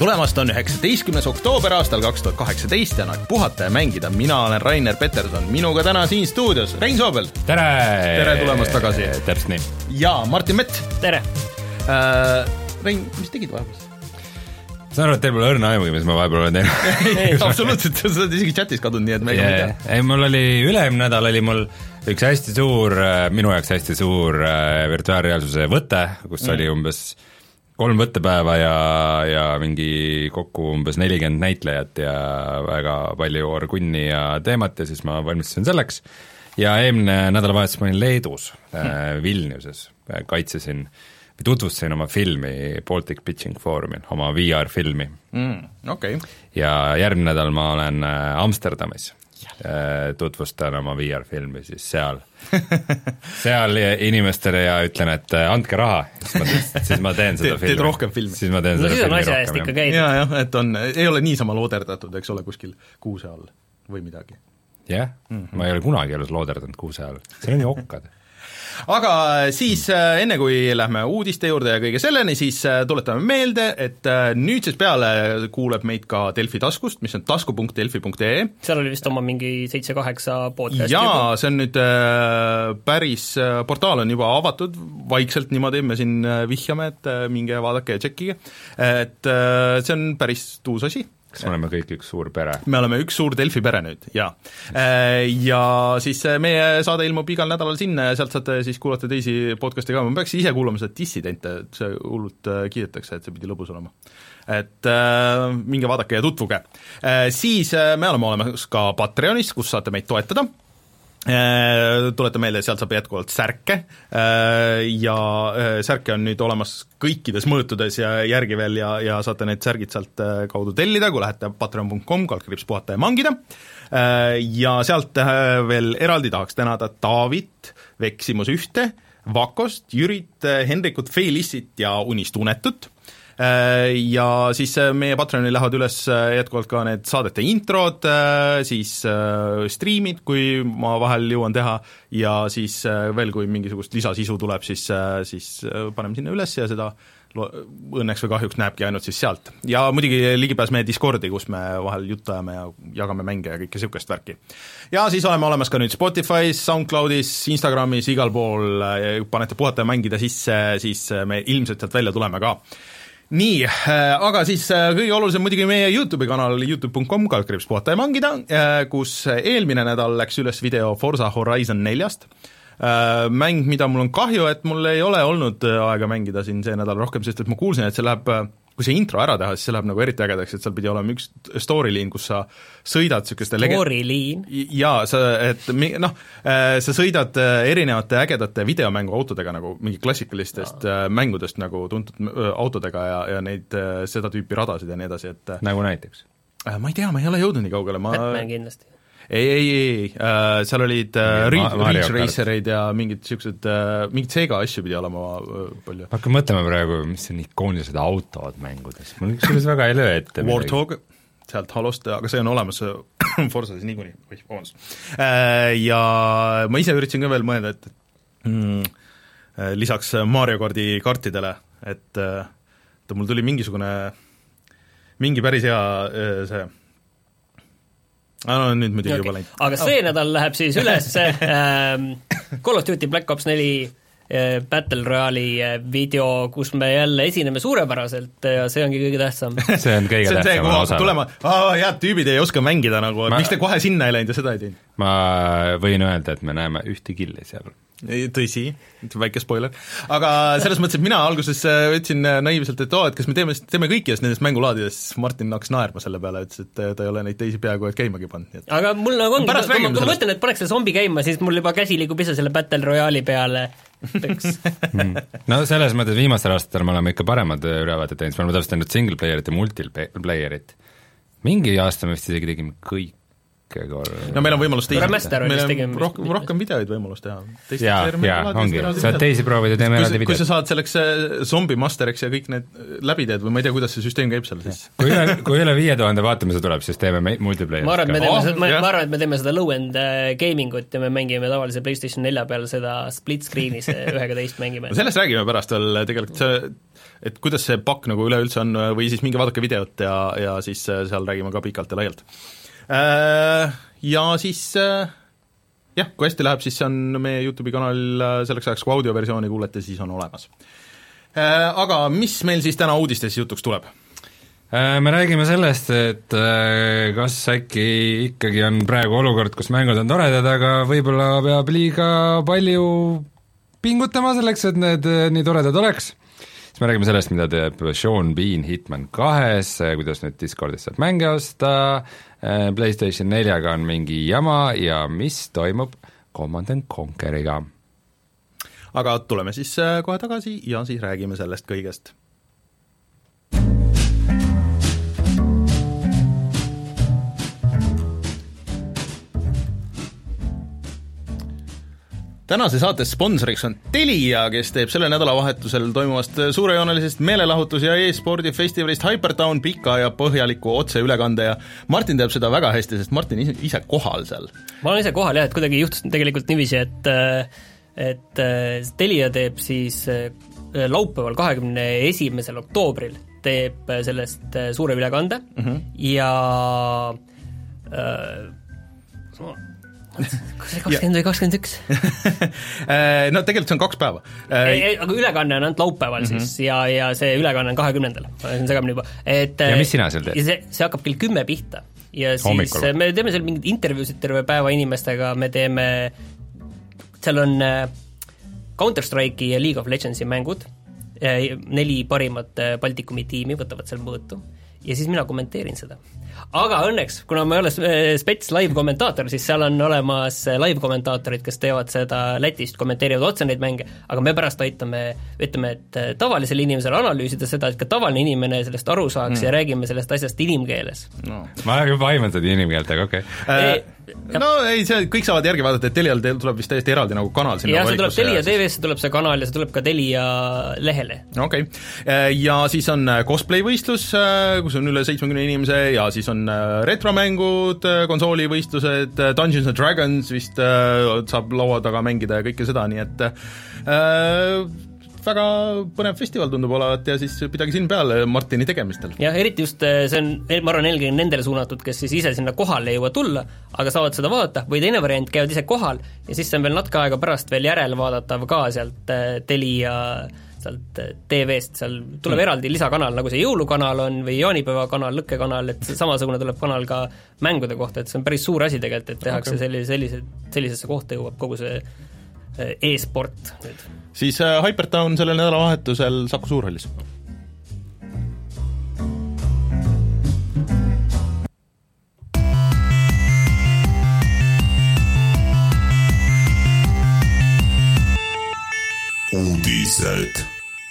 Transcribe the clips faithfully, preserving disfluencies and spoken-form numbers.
tulemast, on üheksateistkümnes oktoober aastal kaks tuhat kaheksateist ja on puhata ja mängida. Mina olen Rainer Peterson, minuga täna siin stuudios Rein Soobel. Tere! Tere tulemast tagasi. Täpselt nii. Ja Martin Mett. Tere! Äh, Rein, mis tegid vahepeal? Saan aru, et teil pole õrna aimugi, mis ma vahepeal olen teinud. Absoluutselt, sa oled isegi chatis kadunud, nii et me yeah. ei tea. Ei, mul oli ülemine nädal oli mul üks hästi suur, minu jaoks hästi suur virtuaalreaalsuse võte, kus mm. oli umbes kolm võttepäeva ja, ja mingi kokku umbes nelikümmend näitlejat ja väga palju orgunni ja teemat ja siis ma valmistasin selleks. Ja eelmine nädalavahetus ma olin Leedus, mm. Vilniuses, kaitsesin tutvustasin oma filmi Baltic Pitching Forumil, oma V R-filmi. Mm, okay. Ja järgmine nädal ma olen Amsterdamis, tutvustan oma V R-filmi siis seal. seal inimestele ja ütlen, et andke raha, siis ma, siis ma teen seda Te, filmi. Teed rohkem filmi. Siis ma teen no, seda siis filmi on asja rohkem. Ikka käid. Ja, jah, et on, ei ole niisama looderdatud, eks ole, kuskil kuuse all või midagi. Jah, yeah? mm-hmm. ma ei ole kunagi elus looderdanud kuuse all, see on ju okkad. Aga siis enne kui lähme uudiste juurde ja kõige selleni, siis tuletame meelde, et nüüdsest peale kuuleb meid ka Delfi taskust, mis on tasku punkt delfi punkt ee. Seal oli vist oma mingi seitse kaheksa podcast. Jaa, see on nüüd päris, portaal on juba avatud, vaikselt niimoodi me siin vihjame, et minge vaadake ja tšekkige, et see on päris tuus asi. Kas me oleme kõik üks suur pere? Me oleme üks suur Delfi pere nüüd, jaa. Ja siis meie saade ilmub igal nädalal sinna ja sealt saate siis kuulata teisi podcasti ka. Ma peaks ise kuulama seda dissidente, et see hullult kiidetakse, et see pidi lõbus olema. Et äh, minge vaadake ja tutvuge. Äh, siis me oleme olemas ka Patreonis, kus saate meid toetada. Tuleta meelde, sealt saab jätkuvalt särke ja särke on nüüd olemas kõikides mõõtudes ja järgi veel ja, ja saate need särgid sealt kaudu tellida, kui lähete patreon punkt com kaldkriips puhata ja mangida ja sealt veel eraldi tahaks tänada Taavit, Veksimus ühte, Vakost, Jürit, Henrikut, Feilissit ja Unistunetut. Ja siis meie Patreoni lähevad üles jätkuvalt ka need saadete introd, siis striimid, kui ma vahel jõuan teha ja siis veel, kui mingisugust lisasisu tuleb, siis, siis paneme sinna üles ja seda õnneks või kahjuks näebki ainult siis sealt. Ja muidugi ligipääs meie Discordi, kus me vahel juttu ajame ja jagame mänge ja kõike sihukest värki. Ja siis oleme olemas ka nüüd Spotify's, SoundCloudis, Instagramis, igal pool, panete puhata ja mängida sisse, siis me ilmselt sealt välja tuleme ka. Nii, aga siis kõige olulisem muidugi meie YouTube'i kanal youtube punkt com kaldkriips puhata ja mangida, kus eelmine nädal läks üles video Forza Horizon neljast. Mäng, mida mul on kahju, et mul ei ole olnud aega mängida siin see nädal rohkem, sest et ma kuulsin, et see läheb, kui see intro ära teha, siis see läheb nagu eriti ägedaks, et seal pidi olema üks storyline, kus sa sõidad sükeste storyline? Jaa, sa, et noh, sa sõidad erinevate ägedate videomänguautodega nagu mingi klassikalistest no. mängudest nagu tuntud autodega ja, ja neid, seda tüüpi radasid ja nii edasi, et nagu näiteks? Ma ei tea, ma ei ole jõudnud nii kaugele ma... Batman kindlasti. Ei, ei, ei, äh, seal olid äh, Ridge Racereid ja mingid siuksed, äh, mingid Sega asju pidi olema äh, palju. Ma hakkan mõtlema praegu, mis on ikoonilised autod mängudes. Mul üks väga ei löö ette. Warthog, sealt Halost, aga see on olemas Forzas niikuinii, või vabandust. Äh, ja ma ise üritasin ka veel mõelda, et mm, lisaks Mario Karti kartidele, et äh, mul tuli mingisugune, mingi päris hea äh, see Ah, no, nüüd muidugi okay. juba läinud. Aga see oh. nädal läheb siis üles ähm, Call of Duty Black Ops neli äh, Battle Royale'i video, kus me jälle esineme suurepäraselt ja see ongi kõige tähtsam. See on kõige see on tähtsam osa. Tulema, head tüübid ei oska mängida nagu, ma, miks te kohe sinna ei läinud ja seda ei teinud? Ma võin öelda, et me näeme ühte killi seal. Tõsi, väike spoiler, aga selles mõttes, et mina alguses ütlesin naiivselt, et oo, et kas me teeme, teeme kõikidest nendest mängulaadidest, Martin hakkas naerma selle peale, ütles, et ta ei ole neid teisi peaaegu et käimagi pannud. Aga mul nagu ongi, kui ma mõtlen, et paneks see zombi käima, siis mul juba käsi liigub ise selle Battle Royale'i peale. No selles mõttes viimastel aastatel me oleme ikka paremad ülevaated teinud, me oleme täpselt teinud single playerit ja multiplayerit. Mingi aasta me vist isegi tegime kõik Quake kolm. no meil on võimalus teisi, meil on rohkem, rohkem videoid võimalus teha. jaa, jaa, ongi, saad teisi proovida, teeme eraldi videod. Kui sa saad selleks Zombie Masteriks ja kõik need läbi teed või ma ei tea, kuidas see süsteem käib seal siis. kui üle, kui üle viie tuhande vaatamise tuleb, siis teeme multiplayer. ma arvan, et me teeme, oh, ma, ma arvan, et me teeme seda low-end gaming ut ja me mängime tavalise PlayStation nelja peal seda split screen'is ühega teist mängime. sellest räägime pärast veel tegelikult see, et kuidas see pakk nagu üleüldse on või siis minge vaadake videot ja, ja siis seal räägime ka pikalt ja laialt. Ja siis jah, kui hästi läheb, siis see on meie YouTube'i kanalil selleks ajaks, kui audioversiooni kuulete, siis on olemas. Aga mis meil siis täna uudistes jutuks tuleb? Me räägime sellest, et kas äkki ikkagi on praegu olukord, kus mängud on toredad, aga võib-olla peab liiga palju pingutama selleks, et need nii toredad oleks. Siis me räägime sellest, mida teeb Sean Bean Hitman kahes, kuidas nüüd Discordis saab mänge osta, PlayStation neljaga on mingi jama ja mis toimub Command and Conqueriga. Aga tuleme siis kohe tagasi ja siis räägime sellest kõigest. Tänase saates sponsoriks on Telia, kes teeb selle nädalavahetusel toimuvast suurejoonelisest meelelahutus- ja e-spordi festivalist Hypertown pika ja põhjaliku otseülekande ja Martin teeb seda väga hästi, sest Martin ise, ise kohal seal. Ma olen ise kohal jah, et kuidagi juhtus tegelikult niiviisi, et et Telia teeb siis laupäeval kahekümne esimesel oktoobril teeb sellest suure ülekande mm -hmm. ja äh, kakskümmend või kakskümmend üks no tegelikult see on kaks päeva. Aga ülekanne on ainult laupäeval mm -hmm. siis ja, ja see ülekanne on kahekümnendal, see on segamini juba. Et, ja mis sina seal teed? See, see hakkab kell kümme pihta ja siis Hommikul. Me teeme seal mingid intervjuusid terve päeva inimestega, me teeme, seal on Counter-Strike'i ja League of Legendsi mängud, neli parimat Baltikumi tiimi võtavad seal mõõtu ja siis mina kommenteerin seda. Aga õnneks, kuna ma ei ole spets live-kommentaator, siis seal on olemas live-kommentaatorid, kes teevad seda Lätist, kommenteerivad otse neid mänge, aga me pärast aitame, ütleme, et tavalisel inimesel analüüsida seda, et ka tavaline inimene sellest aru saaks mm. ja räägime sellest asjast inimkeeles. No. Ma juba aiman seda inimkeelt, aga okei okay. äh, no ei, see kõik saavad järgi vaadata, et Telial tuleb vist täiesti eraldi nagu kanal sinna jah, see tuleb Telia T V-sse tuleb see kanal ja see tuleb ka Telia lehele. Okei okay. Ja siis on cosplay-võistlus, kus on üle seitsmekümne inimese ja siis on retromängud, konsoolivõistlused, Dungeons and Dragons vist saab laua taga mängida ja kõike seda, nii et äh, väga põnev festival tundub olevat ja siis pidagi siin peale Martini tegemistel. jah, eriti just see on, ma arvan, eelkõige nendele suunatud, kes siis ise sinna kohale ei jõua tulla, aga saavad seda vaadata, või teine variant, käivad ise kohal ja siis see on veel natuke aega pärast veel järelvaadatav ka sealt Telia sealt T V-st, seal tuleb mm. eraldi lisakanal, nagu see jõulukanal on või jaanipäeva kanal, lõkkekanal, et samasugune tuleb kanal ka mängude kohta, et see on päris suur asi tegelikult, et tehakse okay. sellise, sellise, sellisesse kohta jõuab kogu see e-sport nüüd. Siis äh, Hypertown sellel nädalavahetusel Saku Suurhallis. Uudised.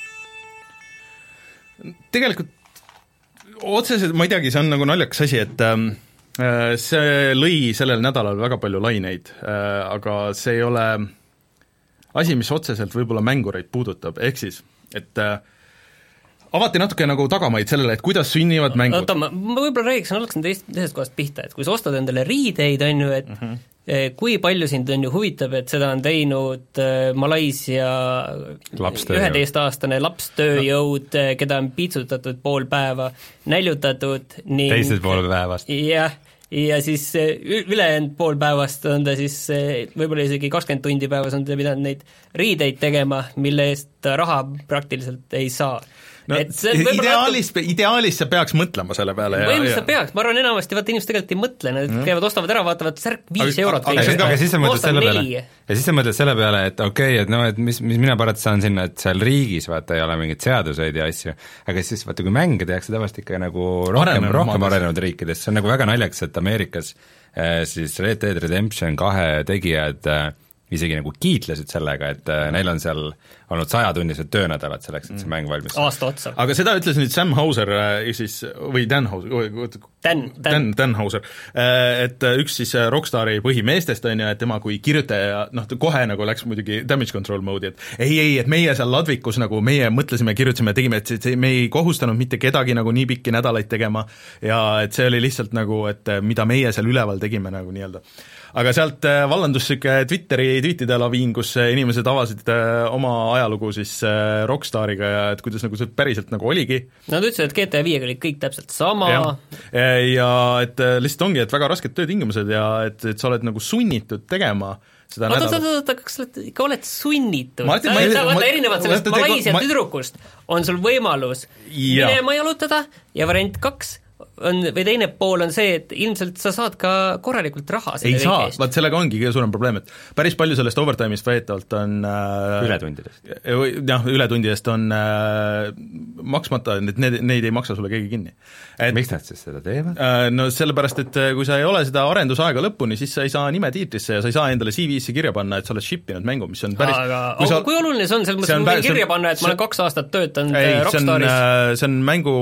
Tegelikult otseselt, ma ei teagi, see on nagu naljakas asi, et äh, see lõi sellel nädalal väga palju laineid äh,, aga see ei ole asi, mis otseselt võib-olla mängureid puudutab, ehk siis, et äh, avati natuke nagu tagamaid sellele, et kuidas sünnivad mängud. Oota, ma, ma võib-olla räägiksin, alaksin teist, teisest kohast pihta, et kui sa ostad endale riideid, on ju, et mm -hmm. kui palju sind on ju huvitab, et seda on teinud Malaisia üheteistaastane lapstööjõud, keda on piitsutatud pool päeva, näljutatud ning teised pool päevast. jah, ja siis ülejäänud pool päevast on ta siis võib-olla isegi kakskümmend tundi päevas on ta pidanud neid riideid tegema, mille eest raha praktiliselt ei saa. No, ideaalis, ideaalis sa peaks mõtlema selle peale. Võimus sa peaks, ma arvan enamasti, vaata inimesed tegelikult ei mõtle, nad mm. käivad, ostavad ära, vaatavad särk viis aga, eurot. Aga, aga, aga siis sa mõtled selle peale, ja siis sa mõtled selle peale, et okei okay,, et no, et mis, mis mina parata saan sinna, et seal riigis vaata ei ole mingeid seaduseid ja asju, aga siis vaata, kui mänge tehakse tavaliselt ikka nagu rohkem, rohkem arenenud riikides, see on nagu väga naljakas, et Ameerikas eh, siis Red Dead Redemption kahe tegijad eh, isegi nagu kiitlesid sellega, et neil on seal olnud sajatunnised töönädalad selleks, et see mäng valmis. Aasta otsa. Aga seda ütles nüüd Sam Houser, siis, või Dan Houser, Dan, Dan. Dan, Dan Houser, et üks siis Rockstari põhimeestest on ju, et tema kui kirjutaja, noh, kohe nagu läks muidugi damage control mode'i, et ei, ei, et meie seal ladvikus nagu meie mõtlesime, kirjutasime, tegime, et see, me ei kohustanud mitte kedagi nagu nii pikki nädalaid tegema ja et see oli lihtsalt nagu, et mida meie seal üleval tegime nagu nii-öelda. Aga sealt vallandus siuke Twitteri tweetide laviin, kus inimesed avasid oma ajalugu siis Rockstariga ja et kuidas nagu see päriselt nagu oligi. Nad ütlesid, et G T A viiega oli kõik täpselt sama. Ja, ja et lihtsalt ongi, et väga rasked töötingimused ja et, et sa oled nagu sunnitud tegema seda oota, nädalat. oota, oota, kas sa oled, ikka oled sunnitud? Ma ütlen, ma, sa, ma, vaata, erinevalt sellest Malaisia ma, tüdrukust on sul võimalus ja. minema jalutada ja variant kaks on, või teine pool on see, et ilmselt sa saad ka korralikult raha ei saa, vaat sellega ongi kõige suurem probleem, et päris palju sellest overtime'ist väidetavalt on äh, ületundidest. Jah, ületundidest on äh, maksmata, et need, neid ei maksa sulle keegi kinni. Et, miks nad siis seda teevad? Äh, no sellepärast, et kui sa ei ole seda arendusaega lõpuni, siis sa ei saa nime tiitrisse ja sa ei saa endale C V-sse kirja panna, et sa oled shipinud mängu, mis on päris aga kui, sa, kui oluline see on, selles mõttes ma võin kirja panna, et ma olen kaks aastat töötanud ei, Rockstaris? See on mängu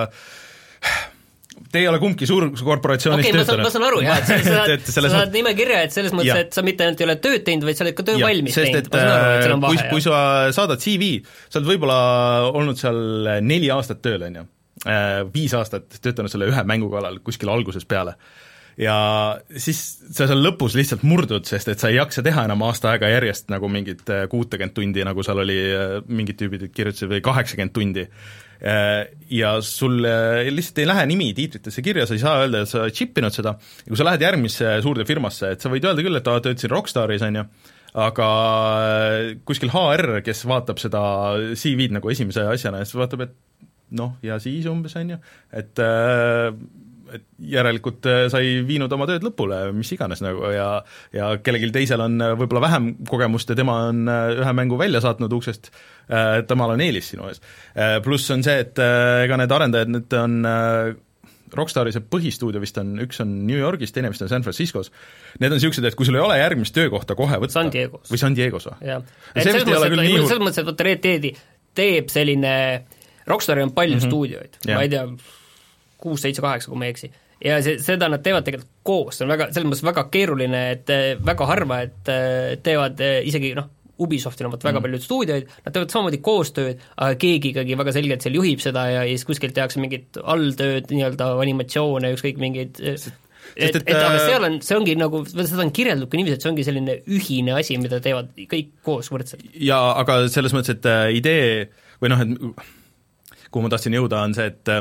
Te ei ole kumbki suur korporatsioonis okay, töötanud. Ma saan aru, jah, et sa, sa, saad, sa saad nime kirja, et selles mõttes, et sa mitte ainult ei ole tööd teinud, vaid sa oled ka töö ja, valmis teinud. Ma saan aru, et seal on vahe. Kui, kui sa saadad C V, sa oled võib-olla olnud seal neli aastat tööl, on ju, viis aastat töötanud selle ühe mängu kallal kuskil alguses peale. Ja siis sa seal lõpus lihtsalt murdud, sest et sa ei jaksa teha enam aasta aega järjest nagu mingid kuutekümmet tundi, nagu seal oli mingid tüübid kirjutasid või kaheksakümmend tundi. Ja sul lihtsalt ei lähe nimi tiitritesse kirja, sa ei saa öelda, et sa oled chippinud seda, ja kui sa lähed järgmisse suurde firmasse, et sa võid öelda küll, et ta töötasid Rockstaris, on ju, aga kuskil H R, kes vaatab seda C V-d nagu esimese asjana, ja siis vaatab, et noh, ja siis umbes, on ju, et et järelikult sa ei viinud oma tööd lõpule, mis iganes nagu, ja ja kellelgi teisel on võib-olla vähem kogemust ja tema on ühe mängu välja saatnud uksest, temal on eelis sinu ees. Pluss on see, et ega need arendajad nüüd on Rockstari see põhistuudio vist on, üks on New Yorgis, teine vist on San Franciscos, need on niisugused, et kui sul ei ole järgmist töökohta kohe võtta San Diegos. või San Diegos või? jah, et selles mõttes, et, nii... mõttes, et võtta Red Deadi teeb selline, Rockstari on palju mm-hmm. stuudioid, ma ei tea, kuus, seitse, kaheksa, kui ma ei eksi. Ja see, seda nad teevad tegelikult koos, see on väga, selles mõttes väga keeruline, et väga harva, et teevad isegi noh, Ubisoftil on väga mm. palju stuudioid, nad teevad samamoodi koostööd, aga keegi ikkagi väga selgelt seal juhib seda ja siis kuskilt tehakse mingit alltööd, nii-öelda animatsioone, ükskõik mingid et, et, et aga seal on, see ongi nagu, seda on kirjeldud ka niiviisi, et see ongi selline ühine asi, mida teevad kõik koos võrdselt. Ja aga selles mõttes, et idee või noh, et kuhu ma tahtsin jõuda, on see, et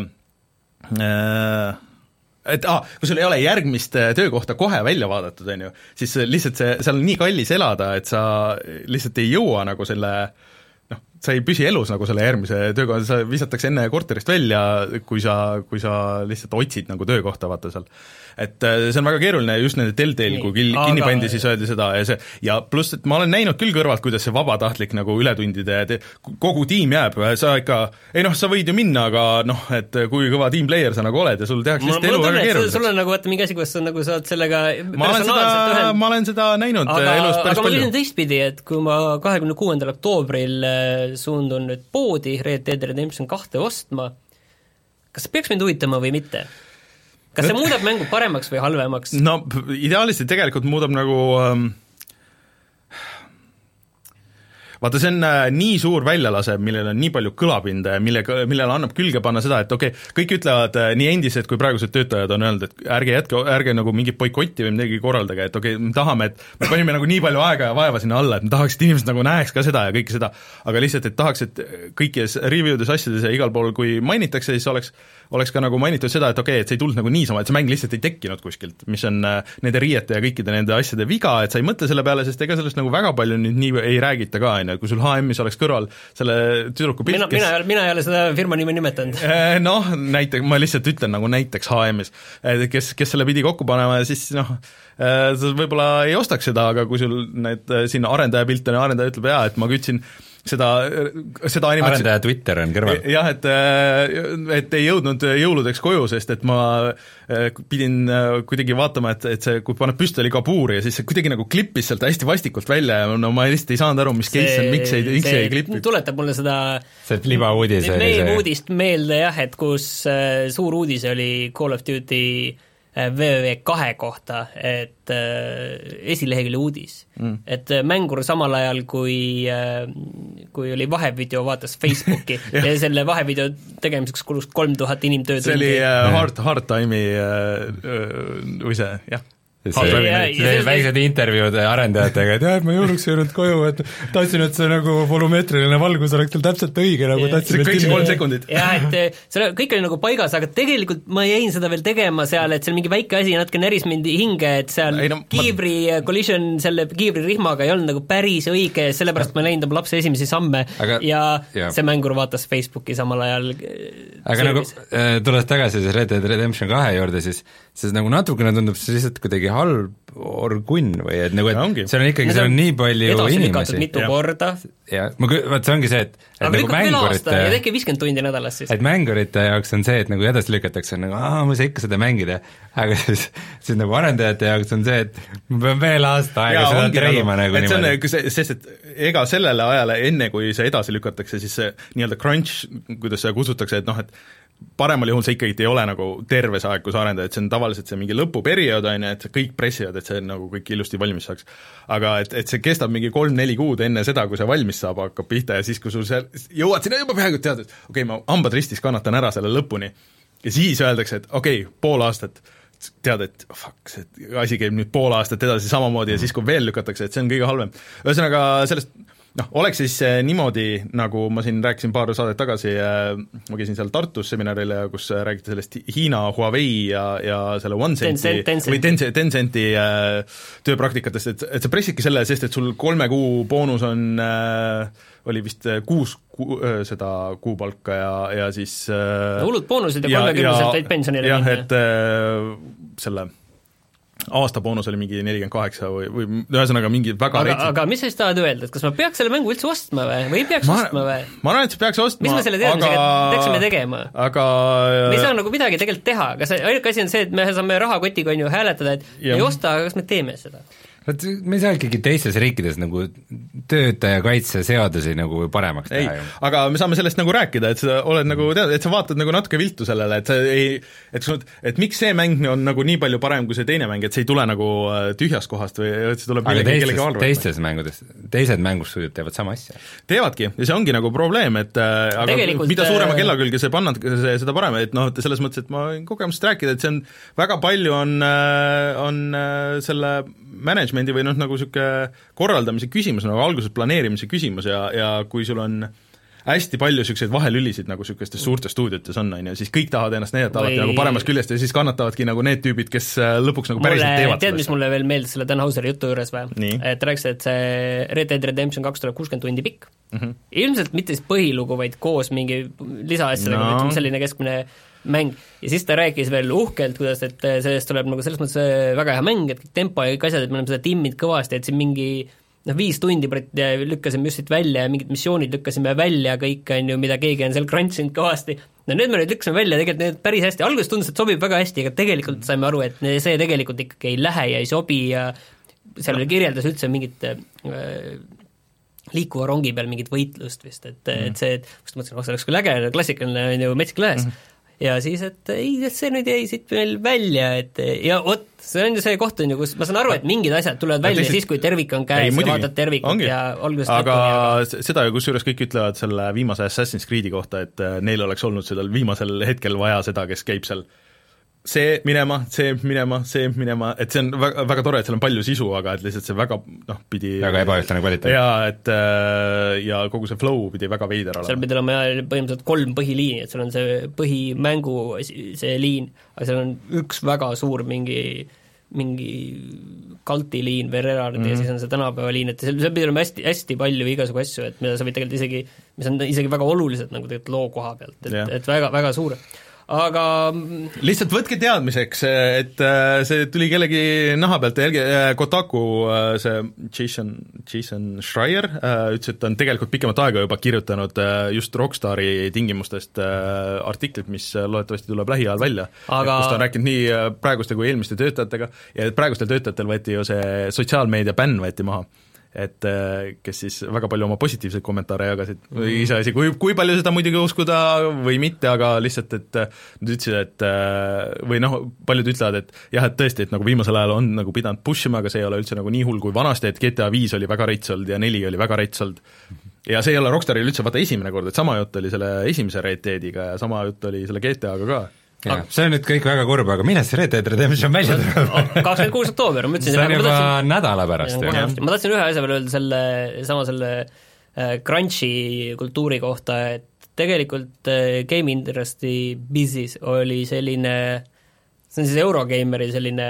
et ah, kui sul ei ole järgmist töökohta kohe välja vaadatud, on ju, siis lihtsalt see, seal on nii kallis elada, et sa lihtsalt ei jõua nagu selle noh, sa ei püsi elus nagu selle järgmise töökohta, sa visatakse enne korterist välja, kui sa, kui sa lihtsalt otsid nagu töökohta, vaata seal. Et see on väga keeruline just nende Telltale, kui kinni aga... pandi, siis öeldi seda ja see, ja pluss, et ma olen näinud küll kõrvalt, kuidas see vabatahtlik nagu ületundide te, kogu tiim jääb, sa ikka, ei noh, sa võid ju minna, aga noh, et kui kõva teamplayer sa nagu oled ja sul tehakse lihtsalt elu väga keeruliseks. Sul on nagu vaata mingi asi, kus sa nagu saad sellega ma olen seda, ühend... ma olen seda näinud aga, elus päris aga palju. Ma küsin teistpidi, et kui ma kahekümne kuuendal oktoobril suundun nüüd poodi Red Dead Redemption kahte ostma, kas peaks mind huvitama või mitte? Kas see muudab mängu paremaks või halvemaks? No ideaalisesti tegelikult muudab nagu ähm, vaata, see on äh, nii suur väljalase, millel on nii palju kõlapinde, mille, millele annab külge panna seda, et okei okay,, kõik ütlevad, äh, nii endised kui praegused töötajad on öelnud, et ärge jätke, ärge nagu mingit boikotti või midagi korraldage, et okei okay,, me tahame, et me panime nagu nii palju aega ja vaeva sinna alla, et me tahaks, et inimesed nagu näeks ka seda ja kõike seda, aga lihtsalt, et tahaks, et kõikides review'des asjades ja igal pool, kui mainitakse, siis oleks oleks ka nagu mainitud seda, et okei okay,, et see ei tulnud nagu niisama, et see mäng lihtsalt ei tekkinud kuskilt, mis on äh, nende riiete ja kõikide nende asjade viga, et sa ei mõtle selle peale, sest ega sellest nagu väga palju nüüd nii ei räägita ka, on ju, kui sul H M-is oleks kõrval selle tüdruku pilt, mina, kes... mina, mina ei ole seda firma nime nimetanud. Noh, näiteks, ma lihtsalt ütlen nagu näiteks H M-is, kes, kes selle pidi kokku panema ja siis noh, sa võib-olla ei ostaks seda, aga kui sul need siin arendaja pilt on ja arendaja ütleb jaa, et ma kütsin seda, seda animatsiooni arendaja Twitter on kõrval. jah, et, et ei jõudnud jõuludeks koju, sest et ma pidin kuidagi vaatama, et, et see, kui paned püstoli kabuuri ja siis see kuidagi nagu klippis sealt hästi vastikult välja ja no ma lihtsalt ei saanud aru, mis case on, miks ei, miks ei klippi. Tuletab mulle seda see libauudis oli see uudist meelde jah, et kus äh, suur uudis oli Call of Duty äh, W W kahe kohta, et äh, esilehekülje uudis mm., et äh, mängur samal ajal, kui äh, kui oli vahevideo, vaatas Facebooki ja. ja selle vahevideo tegemiseks kulus kolm tuhat inimtöötundi. See oli äh, hard, hard time'i äh, või see, jah. see, see väiksed intervjuud arendajatega, et jah, et ma jõuluks jõudnud koju, et tahtsin, et see nagu volumeetriline valgus oleks teil täpselt õige, nagu tahtsin, et kõik see kolm sekundit. jah, et see kõik oli nagu paigas, aga tegelikult ma jäin seda veel tegema seal, et seal mingi väike asi natuke näris mind hinge, et seal ei, no, kiibri ma... collision selle kiibri rihmaga ei olnud nagu päris õige, sellepärast ma näinud oma lapse esimesi samme aga, ja, ja see mängur vaatas Facebooki samal ajal. aga nagu tulles tagasi siis Red Dead Redemption kahe juurde, siis, siis nagu natukene tundub see lihtsalt kuidagi halb orgunn või et nagu, et ja, seal on ikkagi, seal on nii palju inimesi. mitu ja. korda. jah, ma kü-, vaat see ongi see, et et aga nagu mängurite ja tehke viiskümmend tundi nädalas siis. et mängurite jaoks on see, et nagu edasi lükatakse, nagu aa, ma ei saa ikka seda mängida, aga siis, siis nagu arendajate jaoks on see, et ma pean veel aasta aega ja, seda treima nagu, nagu niimoodi. Sest, et ega sellele ajale, enne kui see edasi lükatakse, siis see nii-öelda crunch, kuidas seda kutsutakse, et noh, et paremal juhul see ikkagi ei ole nagu terve see aeg, kus arendada, et see on tavaliselt see mingi lõpuperiood, on ju, et kõik pressivad, et see nagu kõik ilusti valmis saaks. aga et, et see kestab mingi kolm-neli kuud enne seda, kui see valmis saab, hakkab pihta ja siis, kui sul seal jõuad sinna juba peaaegu tead, et okei okay,, ma hambad ristis kannatan ära selle lõpuni ja siis öeldakse, et okei okay,, pool aastat tead, et oh, fuck, see asi käib nüüd pool aastat edasi samamoodi ja siis, kui veel lükatakse, et see on kõige halvem. Ühesõnaga sellest noh, oleks siis äh, niimoodi, nagu ma siin rääkisin paar saadet tagasi äh,, ma käisin seal Tartus seminarile, kus äh, räägiti sellest Hiina, Huawei ja, ja selle OneCenti või Tencent, Tencenti äh, tööpraktikatest, et, et sa pressidki selle, sest et sul kolme kuu boonus on äh, oli vist kuus ku, äh, seda kuupalka ja, ja siis äh, no, hullud boonused ja kolmekümneselt võid pensionile jah, et äh, selle aasta boonus oli mingi nelikümmend kaheksa või, või ühesõnaga mingi väga aga, aga mis sa siis tahad öelda, et kas ma peaks selle mängu üldse ostma või, või ei peaks ma, ostma või? Ma arvan, et sa peaks ostma, mis me selle teadmisega aga... peaksime tegema? Aga me ei saa nagu midagi tegelikult teha, kas ainuke asi on see, et me saame rahakotiga on ju hääletada, et ja. me ei osta, aga kas me teeme seda? Vaat me ei saa ikkagi teistes riikides nagu töötajakaitseseadusi nagu paremaks teha. ei, aga me saame sellest nagu rääkida, et sa oled nagu tead, et sa vaatad nagu natuke viltu sellele, et sa ei, et, et miks see mäng on nagu nii palju parem kui see teine mäng, et see ei tule nagu tühjast kohast või et see tuleb aga teistes, teistes mängudes, teised mängusstudiod teevad sama asja. Teevadki, ja see ongi nagu probleem, et aga Tegelikult, mida suurema kella külge see pannad, see, seda parem, et noh, et selles mõttes, et ma võin kogemusest rääkida, et see on, väga palju on, on selle managemendi või noh, nagu niisugune korraldamise küsimus, nagu alguses planeerimise küsimus ja, ja kui sul on hästi palju niisuguseid vahelülisid, nagu niisugustes suurtes stuudiotes on, on ju, siis kõik tahavad ennast näidata või... alati nagu paremast küljest ja siis kannatavadki nagu need tüübid, kes lõpuks nagu päriselt teevad. Tead, mis mulle veel meeldis selle Dan Hauseri jutu juures või? Et rääkis, et see Red Dead Redemption kaks tuleb kuuskümmend tundi pikk. Mm-hmm. Ilmselt mitte siis põhilugu, vaid koos mingi lisaasjadega no., selline keskmine mäng ja siis ta rääkis veel uhkelt, kuidas, et sellest tuleb nagu selles mõttes väga hea mäng, et tempo ja kõik asjad, et me oleme seda timmid kõvasti, et siin mingi noh, viis tundi lükkasime just siit välja ja mingid missioonid lükkasime välja kõik, on ju, mida keegi on seal crunchinud kõvasti. No nüüd me nüüd lükkasime välja, tegelikult need päris hästi, alguses tundus, et sobib väga hästi, aga tegelikult saime aru, et see tegelikult ikkagi ei lähe ja ei sobi ja seal oli kirjeldas üldse mingit äh, liikuva rongi peal mingit võitlust vist, et, mm. et see, et just mõtlesin, oh, see oleks küll äge, klassikaline on ju Metsik Lääs mm. ja siis, et ei, et see nüüd jäi siit meil välja, et ja vot, see on ju see koht, on ju, kus ma saan aru, et mingid asjad tulevad välja teised... siis, kui tervik on käes ei, ja vaatad tervikut ongi. Ja algusest aga ja... seda ju kusjuures kõik ütlevad selle viimase Assassin's Creed'i kohta, et neil oleks olnud sellel viimasel hetkel vaja seda, kes käib seal see minema, see minema, see minema, et see on väga, väga tore, et seal on palju sisu, aga et lihtsalt see väga noh, pidi väga ebaühtlane kvaliteet. Jaa, et ja kogu see flow pidi väga veider olema. Seal pidi olema põhimõtteliselt kolm põhiliini, et seal on see põhimängu see liin, aga seal on üks väga suur mingi mingi kaltiliin või Rerard mm. ja siis on see tänapäevaliin, et seal, seal pidi olema hästi, hästi palju igasugu asju, et mida sa võid tegelikult isegi, mis on isegi väga olulised nagu tegelikult loo koha pealt, et, yeah. et väga, väga suur. aga lihtsalt võtke teadmiseks, et see tuli kellegi naha pealt, Kotaku see Jason, Jason Schreier ütles, et ta on tegelikult pikemat aega juba kirjutanud just Rockstari tingimustest artiklit, mis loodetavasti tuleb lähiajal välja, aga... kus ta on rääkinud nii praeguste kui eelmiste töötajatega ja praegustel töötajatel võeti ju see sotsiaalmeedia bänn võeti maha, et kes siis väga palju oma positiivseid kommentaare jagasid mm. iseasi, kui, kui palju seda muidugi uskuda või mitte, aga lihtsalt, et nad ütlesid, et või noh, paljud ütlevad, et jah, et tõesti, et nagu viimasel ajal on nagu pidanud push ima, aga see ei ole üldse nagu nii hull kui vanasti, et G T A viis oli väga rets olnud ja neli oli väga rets olnud. Ja see ei ole Rockstaril üldse vaata esimene kord, et sama jutt oli selle esimese Red Deadiga ja sama jutt oli selle G T A-ga ka. Ja, see on nüüd kõik väga kurb, aga millest see Red Dead Redemption välja tuleb? kakskümmend kuus oktoober, ma ütlesin see on juba tahtsin, nädala pärast. Ma tahtsin ühe asja veel öelda selle, sama selle äh, crunchi kultuuri kohta, et tegelikult äh, Game Industry Bizis oli selline, see on siis Eurogameri selline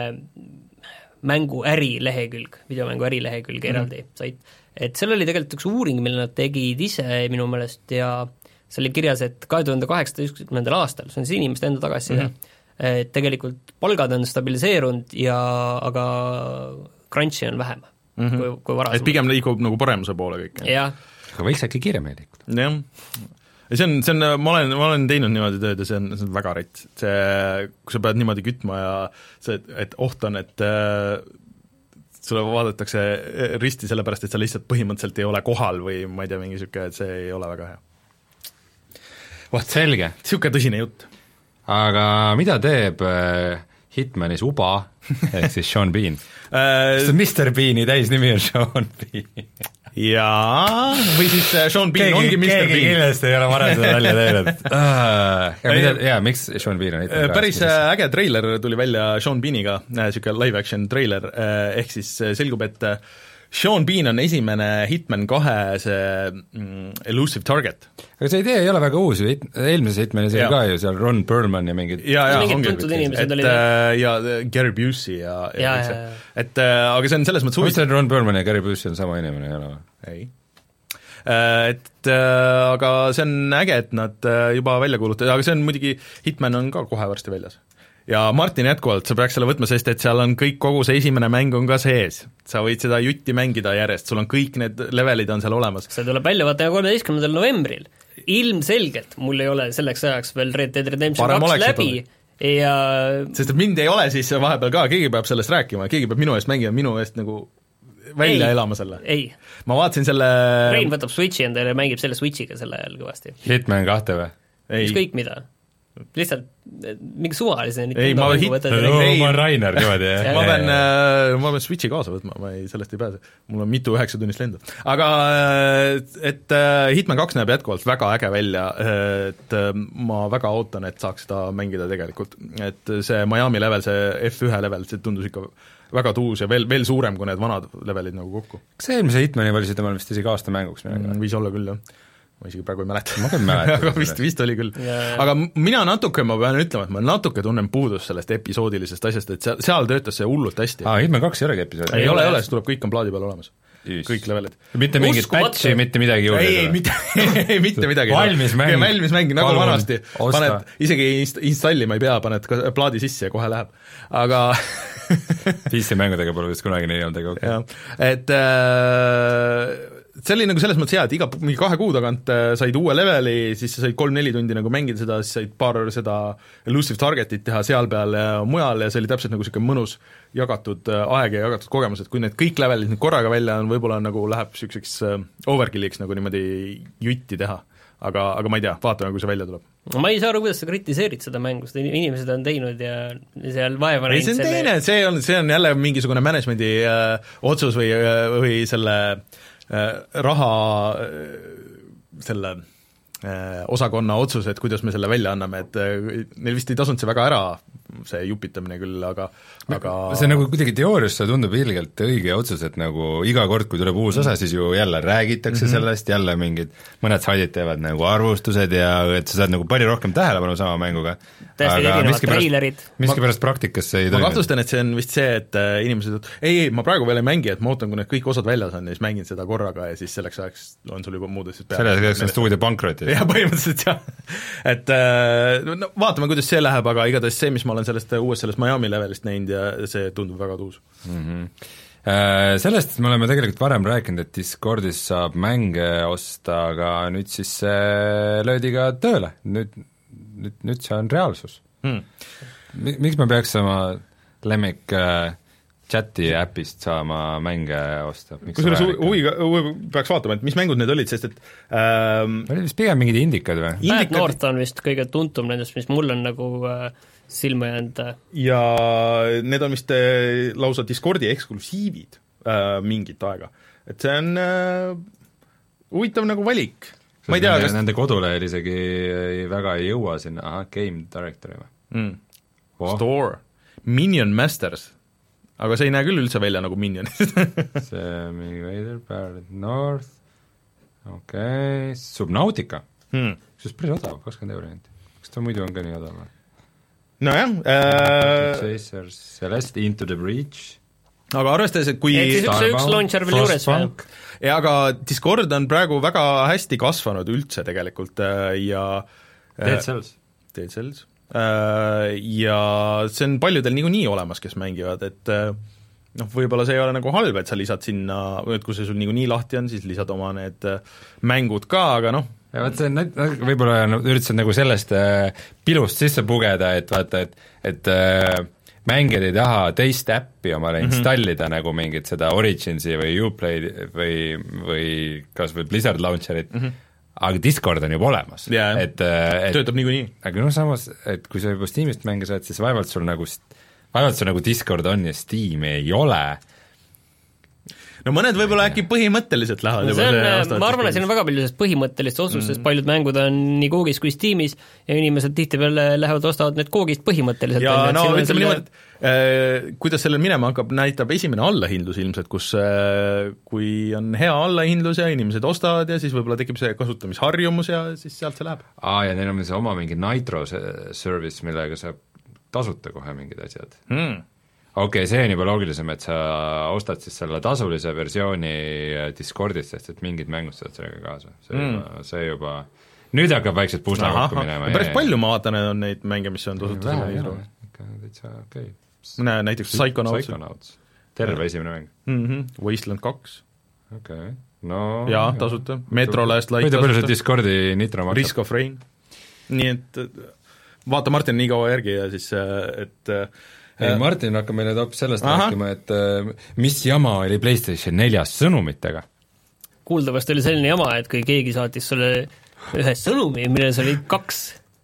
mängu ärilehekülg, videomängu ärilehekülg eraldi mm-hmm. sait, et seal oli tegelikult üks uuring, mille nad tegid ise minu meelest ja see oli kirjas, et kahe tuhande kaheksateistkümnendal aastal, see on siis inimeste enda tagasiside mm-hmm., et tegelikult palgad on stabiliseerunud ja aga crunchi on vähem mm-hmm. kui, kui varasemalt. Et pigem liigub nagu paremuse poole kõik. jah. Aga võiks äkki kiiremini liikuda. jah. See on, see on, ma olen, ma olen teinud niimoodi tööd ja see on, see on väga rets. See, kui sa pead niimoodi kütma ja see, et oht on, et sulle vaadatakse risti sellepärast, et sa lihtsalt põhimõtteliselt ei ole kohal või ma ei tea, mingi siuke, et see ei ole väga hea. Vaat selge. Siuke tõsine jutt. Aga mida teeb äh, Hitmanis Uba, ehk siis Sean Bean? Kas see mister Beani täisnimi on Sean Bean? jaa, või siis Sean Bean keegi, ongi mister Bean. Keegi kindlasti ei ole varem seda välja teinud. ja, ja miks Sean Bean on Hitman? Päris äge treiler tuli välja Sean Beaniga, siuke live action treiler, ehk siis selgub, et Sean Bean on esimene Hitman kahe see mm, elusive target. Aga see idee ei ole väga uus ju, eelmises Hitmanis oli ka ju seal Ron Perlman ja mingid ja, ja, mingid tuntud inimesed et, olid ja Gary Busey ja, ja, ja, ja, ja. et aga see on selles mõttes ma ütlen, et Ron Perlman ja Gary Busey on sama inimene, ei ole? Ei. Et aga see on äge, et nad juba välja kuulutavad, aga see on muidugi, Hitman on ka kohe varsti väljas. Ja Martin jätkuvalt, sa peaks selle võtma, sest et seal on kõik, kogu see esimene mäng on ka sees. Sa võid seda jutti mängida järjest, sul on kõik need levelid on seal olemas. See tuleb välja vaata kolmeteistkümnendal novembril. Ilmselgelt mul ei ole selleks ajaks veel Red Dead Redemption Parem kaks läbi ja sest et mind ei ole siis vahepeal ka, keegi peab sellest rääkima, keegi peab minu eest mängima, minu eest nagu välja ei, elama selle. Ei. Ma vaatasin selle Rein võtab Switchi endale ja mängib selle Switchiga selle ajal kõvasti. Hitman kahte või? Ükskõik mida. Lihtsalt mingi suvalise ei, ma, hit... no, ma olen Rainer niimoodi ma pean, ma pean Switchi kaasa võtma, ma ei, sellest ei pääse, mul on mitu üheksa tunnist lendu, aga et Hitman kaks näeb jätkuvalt väga äge välja, et ma väga ootan, et saaks seda mängida tegelikult, et see Miami level, see F üks level, see tundus ikka väga tuus ja veel, veel suurem kui need vanad levelid nagu kokku. Kas see eelmise Hitmani valisid temal vist isegi aasta mänguks midagi? Võis olla küll, jah. Ma isegi praegu ei mäleta. Ma ka ei mäleta. aga vist, vist oli küll. Yeah. Aga mina natuke, ma pean ütlema, et ma natuke tunnen puudust sellest episoodilisest asjast, et seal, seal töötas see hullult hästi. Aa, Hitman kaks ei olegi episoodi? Ei, ei ole, ei ole, see tuleb kõik on plaadi peal olemas. Just. Kõik levelid. Mitte mingit patchi, mitte midagi juurde. Ei, ei, mitte, mitte midagi. Valmis mäng. Valmis mäng, nagu vanasti. Paned, isegi inst- installima ei pea, paned plaadi sisse ja kohe läheb. Aga P C mängudega pole vist kunagi nii olnud, aga okay. Et äh, see oli nagu selles mõttes hea, et iga mingi kahe kuu tagant said uue leveli, siis sa said kolm-neli tundi nagu mängida seda, siis said paar seda elusive targetit teha seal peal ja mujal ja see oli täpselt nagu selline mõnus jagatud aeg ja jagatud kogemus, et kui need kõik levelid nüüd korraga välja on, võib-olla nagu läheb selliseks overkilliks nagu niimoodi jutti teha. Aga, aga ma ei tea, vaatame, kui see välja tuleb. Ma ei saa aru, kuidas sa kritiseerid seda mängu, seda inimesed on teinud ja seal vaeva näinud selle... See on teine, see on, see on jälle mingisugune managemendi äh, otsus või, või selle äh, raha äh, selle äh, osakonna otsus, et kuidas me selle välja anname, et äh, neil vist ei tasunud see väga ära see jupitamine küll, aga aga see nagu kuidagi teoorias see tundub ilgelt õige otsus, et nagu iga kord, kui tuleb uus osa, siis ju jälle räägitakse mm-hmm. sellest, jälle mingid, mõned saidid teevad nagu arvustused ja et sa saad nagu palju rohkem tähelepanu sama mänguga. täiesti erinevad treilerid. miskipärast praktikas see ei toimi. Ma kahtlustan, et see on vist see, et inimesed, et ei, ei, ma praegu veel ei mängi, et ma ootan, kui need kõik osad väljas on ja siis mängin seda korraga ja siis selleks ajaks on sul juba muud asjad peale. Selles on stuudio pankrotid. jah, põhimõtteliselt jah. et no vaatame, kuidas see läheb, aga igatahes see, mis ma olen sellest uuest sellest Miami levelist näinud ja see tundub väga tuus mm-hmm. Sellest me oleme tegelikult varem rääkinud, et Discordis saab mänge osta, aga nüüd siis löödi ka tööle, nüüd, nüüd, nüüd see on reaalsus hmm. Miks me peaks oma lemmik chati äpist saama mänge osta? Kusjuures huviga peaks vaatama, et mis mängud need olid, sest et ähm, oli vist pigem mingid indikad või? Bad North on vist kõige tuntum nendest, mis mul on nagu äh, silma jäänud. Ja need on vist äh, lausa Discordi eksklusiivid äh, mingit aega. Et see on äh, huvitav nagu valik. Ma ei tea, nende, kas nende kodulehel isegi väga ei jõua sinna, aha, Game Directory või? Mm. Oh. Store, Minion Masters, aga see ei näe küll üldse välja nagu Minion see mingi Vader, Bad North, okei okay., Subnautica hmm., see on päris odav, kakskümmend euri ainult. Kas ta muidu on ka nii odav? Nojah äh... Chasers, Celeste, Into the Breach, aga arvestades, et kui et siis üks, üks launcher veel juures veel. Ja aga Discord on praegu väga hästi kasvanud üldse tegelikult ja Dead Cells Dead Cells ja see on paljudel niikuinii olemas, kes mängivad, et noh, võib-olla see ei ole nagu halb, et sa lisad sinna, et kui see sul niikuinii lahti on, siis lisad oma need mängud ka, aga noh, ja vaat see on, võib-olla no, üritasid nagu sellest äh, pilust sisse pugeda, et vaata, et, et äh, mängijad ei taha teist äppi omale mm-hmm. installida nagu mingit seda Originsi või Uplay või, või kas või Blizzard Launcherit mm, -hmm. aga Discord on juba olemas yeah,, et, et töötab niikuinii. Aga noh, samas, et kui sa juba Steamist mänge saad, siis vaevalt sul nagu, vaevalt sul nagu Discord on ja Steam ei ole. no mõned võib-olla äkki põhimõtteliselt lähevad no, juba see on, ma arvan, et siin on väga palju sellest põhimõttelist otsust, sest mm. paljud mängud on nii Googis kui Steamis ja inimesed tihtipeale lähevad, ostavad need Googist põhimõtteliselt. ja no ütleme selle... niimoodi, et äh, kuidas sellel minema hakkab, näitab esimene allahindlus ilmselt, kus äh, kui on hea allahindlus ja inimesed ostavad ja siis võib-olla tekib see kasutamisharjumus ja siis sealt see läheb. Aa, ja neil on see oma mingi Nitro service, millega saab tasuta kohe mingid asjad mm. okei okay,, see on juba loogilisem, et sa ostad siis selle tasulise versiooni Discordist, sest et mingid mängud saad sellega kaasa. See, mm. juba, see juba, nüüd hakkab vaikselt pusle kokku minema. Päris ja, palju ma vaatan, on neid mänge, mis on tasuta. ikka täitsa okei okay.. näiteks Psychonauts. Psychonauts, terve esimene mäng mm-hmm. Wasteland kaks. okei okay., no jaa, tasuta. Metro Last Light tasuta. Palju see Discordi Nitro maksab? Risk of Rain. nii et vaata Martin nii kaua järgi ja siis, et ei, Martin hakkab meile hoopis sellest Aha. rääkima, et mis jama oli PlayStation neljas sõnumitega? Kuuldavasti oli selline jama, et kui keegi saatis sulle ühe sõnumi, milles oli kaks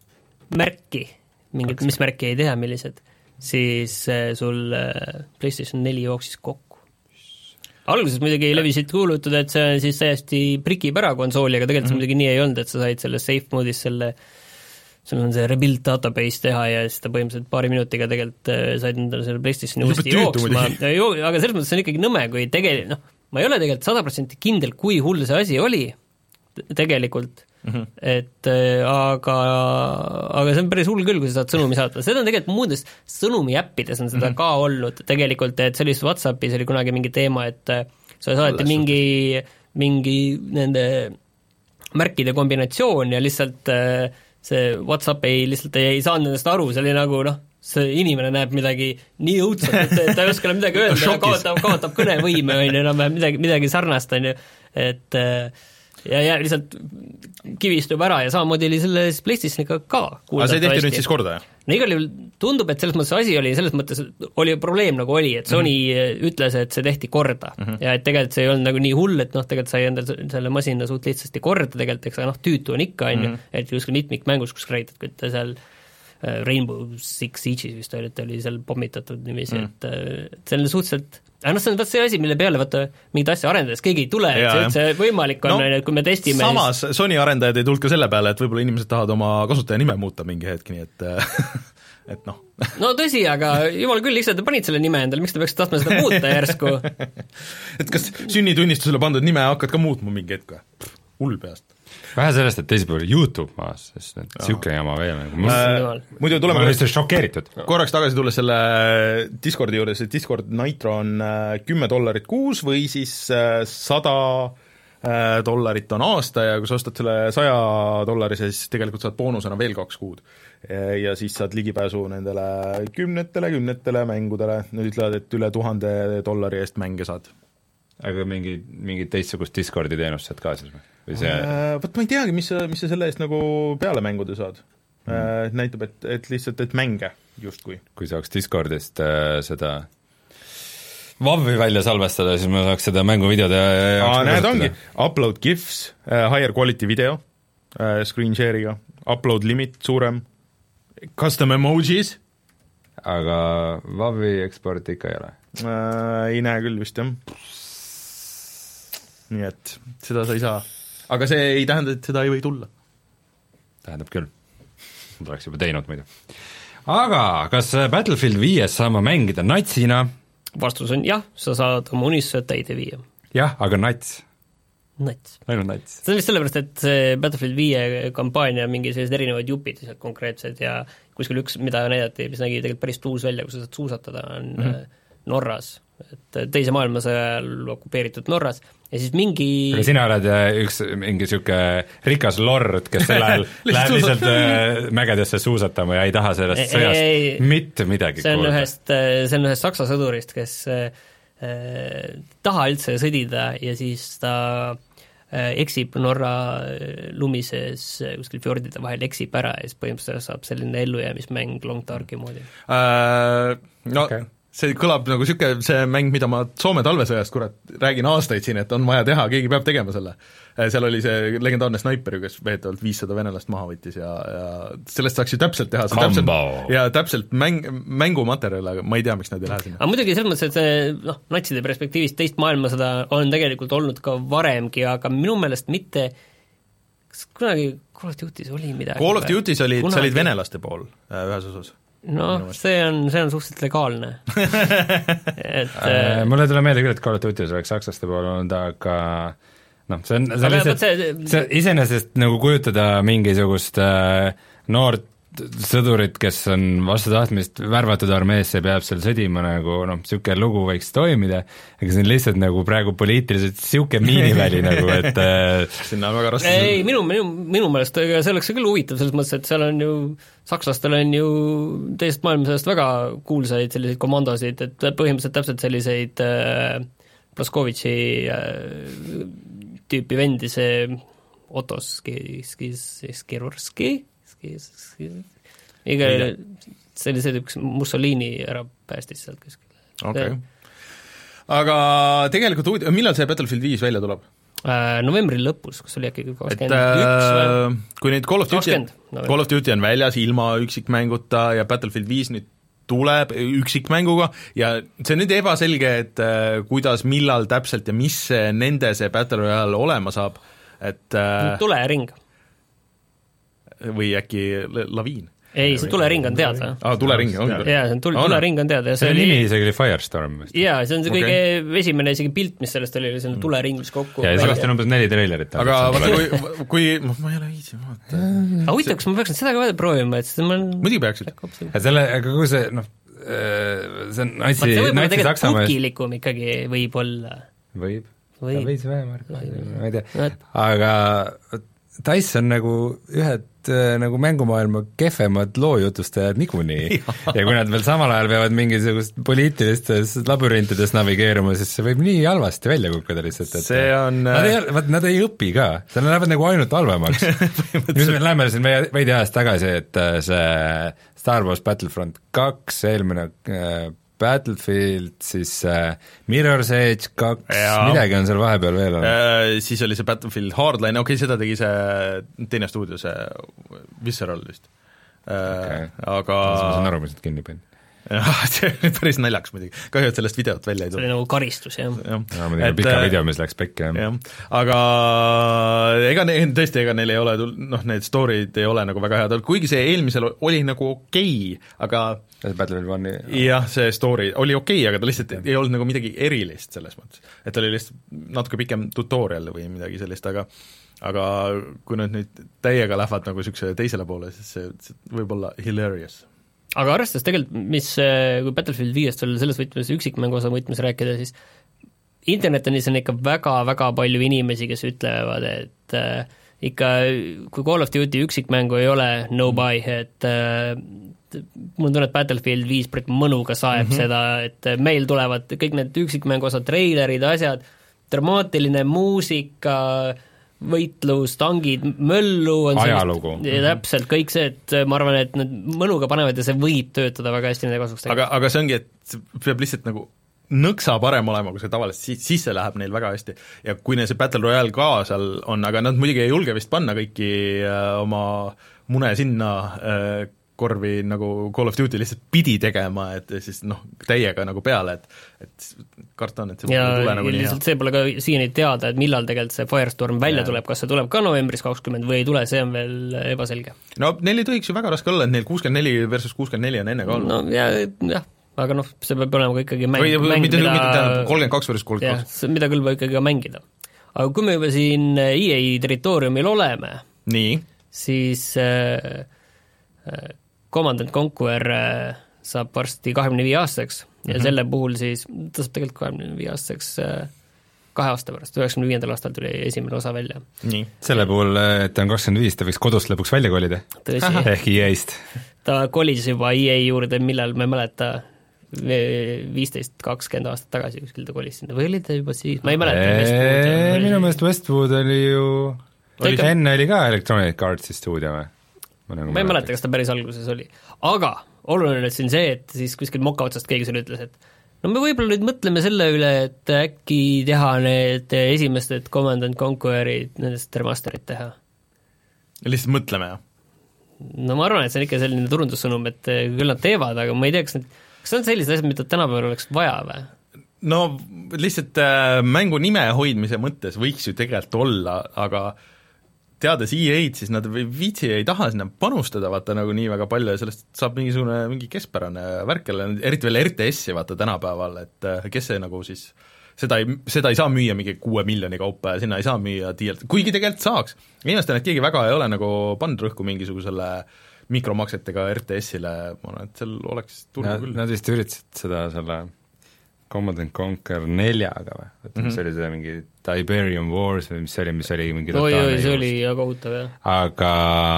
märki, mingit, mis märki ei tea, millised, siis sul PlayStation neli jooksis kokku. Alguses muidugi levisid kuulutud, et see on siis täiesti prikib ära konsooli, aga tegelikult mm-hmm. see muidugi nii ei olnud, et sa said selle safe moodis selle sul on see rebuild database teha ja siis ta põhimõtteliselt paari minutiga tegelikult said endale selle PlayStationi uuesti jooksma, aga selles mõttes see on ikkagi nõme, kui tegelikult, noh, ma ei ole tegelikult sada protsenti kindel, kui hull see asi oli tegelikult, mm-hmm. et aga, aga see on päris hull küll, kui sa saad sõnumi saata. Seda on tegelikult muudest sõnumi äppides on seda mm-hmm. ka olnud tegelikult, et sellist WhatsAppis oli kunagi mingi teema, et sa saati mingi, mingi nende märkide kombinatsioon ja lihtsalt see WhatsApp ei lihtsalt ei, ei saanud nendest aru, see oli nagu noh, see inimene näeb midagi nii õudselt, et ta ei oska midagi öelda ja kaotab, kaotab kõnevõime, on ju, enam midagi, midagi sarnast, on ju, et ja, ja lihtsalt kivistub ära ja samamoodi oli selle PlayStationiga ka. Aga see tehti nüüd siis korda, jah? No igal juhul tundub, et selles mõttes asi oli, selles mõttes oli probleem nagu oli, et Sony mm-hmm. ütles, et see tehti korda mm-hmm. ja et tegelikult see ei olnud nagu nii hull, et noh, tegelikult sai endal selle masina suht lihtsasti korda tegelikult, eks aga noh, tüütu on ikka, on ju, et kuskil mitmik mängus, kus räägid, et kui ta seal Rainbow Six Siege'is vist oli, et oli seal pommitatud niiviisi mm., et see on suhteliselt aga noh, see on vaat see asi, mille peale vaata mingit asja arendades keegi ei tule, et see üldse võimalik on, no, et kui me testime samas siis... Sony arendajad ei tulnud ka selle peale, et võib-olla inimesed tahavad oma kasutaja nime muuta mingi hetk, nii et et noh. no tõsi, aga jumal küll, lihtsalt te panid selle nime endale, miks te peaks tahtma seda muuta järsku? et kas sünnitunnistusele pandud nime hakkad ka muutma mingi hetk või? Hull peast. Vähe sellest, et teisipäeval YouTube maas, sest et siuke jama veel nagu äh, muidu tuleme ma olen lihtsalt šokeeritud. Korraks tagasi tulles selle Discordi juures, et Discord Nitro on kümme dollarit kuus või siis sada dollarit on aasta ja kui sa ostad selle saja dollarise, siis tegelikult saad boonusena veel kaks kuud. Ja siis saad ligipääsu nendele kümnetele, kümnetele mängudele, nüüd ütlevad, et üle tuhande dollari eest mänge saad. Aga mingi, mingi teistsugust Discordi teenust saad ka siis või? või see... Võt ma ei teagi, mis sa, mis sa selle eest nagu peale mänguda saad mm.. Näitab, et, et lihtsalt, et mänge justkui. Kui saaks Discordist äh, seda Vavi välja salvestada, siis ma saaks seda mänguvideode Aa, näed, ongi, upload GIFs, uh, higher quality video uh, screen share'iga, upload limit suurem, custom emojis. Aga Vavi eksporti ikka ei ole uh, ei näe küll vist, jah. Nii et seda sa ei saa. Aga see ei tähenda, et seda ei või tulla. Tähendab küll. Ma oleks juba teinud muidu. Aga kas Battlefield viies saama mängida natsina? Vastus on jah, sa saad oma unistused täide viia. Jah, aga nats. Nats. Ainult nats. See on vist sellepärast, et see Battlefield viie kampaania mingi sellised erinevad jupid konkreetsed ja kuskil üks, mida näidati, mis nägi tegelikult päris tuus välja, kui sa saad suusatada, on mm-hmm. Norras, et teise maailmasõja ajal okupeeritud Norras ja siis mingi aga sina oled üks mingi siuke rikas lord, kes sel ajal läheb lihtsalt mägedesse suusatama ja ei taha sellest sõjast ei, mitte midagi see on kuulda. Ühest, see on ühest saksa sõdurist, kes äh, taha üldse sõdida ja siis ta äh, eksib Norra lumises kuskil fjordide vahel, eksib ära ja siis põhimõtteliselt saab selline ellujäämismäng Long Darki moodi uh,. No okay. See kõlab nagu siuke see mäng, mida ma Soome talvesõjast kurat räägin aastaid siin, et on vaja teha, keegi peab tegema selle. Seal oli see legendaarne snaiper, kes veetavalt viissada venelast maha võttis ja, ja sellest saaks ju täpselt teha täpselt, ja täpselt mäng, mängumaterjal, aga ma ei tea, miks nad ei lähe sinna. Aga muidugi selles mõttes, et see noh, natside perspektiivist teist maailmasõda on tegelikult olnud ka varemgi, aga minu meelest mitte kas kunagi Call of Duty's oli midagi? Call of Duty's oli, sa olid venelaste pool ühes osas. No, see on, see on suhteliselt legaalne. et, äh, mulle tuleb meelde küll, et Call of Duty's oleks sakslaste pool olnud, aga noh, see on, see on lihtsalt, see, see iseenesest nagu kujutada mingisugust äh, noort sõdurit, kes on vastu tahtmist värvatud armeesse ja peab seal sõdima nagu noh, siuke lugu võiks toimida, aga see on lihtsalt nagu praegu poliitiliselt siuke miiniväli nagu, et äh, sinna on väga raske. ei, minu, minu, minu meelest see oleks küll huvitav selles mõttes, et seal on ju sakslastel on ju teisest maailmasõjast väga kuulsaid selliseid komandosid, et põhimõtteliselt täpselt selliseid äh, Plaskovitši äh, tüüpi vendi, see Otto Skirurski iga sellise tüüp, kes Mussolini ära päästis sealt kuskil. Okei. Aga tegelikult uud-, millal see Battlefield viis välja tuleb? Äh, novembri lõpus, kus oli äkki kakskümmend üks või? Kui nüüd Call of Duty, Call of Duty on väljas ilma üksikmänguta ja Battlefield viis nüüd tuleb üksikmänguga ja see on nüüd ebaselge, et äh, kuidas, millal täpselt ja mis nende see Battle Royale olema saab, et äh, tulering või äkki laviin? Ei, see tulering on teada. Aa, tulering on küll. Jaa, see on tul-, tulering on teada. See, see nimi isegi oli Firestorm. Jaa, see on see kõige okay. esimene isegi pilt, mis sellest oli, see on tulering, mis kokku. Jaa, sellest on umbes neli treilerit. Aga vaata, kui, kui ma ei ole viisi vaata. Aga huvitav, kas ma peaksin seda ka proovima, et ma muidugi peaksid. Selle, aga kui see, noh, see on natsi, see võib olla tegelikult Saksamaa kukilikum ikkagi võib olla. Võib, ta võis vähemalt, ma ei tea. Aga Dice on nagu ühed nagu mängumaailma kehvemad loojutustajad niikuinii ja kui nad veel samal ajal peavad mingisugust poliitilistes labürintides navigeeruma, siis see võib nii halvasti välja kukkuda lihtsalt, et see on nad ei, vaat nad ei õpi ka, nad lähevad nagu ainult halvemaks. nüüd me läheme siin veidi ajast tagasi, et see Star Wars Battlefront kaks, eelmine äh, Battlefield, siis äh, Mirror's Edge kaks, midagi on seal vahepeal veel olnud äh,. Siis oli see Battlefield Hardline, okei okay,, seda tegi see teine stuudio, see Visceral vist okay. Aga ma saan aru, mis nad kinni pandi. jah, see oli päris naljaks muidugi, kahju, et sellest videot välja ei tule. see oli nagu karistus, jah. jah, ja, muidugi pika video, mis läks pekki, jah. jah. Aga ega ne, tõesti, ega neil ei ole, noh, need story'd ei ole nagu väga head, kuigi see eelmisel oli nagu okei okay,, aga Battlefield One'i jah, see story oli okei okay,, aga ta lihtsalt ei olnud nagu midagi erilist selles mõttes. Et oli lihtsalt natuke pikem tutorial või midagi sellist, aga aga kui nad nüüd täiega lähevad nagu niisuguse teisele poole, siis see, see võib olla hilarious. Aga arvestades tegelikult, mis, kui Battlefield viiest veel selles võtmes üksikmängu osa võtmes rääkida, siis internetis on ikka väga-väga palju inimesi, kes ütlevad, et äh, ikka kui Call of Duty üksikmängu ei ole, no buy, et äh, mul on tunne, et Battlefield viis mõnuga saeb mm -hmm. seda, et meil tulevad kõik need üksikmängu osa treilerid, asjad, dramaatiline muusika, võitlus, tangid, möllu on ajalugu. Ja täpselt, kõik see, et ma arvan, et need mõnuga panevad ja see võib töötada väga hästi nende kasuks. aga, aga see ongi, et peab lihtsalt nagu nõksa parem olema, kui see tavaliselt, siis, siis see läheb neil väga hästi. Ja kui neil see Battle Royale ka seal on, aga nad muidugi ei julge vist panna kõiki äh, oma mune sinna äh, korvi nagu Call of Duty lihtsalt pidi tegema, et siis noh, täiega nagu peale, et et karta on, et see ja tule nagu nii hea. See pole ka siiani teada, et millal tegelikult see Firestorm välja ja. tuleb, kas see tuleb ka novembris kakskümmend või ei tule, see on veel ebaselge. No neil ei tohiks ju väga raske olla, et neil kuuskümmend neli versus kuuskümmend neli on enne ka olnud. No ja, jah, aga noh, see peab olema ka ikkagi mäng, või, mäng mida, mida kolmkümmend kaks versus kolmkümmend kaks. Mida küll või ikkagi ka mängida. Aga kui me juba siin E A territooriumil oleme, nii. siis äh, äh, Command and Conquer äh, saab varsti kahekümne viie aastaks ja mm -hmm. selle puhul siis, ta saab tegelikult kahekümne viie aastaks äh, kahe aasta pärast, üheksakümne viiendal aastal tuli esimene osa välja. Nii. Selle puhul, et ta on kakskümmend viis, ta võiks kodust lõpuks välja kolida. Ehk E A-st. Ta kolis juba E A juurde, millal me mäleta, viisteist kakskümmend aastat tagasi kuskil ta kolis sinna, või oli ta juba siis, ma ei mäleta eee, minu meelest Westwood oli ju oli ikka... enne oli ka Electronic Artsi stuudio või? ma, nagu ma ei mäleta, kas ta päris alguses oli. Aga oluline on siin see, et siis kuskil moka otsast keegi sulle ütles, et no me võib-olla nüüd mõtleme selle üle, et äkki teha need esimesed Command and Conquerid, nendest remasterid teha. Lihtsalt mõtleme, jah? No ma arvan, et see on ikka selline turundussõnum, et küll nad teevad, aga ma ei tea, kas need, kas on sellised asjad, mida tänapäeval oleks vaja või? No lihtsalt äh, mängu nime hoidmise mõttes võiks ju tegelikult olla, aga teades E A-d, siis nad viitsi ei taha sinna panustada, vaata nagu nii väga palju ja sellest saab mingisugune mingi keskpärane värk jälle, eriti veel R T S-i vaata tänapäeval, et kes see nagu siis, seda ei, seda ei saa müüa mingi kuue miljoni kaupa ja sinna ei saa müüa tiielt, kuigi tegelikult saaks. Inimestel, et keegi väga ei ole nagu pannud rõhku mingisugusele mikromaksetega R T S-ile, ma arvan, et seal oleks turgu küll. Nad vist üritasid seda selle Command and Conquer neljaga või? Et mis mm-hmm. oli see mingi Tiberium Wars või mis oli, mis oli mingi oi, oi, see oli väga kohutav, jah. Aga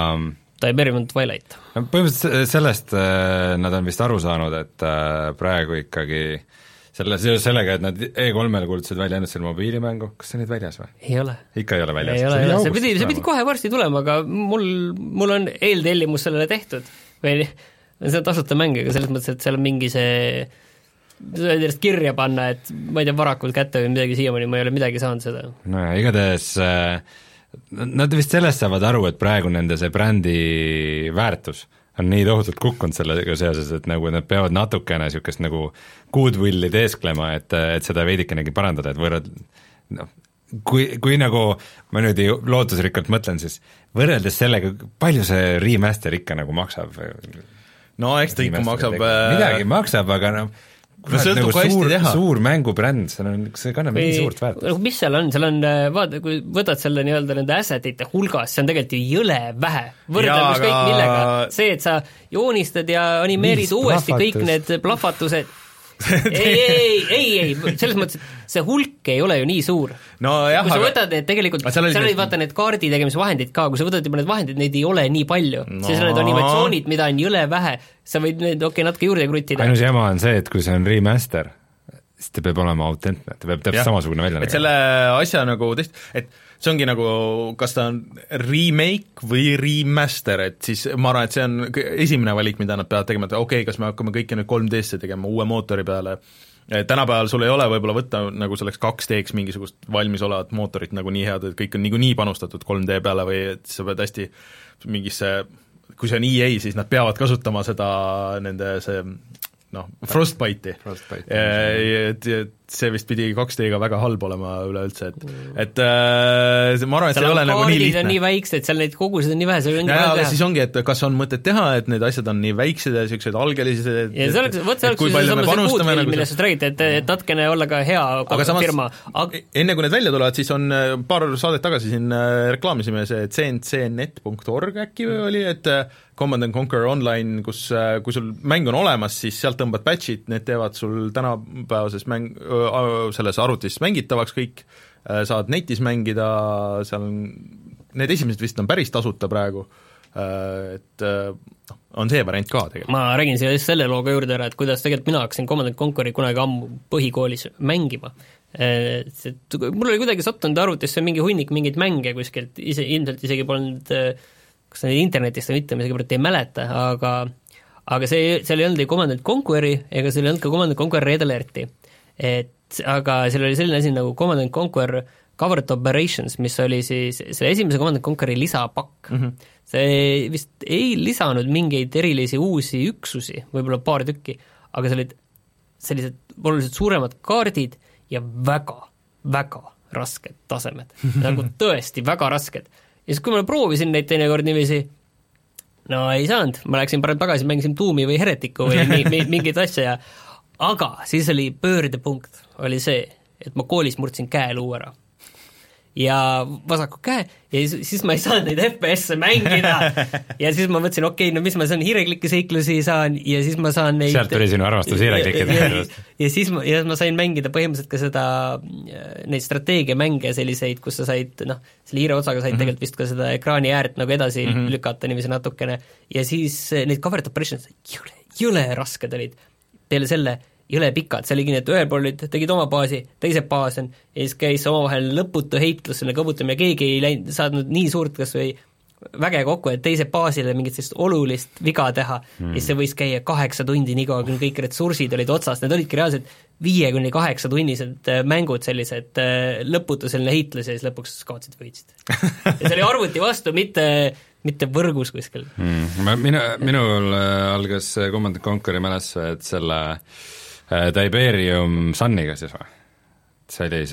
Tiberium Twilight. No, põhimõtteliselt sellest äh, nad on vist aru saanud, et äh, praegu ikkagi selle, seoses sellega, et nad E kolmele kuulutasid välja ennast selle mobiilimängu, kas see on nüüd väljas või? Ei ole. Ikka ei ole väljas? Ei ole, ei ole, see pidi, see pidi kohe varsti tulema, aga mul, mul on eeltellimus sellele tehtud. Või see on tasuta mäng, aga selles mõttes, et seal on mingi see sa võid järjest kirja panna, et ma ei tea, varakult kätte või midagi siiamaani, ma ei ole midagi saanud seda. No ja igatahes äh, nad vist sellest saavad aru, et praegu nende see brändi väärtus on nii tohutult kukkunud sellega seoses, et nagu nad peavad natukene niisugust nagu goodwilli teesklema, et, et seda veidikenegi parandada, et võrreld noh, kui, kui nagu ma nüüd lootusrikkalt mõtlen, siis võrreldes sellega, palju see remaster ikka nagu maksab? No eks ta ikka maksab midagi maksab, aga noh no sõltub nagu suur, suur mängubränd, see, on, see kannab mingi suurt väärtust. Mis seal on, seal on, vaata, kui võtad selle nii-öelda nende assetite hulgas, see on tegelikult ju jõle vähe, võrdlemus aga... kõik millega, see, et sa joonistad ja animeerid Mis uuesti plahvatus. Kõik need plahvatused, ei, ei, ei, ei, selles mõttes, et see hulk ei ole ju nii suur. No jah, kui sa aga... võtad need tegelikult, seal olid need... vaata need kaardi tegemise vahendid ka, kui sa võtad juba need vahendid, neid ei ole nii palju no., siis on need animatsioonid, mida on jõle vähe, sa võid need okei okay, natuke juurde kruttida. Ainus jama on see, et kui see on remaster, siis ta peab olema autentne, ta peab täpselt samasugune välja nägema. Et selle asja nagu test, et see ongi nagu, kas ta on remake või remaster, et siis ma arvan, et see on esimene valik, mida nad peavad tegema, et okei okay,, kas me hakkame kõike nüüd kolm D-sse tegema uue mootori peale, tänapäeval sul ei ole võib-olla võtta nagu selleks kaks D-ks mingisugust valmis olevat mootorit nagu nii head, et kõik on niikuinii panustatud kolm D peale või et sa pead hästi mingisse kui see on E A, siis nad peavad kasutama seda, nende see noh, Frostbite'i. Frostbite. Et, et see vist pidi kaks D-ga väga halb olema üleüldse, et et äh, ma arvan, et see ei ole nagu nii lihtne. on nii väiksed, seal neid kogusid on nii vähe, seal on ja, aga siis ongi, et kas on mõtet teha, et need asjad on nii väiksed ja niisugused algelised, et ja see oleks, võt see oleks seesama see Goodwill, nagu millest sa räägid, et, et natukene olla ka hea aga samas, firma. Aga enne kui need välja tulevad, siis on paar saadet tagasi siin reklaamisime see C N C net punkt org äkki või oli, et Command and Conquer Online, kus, kui sul mäng on olemas, siis sealt tõmbad patch'id, need teevad sul tänapäevases mäng, selles arvutis mängitavaks kõik, saad netis mängida, seal on, need esimesed vist on päris tasuta praegu, et on see variant ka tegelikult. Ma räägin siia selle looga juurde ära, et kuidas tegelikult mina hakkasin Command and Conqueri kunagi ammu põhikoolis mängima. Et mul oli kuidagi sattunud arvutisse mingi hunnik mingeid mänge kuskilt, ise, ilmselt isegi polnud kas need internetist või mitte, ma isegi ei mäleta, aga aga see, seal ei olnud ei Command and Conqueri ega seal ei olnud ka Command and Conquer Red Alerti. Et aga seal oli selline asi nagu Command and Conquer Covert Operations, mis oli siis see esimese Command and Conqueri lisapakk. Mm-hmm. See vist ei lisanud mingeid erilisi uusi üksusi, võib-olla paar tükki, aga see olid sellised oluliselt suuremad kaardid ja väga, väga rasked tasemed. Nagu tõesti väga rasked. Ja siis, kui ma proovisin neid teinekord niiviisi, no ei saanud, ma läksin parem tagasi, mängisin Doomi või Heretiku või mi, mi, mingit asja, aga siis oli pöördepunkt, oli see, et ma koolis murdsin käeluu ära. Ja vasaku käe ja siis, siis ma ei saanud neid F P S-e mängida ja siis ma mõtlesin, okei okay,, no mis ma saan, hiireklikke seiklusi saan ja siis ma saan neid sealt tuli sinu armastus hiireklikkide ja, ja, ja siis ma, ja ma sain mängida põhimõtteliselt ka seda, neid strateegiamänge selliseid, kus sa said, noh, selle hiire otsaga said mm -hmm. tegelikult vist ka seda ekraani äärt nagu edasi mm -hmm. lükata niiviisi natukene ja siis neid Covert Operations jõle, jõle rasked olid peale selle jõle pikad, see oligi nii, et ühel pool olid, tegid oma baasi, teised baas on ja siis käis omavahel lõputu heitlus, selle kõbutamine, keegi ei läinud, saanud nii suurt kas või väge kokku, et teise baasile mingit sellist olulist viga teha mm. ja see võis käia kaheksa tundi, nii kaua, kui kõik ressursid olid otsas, need olidki reaalselt viie kuni kaheksa tunnised mängud sellised, lõputu selline heitlus ja siis lõpuks kaotsid võitsid. ja see oli arvuti vastu, mitte mitte võrgus kuskil mm.. Minu, minul algas Command and Conqueri mälestused selle Tiberium Sunniga siis või? See oli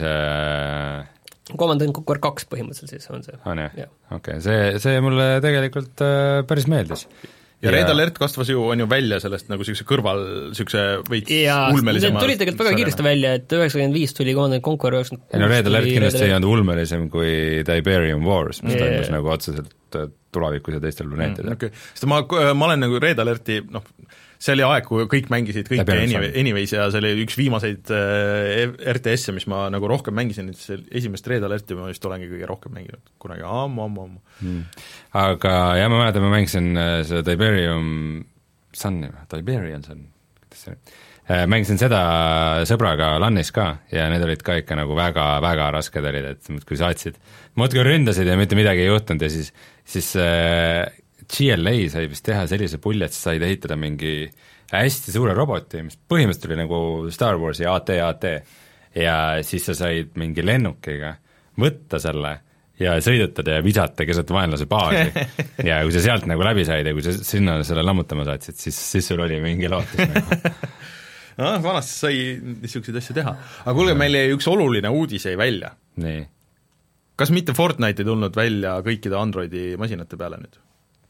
see Command and Conquer kaks põhimõtteliselt siis on see. On jah? Ja. Okei, okay. see, see mulle tegelikult äh, päris meeldis. ja, ja Red Alert kasvas ju, on ju välja sellest nagu niisuguse kõrval, niisuguse veits ulmelisema. Ja tulid tegelikult väga kiiresti välja, et üheksakümmend viis tuli Command and Conquer üheksakümmend kuus. No Red Alert kindlasti ei olnud ulmelisem kui Tiberium Wars, mis yeah. toimus nagu otseselt tulevikus ja teistel planeetidel. Mm, okay. Sest ma, ma olen nagu Red Alerti, noh, see oli aeg, kui kõik mängisid kõike anyway, anyways ja see oli üks viimaseid äh, R T S-e, mis ma nagu rohkem mängisin, et see esimest Red Alerti ma vist olengi kõige rohkem mänginud, kunagi ammu, ammu, ammu hmm.. Aga jah, ma mäletan, ma mängisin äh, seda Tiberium Sunni, Tiberium Sun, kuidas see äh, mängisin seda sõbraga LANis ka ja need olid ka ikka nagu väga-väga rasked olid, et kui saatsid, muudkui ründasid ja mitte midagi ei juhtunud ja siis, siis äh, G L A sai vist teha sellise pulli, et sa said ehitada mingi hästi suure roboti, mis põhimõtteliselt oli nagu Star Warsi A T A T ja siis sa said mingi lennukiga võtta selle ja sõidutada ja visata keset vaenlase baasi ja kui sa sealt nagu läbi said ja kui sa sinna selle lammutama saatsid, siis, siis sul oli mingi lootus nagu. No, vanasti sai niisuguseid asju teha. Aga kuulge, meil jäi üks oluline uudis jäi välja. Nii. Kas mitte Fortnite ei tulnud välja kõikide Androidi masinate peale nüüd?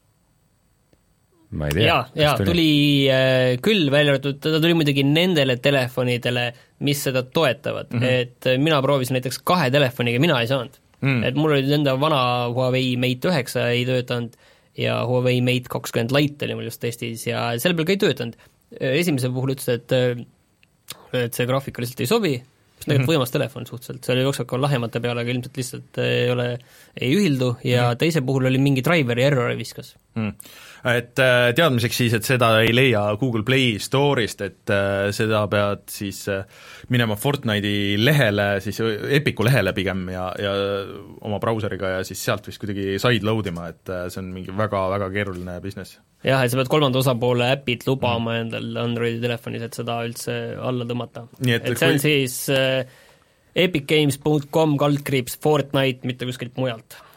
Ma ei tea. Jaa, jaa, tuli, tuli äh, küll välja arvatud, ta tuli muidugi nendele telefonidele, mis seda toetavad, mm -hmm. et mina proovisin näiteks kahe telefoniga, mina ei saanud mm.. et mul oli enda vana Huawei Mate üheksa ei töötanud ja Huawei Mate kakskümmend Lite oli mul just testis ja selle peal ka ei töötanud. Esimese puhul ütles, et, et see graafikaliselt ei sobi, mis tegelikult mm -hmm. võimas telefon suhteliselt, seal jookseb ka lahemate peale, aga ilmselt lihtsalt ei ole, ei ühildu ja mm -hmm. teise puhul oli mingi driveri error viskas mm.. Et teadmiseks siis, et seda ei leia Google Play Store'ist, et seda pead siis minema Fortnite'i lehele, siis Epicu lehele pigem ja, ja oma brauseriga ja siis sealt vist kuidagi side load ima, et see on mingi väga-väga keeruline business. Jah, et sa pead kolmanda osapoole äpid lubama mm. endal Androidi telefonis, et seda üldse alla tõmmata. Et, et see on kui... siis äh, epicgames punkt com kaldkriips Fortnite, mitte kuskilt mujalt.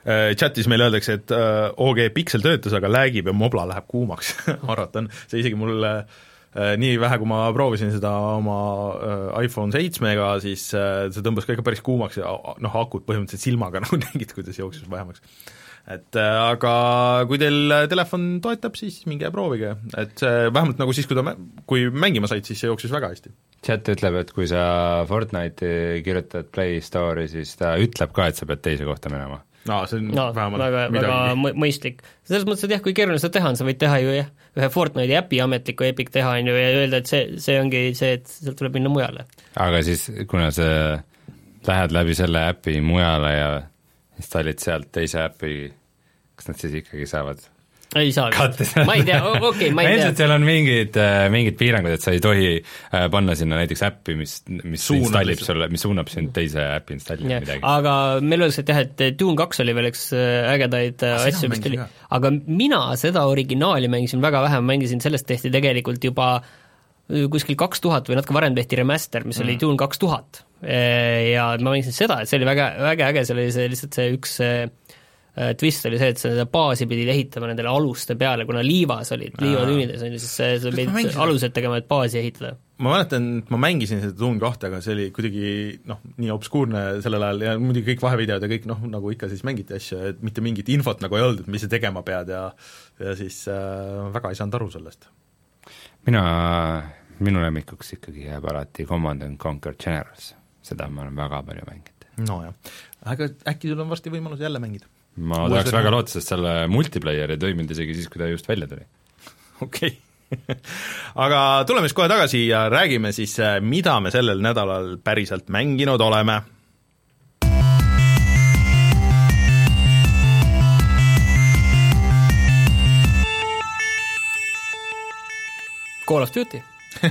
chatis meile öeldakse, et O G Pixel töötas, aga lagib ja Mobla läheb kuumaks arvata on, see isegi mulle nii vähe, kui ma proovisin seda oma iPhone seitsmega, siis see tõmbas ka ikka päris kuumaks ja noh, akut põhimõtteliselt silmaga nagu nägid, kuidas jooksis vähemaks. Et aga kui teil telefon toetab, siis minge proovige, et vähemalt nagu siis, kui, ta, kui mängima said, siis see jooksis väga hästi. Chat ütleb, et kui sa Fortnite'i kirjutad Play Store'i, siis ta ütleb ka, et sa pead teise kohta minema. No, see on no, vähemalt väga, väga mõistlik. Selles mõttes, et jah, kui keeruline seda teha on, sa võid teha ju jah, ühe Fortnite'i äpi ametliku Epic teha on ju ja öelda, et see, see ongi see, et sealt tuleb minna mujale. Aga siis, kuna sa lähed läbi selle äpi mujale ja installid sealt teise äpi, kas nad siis ikkagi saavad ei saa, ma ei tea, okei okay,, ma ei tea. Seal on mingid, mingid piirangud, et sa ei tohi panna sinna näiteks äppi, mis, mis installib sulle, mis suunab sind teise äpi installima midagi. Aga meil öeldakse, et jah, et Dune kaks oli veel üks ägedaid ah, asju, mis tuli, aga mina seda originaali mängisin väga vähe, mängisin, sellest tehti tegelikult juba kuskil kaks tuhat või natuke varem tehti remaster, mis mm. oli Dune kaks tuhat ja ma mängisin seda, et see oli väga, väga äge, see oli see, lihtsalt see üks twist oli see, et seda baasi pidid ehitama nendele aluste peale, kuna liivas olid, liivatüünides on ju, siis sa pidid alused tegema, et baasi ehitada. Ma mäletan, et ma mängisin seda Dune kahte, aga see oli kuidagi noh, nii obskuurne sellel ajal ja muidugi kõik vahevideod ja kõik noh, nagu ikka siis mängiti asju, et mitte mingit infot nagu ei olnud, et mis sa tegema pead ja, ja siis äh, väga ei saanud aru sellest. Mina, minu lemmikuks ikkagi jääb alati Command and Conquer Generals, seda ma olen väga palju mänginud. No jah, aga äkki sul on varsti võimalus jälle mängida? Ma tahaks väga loota, sest selle multiplayer ei toiminud isegi siis, kui ta just välja tuli. Okei okay. Aga tuleme siis kohe tagasi ja räägime siis, mida me sellel nädalal päriselt mänginud oleme. Call of Duty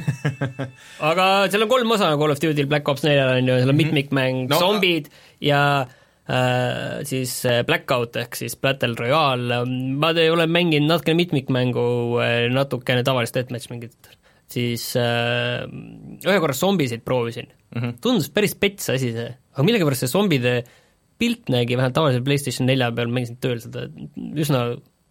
aga seal on kolm osa Call of Duty, Black Ops neljal on ju, seal on mitmikmäng, no, zombid ja Äh, siis Blackout ehk siis Battle Royale, ma te olen mänginud natukene mitmikmängu, natukene tavalist deathmatch mingit, siis äh, ühe korra zombisid proovisin mm, -hmm. tundus päris pets asi see, aga millegipärast see zombide pilt nägi vähemalt tavaliselt PlayStation nelja peal, mängisin tööl seda üsna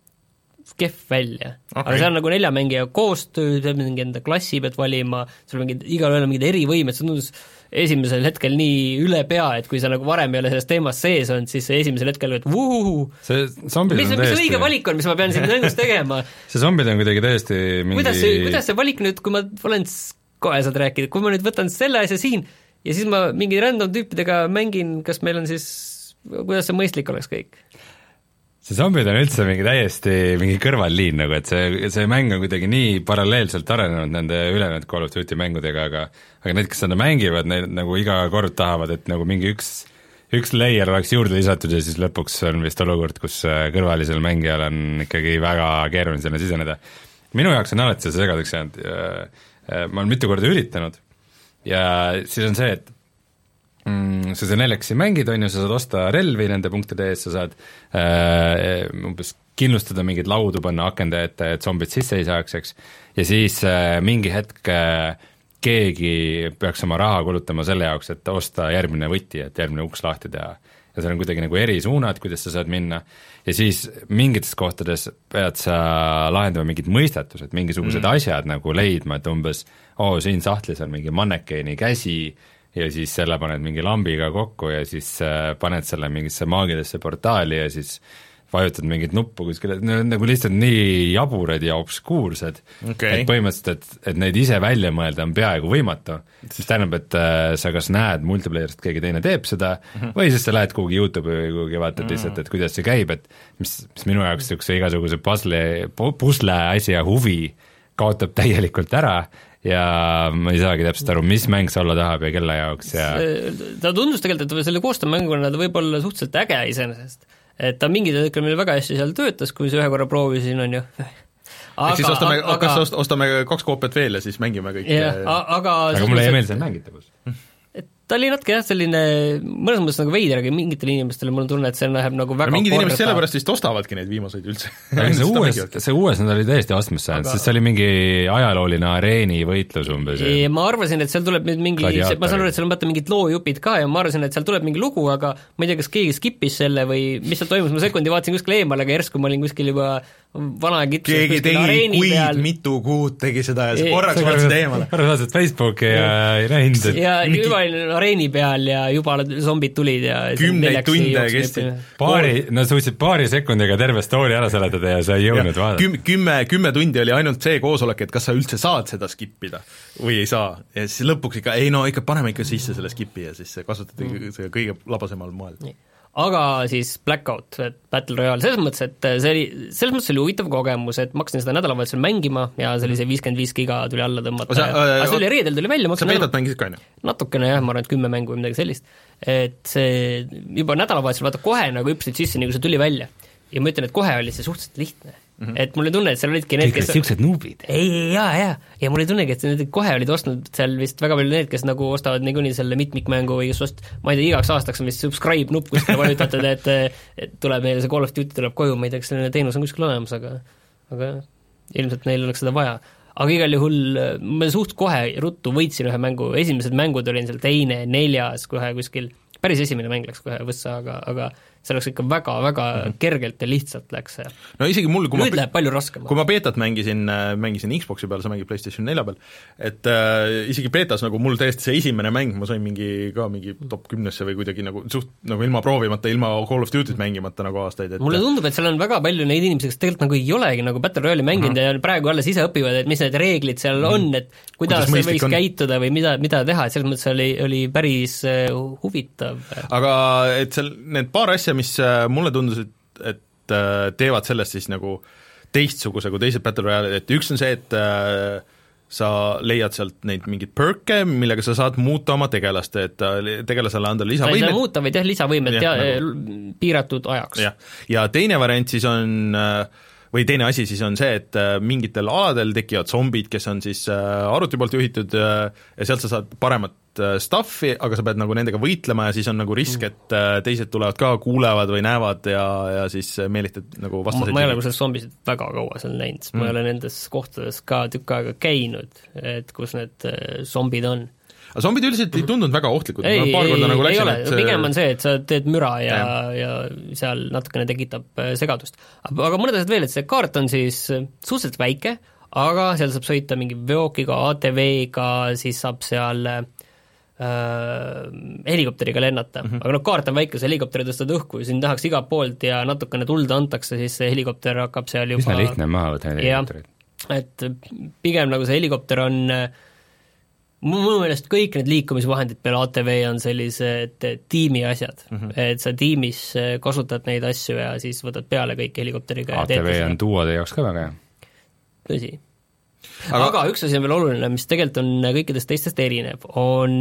kehv välja okay., aga see on nagu nelja mängija koostöö, mingi enda klassi pead valima, sul on mingid, igal ühel on mingid erivõimed, see tundus esimesel hetkel nii üle pea, et kui sa nagu varem ei ole selles teemas sees olnud, siis esimesel hetkel et vuhuhu, see zombid mis, on mis täiesti... õige valik on, mis ma pean siin mängus tegema? see zombid on kuidagi täiesti mingi kuidas see, kuidas see valik nüüd, kui ma olen kohe saad rääkida, kui ma nüüd võtan selle asja siin ja siis ma mingi random tüüpidega mängin, kas meil on siis, kuidas see mõistlik oleks kõik? see zombid on üldse mingi täiesti mingi kõrvalliin nagu, et see, see mäng on kuidagi nii paralleelselt arenenud nende ülejäänud Call of Duty mängudega, aga aga need, kes seda mängivad, need nagu iga kord tahavad, et nagu mingi üks, üks layer oleks juurde lisatud ja siis lõpuks on vist olukord, kus kõrvalisel mängijal on ikkagi väga keeruline sinna siseneda. Minu jaoks on alati see segadaks jäänud, ma olen mitu korda üritanud ja siis on see, et mm, sa see neljaksi mängid, on ju, sa saad osta relvi nende punktide ees, sa saad äh, umbes kindlustada mingeid laudu, panna akende ette, et zombid sisse ei saaks, eks, ja siis äh, mingi hetk äh, keegi peaks oma raha kulutama selle jaoks, et osta järgmine võti, et järgmine uks lahti teha. Ja seal on kuidagi nagu eri suunad, kuidas sa saad minna, ja siis mingites kohtades pead sa lahendama mingid mõistatused, mingisugused mm. asjad nagu leidma, et umbes oo, siin sahtlis on mingi mannekeeni käsi, ja siis selle paned mingi lambiga kokku ja siis paned selle mingisse maagilisse portaali ja siis vajutad mingit nuppu kuskile, nagu lihtsalt nii jaburad ja obskuursed okay., et põhimõtteliselt, et, et neid ise välja mõelda on peaaegu võimatu, siis tähendab, et äh, sa kas näed multiplayer'ist, keegi teine teeb seda mm -hmm. või siis sa lähed kuhugi YouTube'i või kuhugi vaatad mm -hmm. lihtsalt, et kuidas see käib, et mis, mis minu jaoks niisuguse igasuguse pusle, pusle asja huvi kaotab täielikult ära ja ma ei saagi täpselt aru, mis mäng see olla tahab ja kelle jaoks ja ta tundus tegelikult, et selle koostöömänguna ta võib olla suhteliselt äge iseenesest, et ta mingid hetkel meil väga hästi seal töötas, kui see ühe korra proovisin, on ju. Ehk siis ostame, aga, kas ostame kaks koopiat veel ja siis mängime kõik. Yeah, aga aga mulle ei meeldi see mängitavus. et ta oli natuke jah, selline mõnes mõttes nagu veider, aga mingitele inimestele mul on tunne, et see läheb nagu väga no, mingid korda. inimesed sellepärast vist ostavadki neid viimaseid üldse. see uues, see uues nad oli täiesti astmesse saanud aga..., sest see oli mingi ajalooline areeni võitlus umbes. ma arvasin, et seal tuleb nüüd mingi, ma saan aru, et seal on vaata mingid loojupid ka ja ma arvasin, et seal tuleb mingi lugu, aga ma ei tea, kas keegi skippis selle või mis seal toimus, ma sekundi vaatasin kuskil eemal, aga järsku ma olin kuskil juba vana kitsus keegi tegi kuid peal. Mitu kuud tegi seda ja see korraks vaatasid eemale. korraks vaatasid Facebooki ja ei näinud. ja mingi... juba olin areeni peal ja juba zombid tulid ja kümneid tunde kestid. paari, no suutsid paari sekundiga terve story ära seletada ja sa ei jõudnud vaadata. Küm, kümme, kümme tundi oli ainult see koosolek, et kas sa üldse saad seda skippida või ei saa. Ja siis lõpuks ikka, ei no ikka paneme ikka sisse selle skippi ja siis kasutati mm. see kõige labasemal moel. Nii. Aga siis Blackout, et Battle Royale, selles mõttes, et see oli, selles mõttes oli huvitav kogemus, et ma hakkasin seda nädalavahetusel mängima ja see oli see viiskümmend viis giga tuli alla tõmmata. Sa, äh, aga see oli reedel tuli välja. Sa peetad mängisid ka, on ju? Natukene jah, ma arvan, et kümme mängu või midagi sellist. Et see juba nädalavahetusel vaata kohe nagu hüppasid sisse, nii kui see tuli välja. Ja ma ütlen, et kohe oli see suhteliselt lihtne. Mm-hmm. Et mul ei tunne, et seal olidki need, kes siuksed nuubid. Ei, jaa, jaa. Ja mul ei tunnegi, et need kohe olid ostnud seal vist väga palju need, kes nagu ostavad niikuinii selle mitmikmängu või kes ost, ma ei tea, igaks aastaks on vist subscribe nupp kuskil valutatud, et, et tuleb meile see Call of Duty tuleb koju, ma ei tea, kas selline teenus on kuskil olemas, aga aga ilmselt neil oleks seda vaja. Aga igal juhul ma suht kohe ruttu võitsin ühe mängu, esimesed mängud olin seal teine, neljas kohe kuskil, päris esimene mäng läks kohe võssa, aga, aga see oleks ikka väga-väga mm-hmm. kergelt ja lihtsalt läks see. No isegi mul, kui nüüd ma, läheb palju raskemalt. Kui ma beetat mängisin, mängisin Xboxi peal, sa mängid PlayStation nelja peal, et äh, isegi beetas nagu mul täiesti see esimene mäng, ma sain mingi ka mingi top kümnesse või kuidagi nagu suht nagu ilma proovimata, ilma Call of Duty't mängimata nagu aastaid. Et... mulle tundub, et seal on väga palju neid inimesi, kes tegelikult nagu ei olegi nagu Battle Royale'i mänginud mm-hmm. ja praegu alles ise õpivad, et mis need reeglid seal mm-hmm. on, et kuidas, kuidas see võiks on... käituda või mida, mida teha, et selles mõttes oli, oli päris uh, huvitav. Aga et seal need paar asja, mis uh, mulle tundus, et, et äh, teevad sellest siis nagu teistsuguse kui teised Battle Royale, et üks on see, et äh, sa leiad sealt neid mingeid perke, millega sa saad muuta oma tegelast, et tegelasele anda lisavõimet. sa ei saa muuta, vaid jah, lisavõimet ja, ja nagu... piiratud ajaks. Ja. ja teine variant siis on või teine asi siis on see, et mingitel aladel tekivad zombid, kes on siis arvuti poolt juhitud ja sealt sa saad paremat stuffi, aga sa pead nagu nendega võitlema ja siis on nagu risk, et teised tulevad ka, kuulevad või näevad ja, ja siis meelitad nagu vastaseid. Ma, ma ei ole kusagil zombisid väga kaua seal näinud, mm. ma ei ole nendes kohtades ka tükk aega käinud, et kus need zombid on. Aga zombid üldiselt ei tundunud väga ohtlikud, ei, paar korda nagu läksin, ei ole, et pigem on see, et sa teed müra ja, ja, ja seal natukene tekitab segadust. aga mõned asjad veel, et see kaart on siis suhteliselt väike, aga seal saab sõita mingi veokiga, A T V-ga, siis saab seal Äh, helikopteriga lennata, mm-hmm. aga noh, kaart on väike, see helikopteri tõstad õhku ja siin tahaks igalt poolt ja natukene tulda antakse, siis see helikopter hakkab seal juba üsna lihtne maha võtta helikopterid. Et pigem nagu see helikopter on minu meelest kõik need liikumisvahendid peale A T V on sellised tiimi asjad, mm-hmm. et sa tiimis kasutad neid asju ja siis võtad peale kõik helikopteriga A T V on duode jaoks ka väga hea. Tõsi. Aga... aga üks asi on veel oluline, mis tegelikult on kõikidest teistest erinev, on,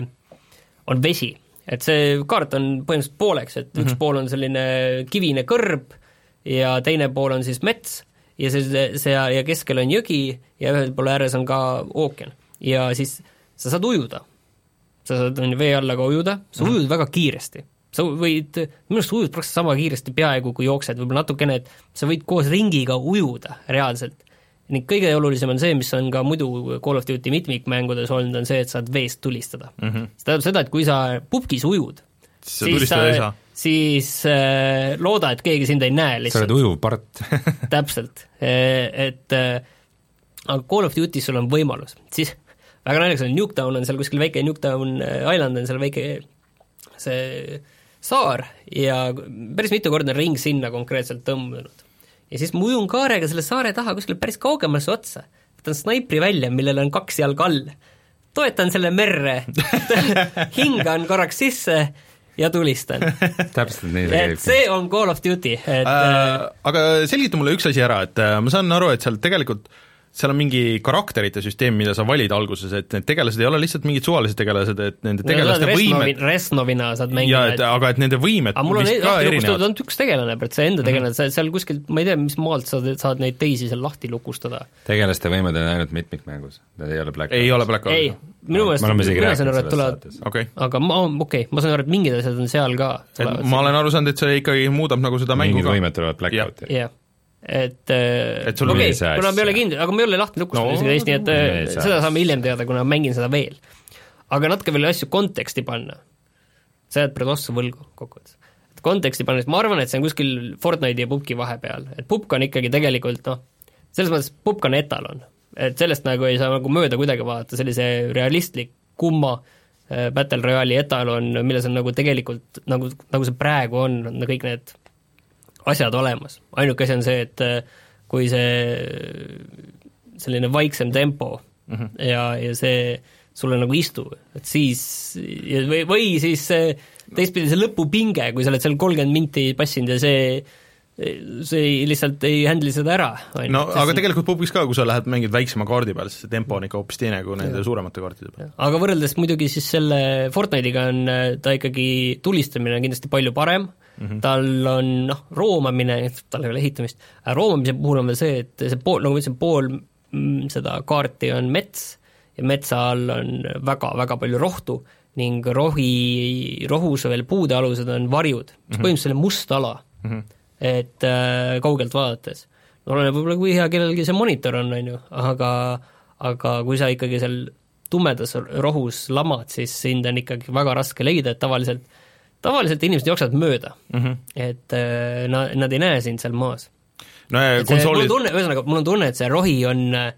on vesi. Et see kaart on põhimõtteliselt pooleks, et mm-hmm. üks pool on selline kivine kõrb ja teine pool on siis mets ja, see, see, ja keskel on jõgi ja ühel pool ääres on ka ookean. Ja siis sa saad ujuda. Sa saad vee alla ka ujuda, sa mm-hmm. ujud väga kiiresti. Sa võid, minu arust ujud praktiliselt sama kiiresti peaaegu kui jooksed, võib-olla natukene, et sa võid koos ringiga ujuda reaalselt. Ning kõige olulisem on see, mis on ka muidu Call of Duty mitmikmängudes olnud, on see, et saad veest tulistada. Mm-hmm. See tähendab seda, et kui sa pupkis ujud, siis sa, sa siis äh, looda, et keegi sind ei näe lihtsalt. sa oled ujuv part. Täpselt. Et äh, aga Call of Duty sul on võimalus. Siis väga naljakas on Nuketown on seal kuskil väike, Nuketown Island on seal väike see saar ja päris mitu korda ring sinna konkreetselt tõmbunud. Ja siis ma ujun kaarega selle saare taha kuskil päris kaugemasse otsa. Võtan snaipri välja, millel on kaks jalga all. Toetan selle merre, hingan korraks sisse ja tulistan. Täpselt nii see käib. See on Call of Duty. Et, äh, aga selgita mulle üks asi ära, et ma saan aru, et seal tegelikult seal on mingi karakterite süsteem, mida sa valid alguses, et need tegelased ei ole lihtsalt mingid suvalised tegelased, et nende tegelaste no, võimed Resnovina saad mängida. Et, aga et nende võimed vist ka erinevad. On üks tegelane, see enda tegelane, mm-hmm. seal kuskil, ma ei tea, mis maalt saad, saad neid teisi seal lahti lukustada. Tegelaste võimed on ainult mitmikmängus, need ei ole Black Ops. Ei ole Black Ops. ei, minu meelest, mina saan aru, et tulevad, okay. aga ma, okei okay,, ma saan aru, et mingid asjad on seal ka. ma olen aru saanud, et see ikkagi muudab nagu seda mängu ka. Mingid võimed tulevad Blackouti. jah, et okei, okay, kuna me ei ole kindel, aga me ei ole lahti lukus no, isegi teist, nii et nee, seda saame hiljem teada, kuna mängin seda veel. Aga natuke veel asju konteksti panna. sa jääd praegu ossa võlgu kokkuvõttes. Et konteksti pannes, ma arvan, et see on kuskil Fortnite'i ja Pupki vahepeal, et Pupk on ikkagi tegelikult noh, selles mõttes Pupk on etalon, et sellest nagu ei saa nagu mööda kuidagi vaadata, sellise realistlik kumma äh, Battle Royale'i etalon, milles on nagu tegelikult, nagu, nagu see praegu on, on kõik need asjad olemas. Ainuke asi on see, et äh, kui see selline vaiksem tempo mm-hmm. ja, ja see sulle nagu istu, et siis või, või siis teistpidi see lõpupinge, kui sa oled seal kolmkümmend minti passinud ja see see lihtsalt ei handli seda ära. No aga see... tegelikult Pupkis ka, kui sa lähed mängid väiksema kaardi peal, siis see tempo on ikka hoopis teine kui nende suuremate kaartide peal. Aga võrreldes muidugi siis selle Fortnite'iga on ta ikkagi tulistamine on kindlasti palju parem, mm-hmm. tal on noh, roomamine, tal ei ole ehitamist, roomamise puhul on veel see, et see pool, nagu ma ütlesin, pool seda kaarti on mets ja metsa all on väga-väga palju rohtu ning rohi, rohus veel puude alused on varjud, mis mm-hmm. põhimõtteliselt must ala, mm-hmm. et äh, kaugelt vaadates. No oleneb võib-olla, kui hea kellelgi see monitor on, on ju, aga, aga kui sa ikkagi seal tumedas rohus lamad, siis sind on ikkagi väga raske leida, et tavaliselt, tavaliselt inimesed jooksevad mööda, mm-hmm. et äh, nad, nad ei näe sind seal maas. No, ja konsoolid... mul on tunne, ühesõnaga, mul on tunne, et see rohi on äh,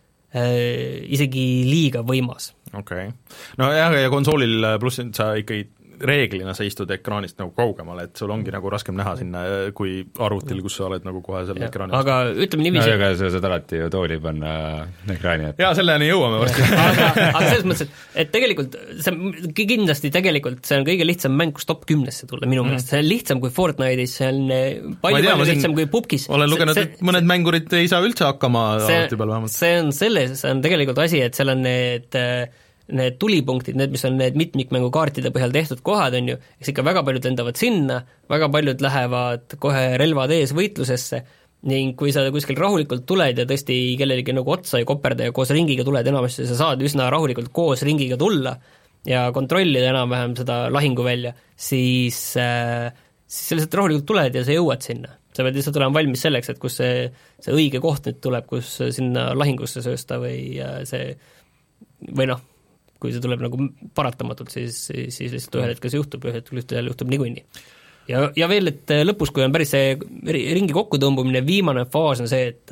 isegi liiga võimas. Okei. Okay. No jah, ja konsoolil pluss sa ikkagi reeglina sa istud ekraanist nagu kaugemale, et sul ongi nagu raskem näha sinna kui arvutil, kus sa oled nagu kohe selle ekraani. Aga ütleme niiviisi... No aga sa saad alati ju tooli panna ekraani. Et... Jaa, selleni jõuame varsti. aga, aga selles mõttes, et, et tegelikult see kindlasti tegelikult see on kõige lihtsam mäng, kus top kümnesse tulla minu meelest. Mm. See on lihtsam kui Fortnite'is, see on palju, tea, palju lihtsam kui Pupkis. Olen lugenud, see, et mõned mängurid ei saa üldse hakkama arvuti peal vähemalt. See on selles, see on tegelikult asi, et seal on need need tulipunktid, need, mis on need mitmikmängukaartide põhjal tehtud kohad, on ju, eks ikka väga paljud lendavad sinna, väga paljud lähevad kohe relvad ees võitlusesse ning kui sa kuskil rahulikult tuled ja tõesti kellelegi nagu otsa ei koperda ja koos ringiga tuled enamasti, sa saad üsna rahulikult koos ringiga tulla ja kontrollida enam-vähem seda lahinguvälja, siis, äh, siis sa lihtsalt rahulikult tuled ja sa jõuad sinna. Sa pead lihtsalt olema valmis selleks, et kus see, see õige koht nüüd tuleb, kus sinna lahingusse söösta või äh, see või noh, kui see tuleb nagu paratamatult, siis, siis lihtsalt ühel hetkel see juhtub, ühel hetkel juhtub niikuinii. Ja, ja veel, et lõpus, kui on päris see ringi kokkutõmbumine, viimane faas on see, et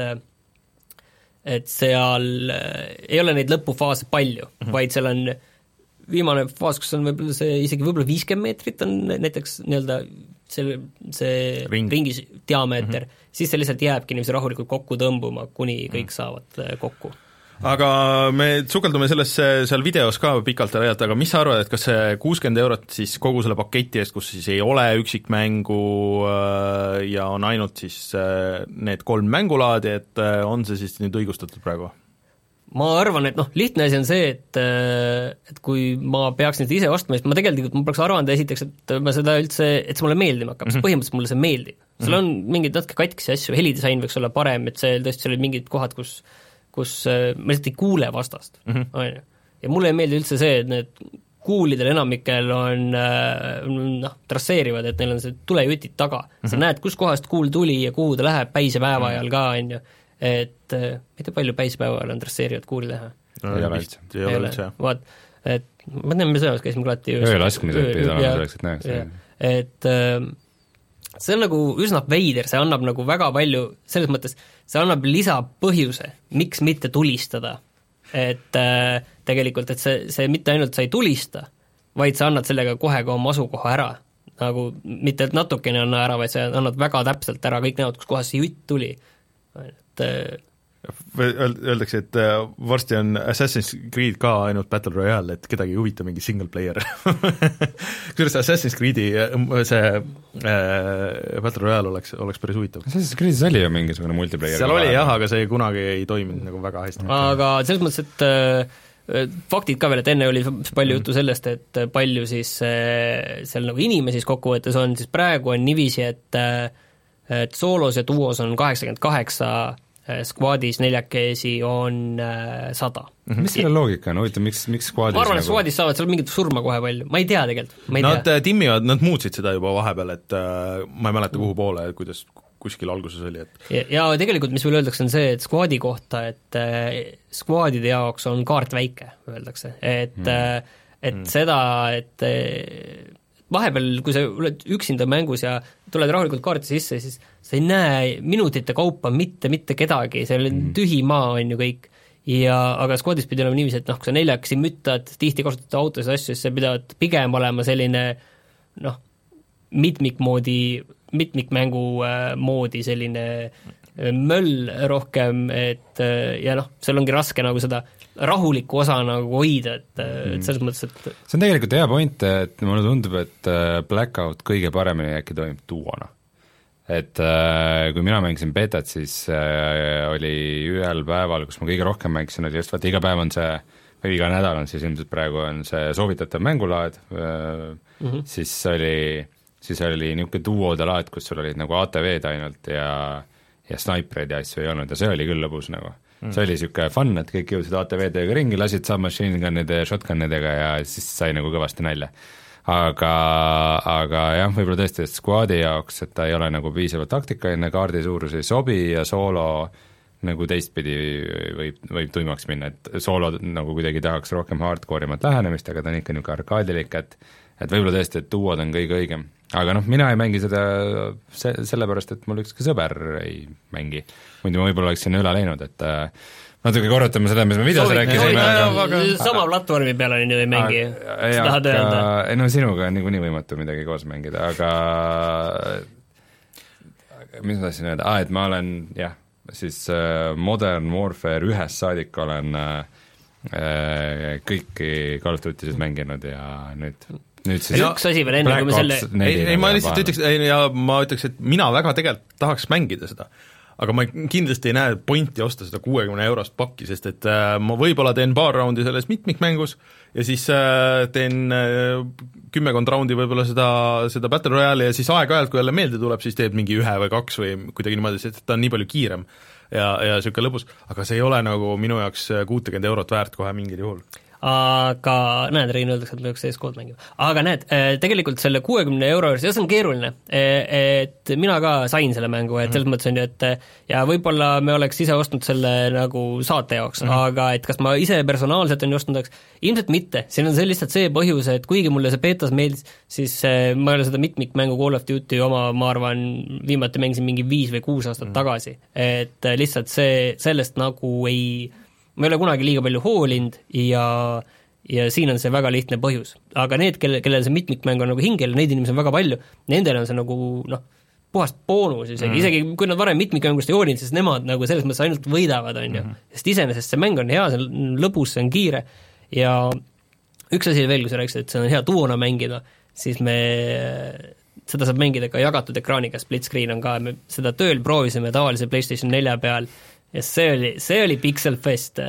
et seal ei ole neid lõpufaase palju, mm-hmm. vaid seal on viimane faas, kus on võib-olla see isegi võib-olla viiskümmend meetrit on näiteks nii-öelda see, see Ring. ringis diameeter, mm-hmm. siis see lihtsalt jääbki niiviisi rahulikult kokku tõmbuma, kuni kõik mm-hmm. saavad kokku. Aga me sukeldume sellesse seal videos ka pikalt ja laialt, aga mis sa arvad, et kas see kuuskümmend eurot siis kogu selle paketi eest, kus siis ei ole üksikmängu ja on ainult siis need kolm mängulaadi, et on see siis nüüd õigustatud praegu? Ma arvan, et noh, lihtne asi on see, et, et kui ma peaks nüüd ise ostma, siis ma tegelikult, ma peaks arvanud esiteks, et ma seda üldse, et see mulle meeldima hakkab, mm-hmm. sest põhimõtteliselt mulle see meeldib. Seal on mingid natuke katkisi asju, helidisain võiks olla parem, et see tõesti seal mingid kohad, kus kus ma lihtsalt ei kuule vastast, on mm-hmm. ju. Ja mulle ei meeldi üldse see, et need kuulidel enamikel on noh, trasseerivad, et neil on see tulejutid taga. Mm-hmm. Sa näed, kus kohast kuul tuli ja kuhu ta läheb päisepäeva ajal ka, on ju. Et mitte palju päisepäeva ajal on trasseerivad kuuli teha. No, ei ole üldse. Ei ole üldse, jah. Vaat, et ma tean, me sõnavas käisime alati ööl laskmised pidi olema selleks, et näeks. Et see on nagu üsna veider, see annab nagu väga palju, selles mõttes, see annab lisapõhjuse, miks mitte tulistada. Et äh, tegelikult, et see, see mitte ainult sa ei tulista, vaid sa annad sellega kohe ka oma asukoha ära. Nagu mitte et natukene anna ära, vaid sa annad väga täpselt ära, kõik näod, kus kohas see jutt tuli. Et äh, öeldakse, et varsti on Assassin's Creed ka ainult Battle Royale, et kedagi ei huvita mingi single player. Kuidas Assassin's Creed'i see äh, Battle Royale oleks, oleks päris huvitav. Assassin's Creed'is oli ju mingisugune multiplayer. Seal oli jah, aga see kunagi ei toiminud nagu väga hästi. Aga selles mõttes, et äh, faktid ka veel, et enne oli palju juttu sellest, et palju siis äh, seal nagu inimesi kokkuvõttes on, siis praegu on niiviisi, et, äh, et soolos ja duos on kaheksakümmend kaheksa Squadis neljakesi on sada. Mm-hmm. Mis selle loogika on, huvitav, miks, miks Squadis ma arvan, et nagu... Squadis saavad seal mingit surma kohe palju, ma ei tea tegelikult. Nad tea. timmivad, nad muutsid seda juba vahepeal, et äh, ma ei mäleta kuhu poole, kuidas kuskil alguses oli, et ja, ja tegelikult, mis veel öeldakse, on see, et Squadi kohta, et äh, Squadide jaoks on kaart väike, öeldakse, et mm. äh, et mm. seda, et äh, vahepeal, kui sa oled üksinda mängus ja tuled rahulikult kaarti sisse, siis sa ei näe minutite kaupa mitte, mitte kedagi, see on mm. tühi maa, on ju kõik, ja aga Squadis pidi olema niiviisi, et noh, kui sa neljakesi müttad, tihti kasutad autosid asju, siis sa pidavad pigem olema selline noh, mitmikmoodi, mitmikmängu äh, moodi selline äh, möll rohkem, et äh, ja noh, seal ongi raske nagu seda rahulikku osa nagu hoida, et, et selles mõttes, et see on tegelikult hea point, et mulle tundub, et Blackout kõige paremini äkki toimub duona. Et äh, kui mina mängisin betat, siis äh, oli ühel päeval, kus ma kõige rohkem mängisin, oli just vaata, iga päev on see, või iga nädal on siis ilmselt praegu on see soovitatav mängulaad äh,, mm-hmm. siis oli, siis oli niisugune duode laad, kus sul olid nagu A T V-d ainult ja, ja snaipreid ja asju ei olnud ja see oli küll lõbus nagu. Mm. See oli niisugune fun, et kõik jõudsid A T V-dega ringi, lasid submachine gun'ide ja shotgun'idega ja siis sai nagu kõvasti nalja. Aga, aga jah, võib-olla tõesti, et squadi jaoks, et ta ei ole nagu piisavalt taktikaline, kaardi suurus ei sobi ja soolo nagu teistpidi võib, võib tuimaks minna, et soolo nagu kuidagi tahaks rohkem hardcore'imat lähenemist, aga ta on ikka niisugune arkaadilik, et et võib-olla tõesti, et duod on kõige õigem. Aga noh, mina ei mängi seda se-, sellepärast, et mul ükski sõber ei mängi. Muidu ma võib-olla oleksin üle läinud, et äh, natuke korrutame seda, mis me videos rääkisime. Aga... sama platvormi peale on ju ei mängi, sa tahad öelda? Ei no sinuga on niikuinii võimatu midagi koos mängida, aga mis ma tahtsin öelda, ah, et ma olen jah, siis äh, Modern Warfare ühes saadik olen äh, kõiki Call of Duty'sid mänginud ja nüüd nüüd siis üks asi veel enne, kui me selle ei, ei, ma lihtsalt ütleks, ja ma ütleks, et mina väga tegelikult tahaks mängida seda, aga ma kindlasti ei näe pointi osta seda kuuekümne eurost pakki, sest et äh, ma võib-olla teen paar raundi selles mitmikmängus ja siis äh, teen äh, kümmekond raundi võib-olla seda, seda Battle Royale'i ja siis aeg-ajalt, kui jälle meelde tuleb, siis teed mingi ühe või kaks või kuidagi niimoodi, sest ta on nii palju kiirem ja, ja niisugune lõbus, aga see ei ole nagu minu jaoks kuutekümmet eurot väärt kohe mingil juhul. Aga näed, Rein öeldakse, et me peaks C S G-d mängima. Aga näed, tegelikult selle kuuekümne euro juures, ja see on keeruline, et mina ka sain selle mängu, et selles mm. mõttes on ju, et ja võib-olla me oleks ise ostnud selle nagu saate jaoks mm., aga et kas ma ise personaalselt on ostnud, ilmselt mitte. Siin on see lihtsalt see põhjus, et kuigi mulle see betas meeldis, siis ma ei ole seda mitmikmängu Call of Duty oma, ma arvan, viimati mängisin mingi viis või kuus aastat mm. tagasi. Et lihtsalt see, sellest nagu ei ma ei ole kunagi liiga palju hoolinud ja, ja siin on see väga lihtne põhjus. Aga need, kelle, kellel see mitmikmäng on nagu hingel, neid inimesi on väga palju, nendel on see nagu noh, puhast boonus isegi, mm. isegi kui nad varem mitmikmängust ei hoolinud, siis nemad nagu selles mõttes ainult võidavad, on ju. Mm. Sest iseenesest see mäng on hea, see on lõbus, see on kiire ja üks asi veel, kui sa rääkisid, et see on hea duona mängida, siis me seda saab mängida ka jagatud ekraaniga, split screen on ka, me seda tööl proovisime tavalise PlayStation nelja peal ja see oli, see oli Pixel Fest.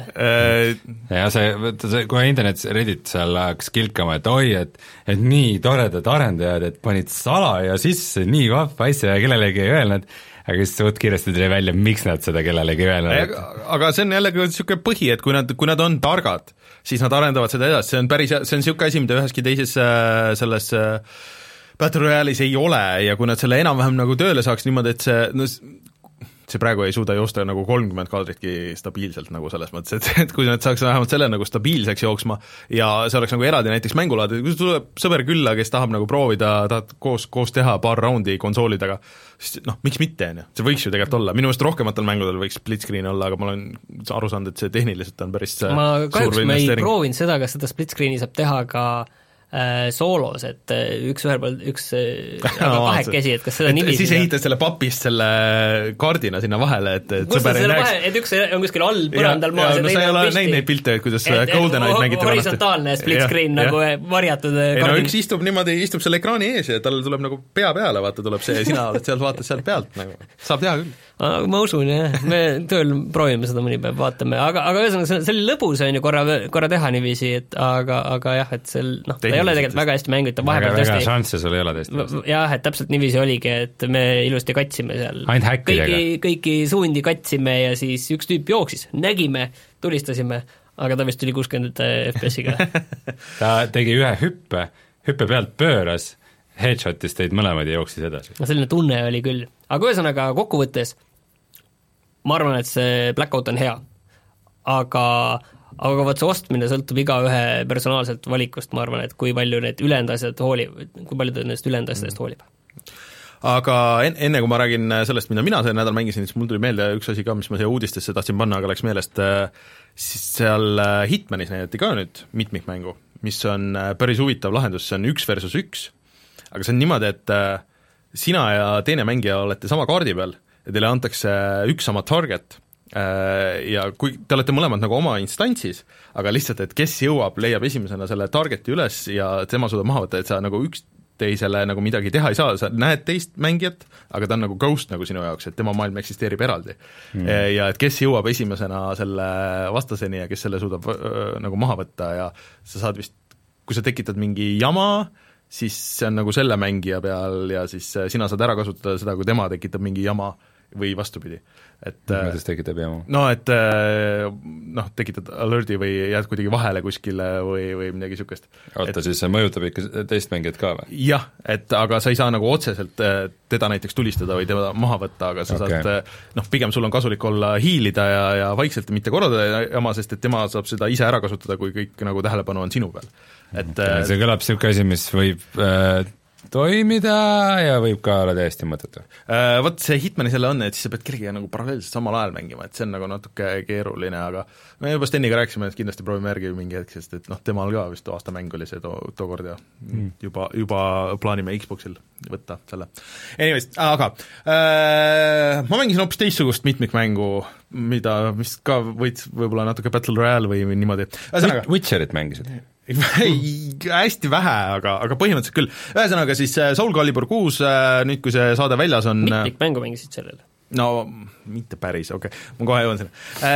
Ja see, see, kui internet Reddit seal hakkas kilkama, et oi, et, et nii toredad arendajad, et panid salaja sisse nii vahva asja ja kellelegi ei öelnud, aga siis suht kiiresti tuli välja, miks nad seda kellelegi ei öelnud. Et... aga see on jällegi niisugune põhi, et kui nad, kui nad on targad, siis nad arendavad seda edasi, see on päris, see on niisugune asi, mida üheski teises selles Battle Royale'is ei ole ja kui nad selle enam-vähem nagu tööle saaks niimoodi, et see no, see praegu ei suuda joosta nagu kolmkümmend kaadritki stabiilselt nagu selles mõttes, et, et kui nad saaks vähemalt selle nagu stabiilseks jooksma ja see oleks nagu eraldi näiteks mängulaad, kui tuleb sõber külla, kes tahab nagu proovida, tahab koos, koos teha paar raundi konsoolidega, siis noh, miks mitte, on ju, see võiks ju tegelikult olla, minu meelest rohkematel mängudel võiks split screen olla, aga ma olen aru saanud, et see tehniliselt on päris ma kahjuks ma ei proovinud seda, kas seda split screeni saab teha ka soolos, et üks ühel pool, üks aga no, kahekesi, et kas seda nimi siis ehitad selle papist selle kaardina sinna vahele, et, et sõber ei näeks. Et üks on kuskil all põrandal maas ja no sa ei ole näinud neid pilte, kuidas GoldenEye mängiti horisontaalne split screen ja, nagu ja. Varjatud ei no üks istub niimoodi, istub selle ekraani ees ja tal tuleb nagu pea peale, vaata tuleb see ja sina oled sealt, vaatad sealt pealt nagu, saab teha küll. ma usun, jah, me tööl proovime seda mõni päev, vaatame, aga, aga ühesõnaga, see oli lõbus, on ju, korra, korra teha niiviisi, et aga, aga jah, et seal, noh, ta ei ole tegelikult väga hästi mängitud, vahepeal väga, tõesti väga šansse sul ei ole tõesti. jah, et täpselt niiviisi oligi, et me ilusti katsime seal. Ainult häkkidega. Kõiki, kõiki suundi katsime ja siis üks tüüp jooksis, nägime, tulistasime, aga ta vist tuli kuuskümmend F P S-iga. ta tegi ühe hüppe, hüppe pealt pööras, headshotis teid mõlemad ja jooksis edasi. no selline tunne oli küll. Aga ühesõnaga kokkuvõttes ma arvan, et see Blackout on hea. Aga, aga võt see ostmine sõltub igaühe personaalselt valikust, ma arvan, et kui palju need ülejäänud asjad hoolib, kui palju ta nendest ülejäänud asjadest hoolib. Aga enne, kui ma räägin sellest, mida mina see nädal mängisin, siis mul tuli meelde üks asi ka, mis ma siia uudistesse tahtsin panna, aga läks meelest, siis seal Hitmanis näidati ka nüüd mitmikmängu, mis on päris huvitav lahendus, see on üks versus üks, aga see on niimoodi, et sina ja teine mängija olete sama kaardi peal ja teile antakse üks sama target ja kui te olete mõlemad nagu oma instantsis, aga lihtsalt, et kes jõuab, leiab esimesena selle targeti üles ja tema suudab maha võtta, et sa nagu üks teisele nagu midagi teha ei saa, sa näed teist mängijat, aga ta on nagu ghost nagu sinu jaoks, et tema maailm eksisteerib eraldi mm.. ja et kes jõuab esimesena selle vastaseni ja kes selle suudab äh, nagu maha võtta ja sa saad vist, kui sa tekitad mingi jama, siis see on nagu selle mängija peal ja siis sina saad ära kasutada seda, kui tema tekitab mingi jama või vastupidi. Et kuidas tekitab jama? No, et noh, tekitad alerti või jääd kuidagi vahele kuskile või, või midagi niisugust. Oota, siis see mõjutab ikka teist mängijat ka või? Jah, et aga sa ei saa nagu otseselt teda näiteks tulistada või teda maha võtta, aga sa okay. saad, noh, pigem sul on kasulik olla hiilida ja, ja vaikselt mitte korraldada jama, sest et tema saab seda ise ära kasutada, kui kõik nagu tähelepanu on sinu peal. Et, okay, see kõlab niisugune asi, mis võib äh, toimida ja võib ka olla täiesti mõttetu. Äh, vot see Hitmani selle on, et siis sa pead kellegiga nagu paralleelselt samal ajal mängima, et see on nagu natuke keeruline, aga me juba Steniga rääkisime, et kindlasti proovime järgi mingi hetk, sest et noh, temal ka vist aasta mäng oli see to- tookord ja mm. juba, juba plaanime Xboxil võtta selle. Anyways, aga äh, ma mängisin hoopis teistsugust mitmikmängu, mida, mis ka võid võib-olla natuke Battle Royale või niimoodi. Witcherit mängisid? hästi vähe, aga, aga põhimõtteliselt küll. Ühesõnaga siis Soul Calibur kuus, nüüd kui see saade väljas on mitmikmängu mängisid sellele? No mitte päris, okei okay., ma kohe jõuan sinna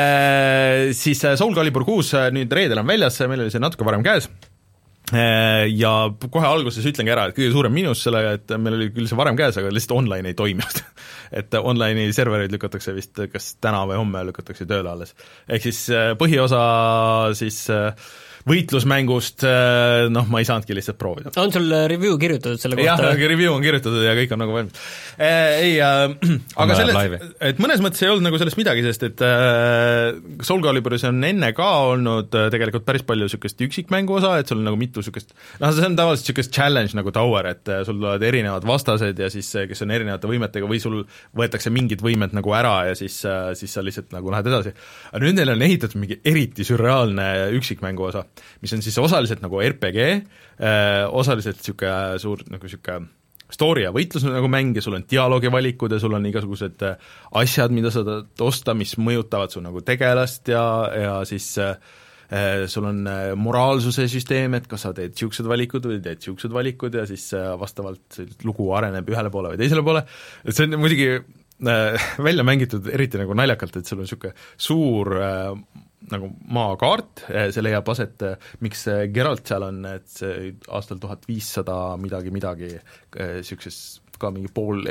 e,. Siis Soul Calibur kuus nüüd reedel on väljas, meil oli see natuke varem käes e, ja kohe alguses ütlengi ära, et kõige suurem miinus sellega, et meil oli küll see varem käes, aga lihtsalt online ei toiminud et online'i servereid lükatakse vist kas täna või homme lükatakse tööle alles. Ehk siis põhiosa siis võitlusmängust, noh, ma ei saanudki lihtsalt proovida. On sul review kirjutatud selle kohta? Jah, review on kirjutatud ja kõik on nagu valmis. Ei, äh, aga selles, et mõnes mõttes ei olnud nagu sellest midagi, sest et äh, Soul Caliburis on enne ka olnud äh, tegelikult päris palju niisugust üksikmängu osa, et sul on nagu mitu niisugust, noh, see on tavaliselt niisugust challenge nagu Tower, et äh, sul tulevad erinevad vastased ja siis, kes on erinevate võimetega või sul võetakse mingid võimed nagu ära ja siis, äh, siis sa lihtsalt nagu lähed edasi. Aga nüüd neil on ehitatud mingi eriti sürreaalne üksikmängu osa, mis on siis osaliselt nagu R P G, osaliselt niisugune suur nagu niisugune story ja võitlus nagu mäng ja sul on dialoogivalikud ja sul on igasugused asjad, mida sa tahad osta, mis mõjutavad su nagu tegelast ja, ja siis äh, sul on moraalsuse süsteem, et kas sa teed niisugused valikud või teed niisugused valikud ja siis äh, vastavalt lugu areneb ühele poole või teisele poole, et see on muidugi äh, välja mängitud eriti nagu naljakalt, et sul on niisugune suur äh, nagu maakaart, see leiab aset, miks Geralt seal on, et see aastal tuhat viissada midagi midagi, niisuguses ka mingi pool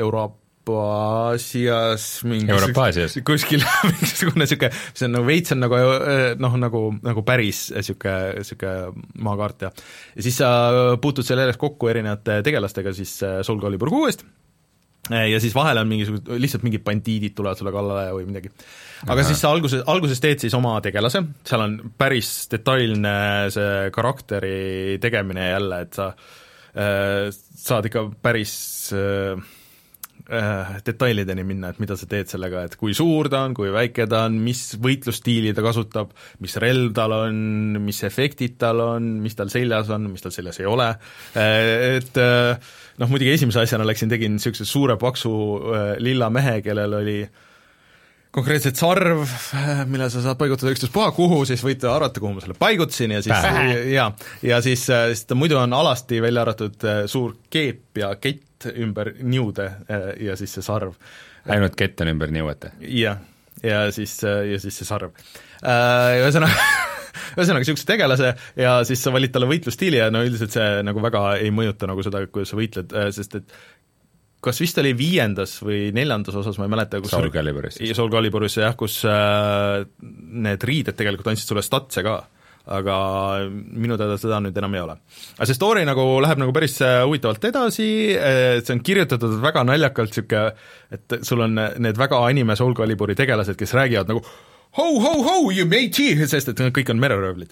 Euroopa-Aasias Euroopa-Aasias? kuskil mingisugune niisugune, see on nagu veits on nagu noh, nagu, nagu päris niisugune, niisugune maakaart ja ja siis sa puutud selle järjest kokku erinevate tegelastega siis Soul Calibur kuuest ja siis vahel on mingisugused, lihtsalt mingid bandiidid tulevad sulle kallale või midagi. Aga Aha. siis sa alguses, alguses teed siis oma tegelase, seal on päris detailne see karakteri tegemine jälle, et sa äh, saad ikka päris äh, äh, detailideni minna, et mida sa teed sellega, et kui suur ta on, kui väike ta on, mis võitlusstiili ta kasutab, mis relv tal on, mis efektid tal on, mis tal seljas on, mis tal seljas ei ole, äh, et äh, noh, muidugi esimese asjana läksin, tegin niisuguse suure paksu äh, lilla mehe, kellel oli konkreetselt sarv, mille sa saad paigutada ükstaspuha kuhu, siis võite arvata, kuhu ma selle paigutasin ja siis Pähe. ja, ja siis, siis ta muidu on alasti välja arvatud suur keep ja kett ümber niude ja siis see sarv. ainult kett on ümber niuete. jah, ja siis, ja siis see sarv. Ühesõnaga ühesõnaga niisuguse tegelase ja siis sa valid talle võitlusstiili ja no üldiselt see nagu väga ei mõjuta nagu seda, kuidas sa võitled, sest et kas vist oli viiendas või neljandas osas, ma ei mäleta, kus Soul Caliburis. Soul Caliburis, jah, kus äh, need riided tegelikult andsid sulle statse ka, aga minu teada seda nüüd enam ei ole. aga see story nagu läheb nagu päris huvitavalt edasi, see on kirjutatud väga naljakalt, niisugune, et sul on need väga anime Soul Caliburi tegelased, kes räägivad nagu ho, ho, ho, you matey, sest et kõik on mereröövlid.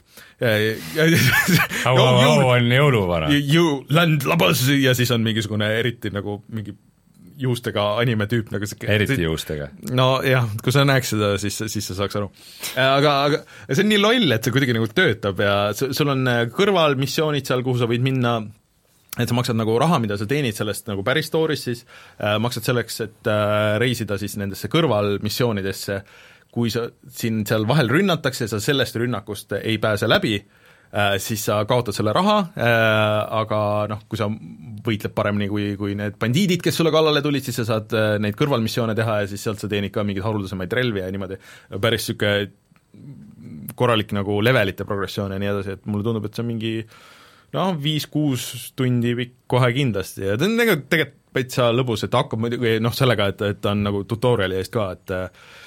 Au, au, au on jõuluvana. You land labas ja siis on mingisugune eriti nagu mingi juustega anime tüüp nagu see, eriti juustega. No jah, kui sa näeks seda, siis, siis sa saaks aru. Aga, aga see on nii loll, et see kuidagi nagu töötab ja sul on kõrval missioonid seal, kuhu sa võid minna, et sa maksad nagu raha, mida sa teenid sellest nagu päris story's siis, maksad selleks, et reisida siis nendesse kõrvalmissioonidesse, kui sa siin seal vahel rünnatakse ja sa sellest rünnakust ei pääse läbi, siis sa kaotad selle raha, aga noh, kui sa võitled paremini kui, kui need bandiidid, kes sulle kallale tulid, siis sa saad neid kõrvalmissioone teha ja siis sealt sa teenid ka mingeid haruldasemaid relvi ja niimoodi, päris niisugune korralik nagu levelite progressioon ja nii edasi, et mulle tundub, et see on mingi noh, viis-kuus tundi pikk kohe kindlasti ja ta on tegelikult, tegelikult päitsa lõbus, et hakkab muidugi noh, sellega, et, et ta on nagu tutoriali eest ka, et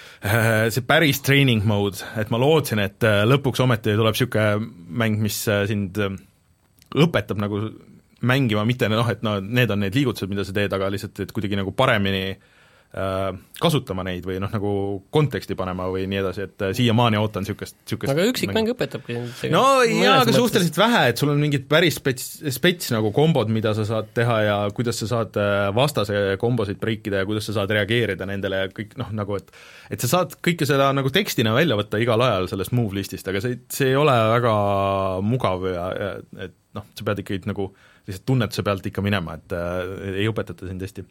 see päris training mode, et ma lootsin, et lõpuks ometi tuleb niisugune mäng, mis sind õpetab nagu mängima, mitte noh, et no need on need liigutused, mida sa teed, aga lihtsalt, et kuidagi nagu paremini kasutama neid või noh, nagu konteksti panema või nii edasi, et siiamaani ootan niisugust, niisugust aga üksikmäng õpetabki no jaa, aga suhteliselt vähe, et sul on mingid päris spets, spets nagu kombod, mida sa saad teha ja kuidas sa saad vastase kombosid breikida ja kuidas sa saad reageerida nendele ja kõik noh, nagu et et sa saad kõike seda nagu tekstina välja võtta igal ajal sellest move listist, aga see, see ei ole väga mugav ja, ja et noh, sa pead ikkagi nagu lihtsalt tunnetuse pealt ikka minema, et äh, ei õpetata sind hästi.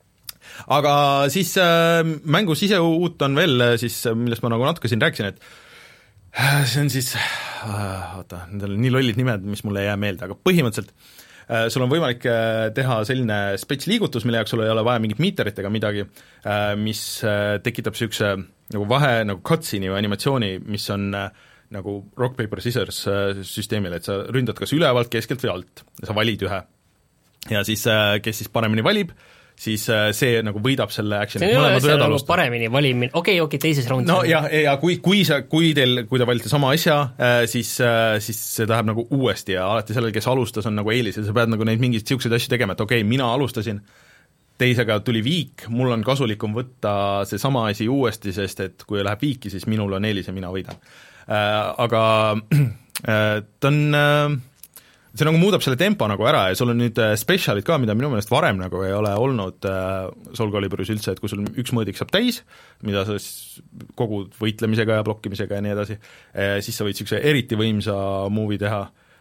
Aga siis äh, mängu siseuut on veel siis, millest ma nagu natuke siin rääkisin, et äh, see on siis äh, oota, nendel on nii lollid nimed, mis mulle ei jää meelde, aga põhimõtteliselt äh, sul on võimalik äh, teha selline spetsliigutus, mille jaoks sul ei ole vaja mingit meeterit ega midagi, äh, mis äh, tekitab niisuguse nagu vahe, nagu cutscene'i või animatsiooni, mis on äh, nagu rock, paper, scissors äh, süsteemil, et sa ründad kas ülevalt, keskelt või alt ja sa valid ühe. Ja siis äh, kes siis paremini valib, siis see nagu võidab selle action'i. see ei ole asja nagu paremini valimine, okei, okei, teises raundis. No ja, ja kui, kui sa, kui teil, kui te valite sama asja, siis, siis see läheb nagu uuesti ja alati sellel, kes alustas, on nagu eelis ja sa pead nagu neid mingeid niisuguseid asju tegema, et okei, mina alustasin, teisega tuli viik, mul on kasulikum võtta see sama asi uuesti, sest et kui läheb viiki, siis minul on eelis ja mina võidan. Aga ta on see nagu muudab selle tempo nagu ära ja sul on nüüd specialid ka, mida minu meelest varem nagu ei ole olnud Soul Caliburis üldse, et kui sul üks mõõdik saab täis, mida sa siis kogud võitlemisega ja blokkimisega ja nii edasi, siis sa võid niisuguse eriti võimsa movie teha,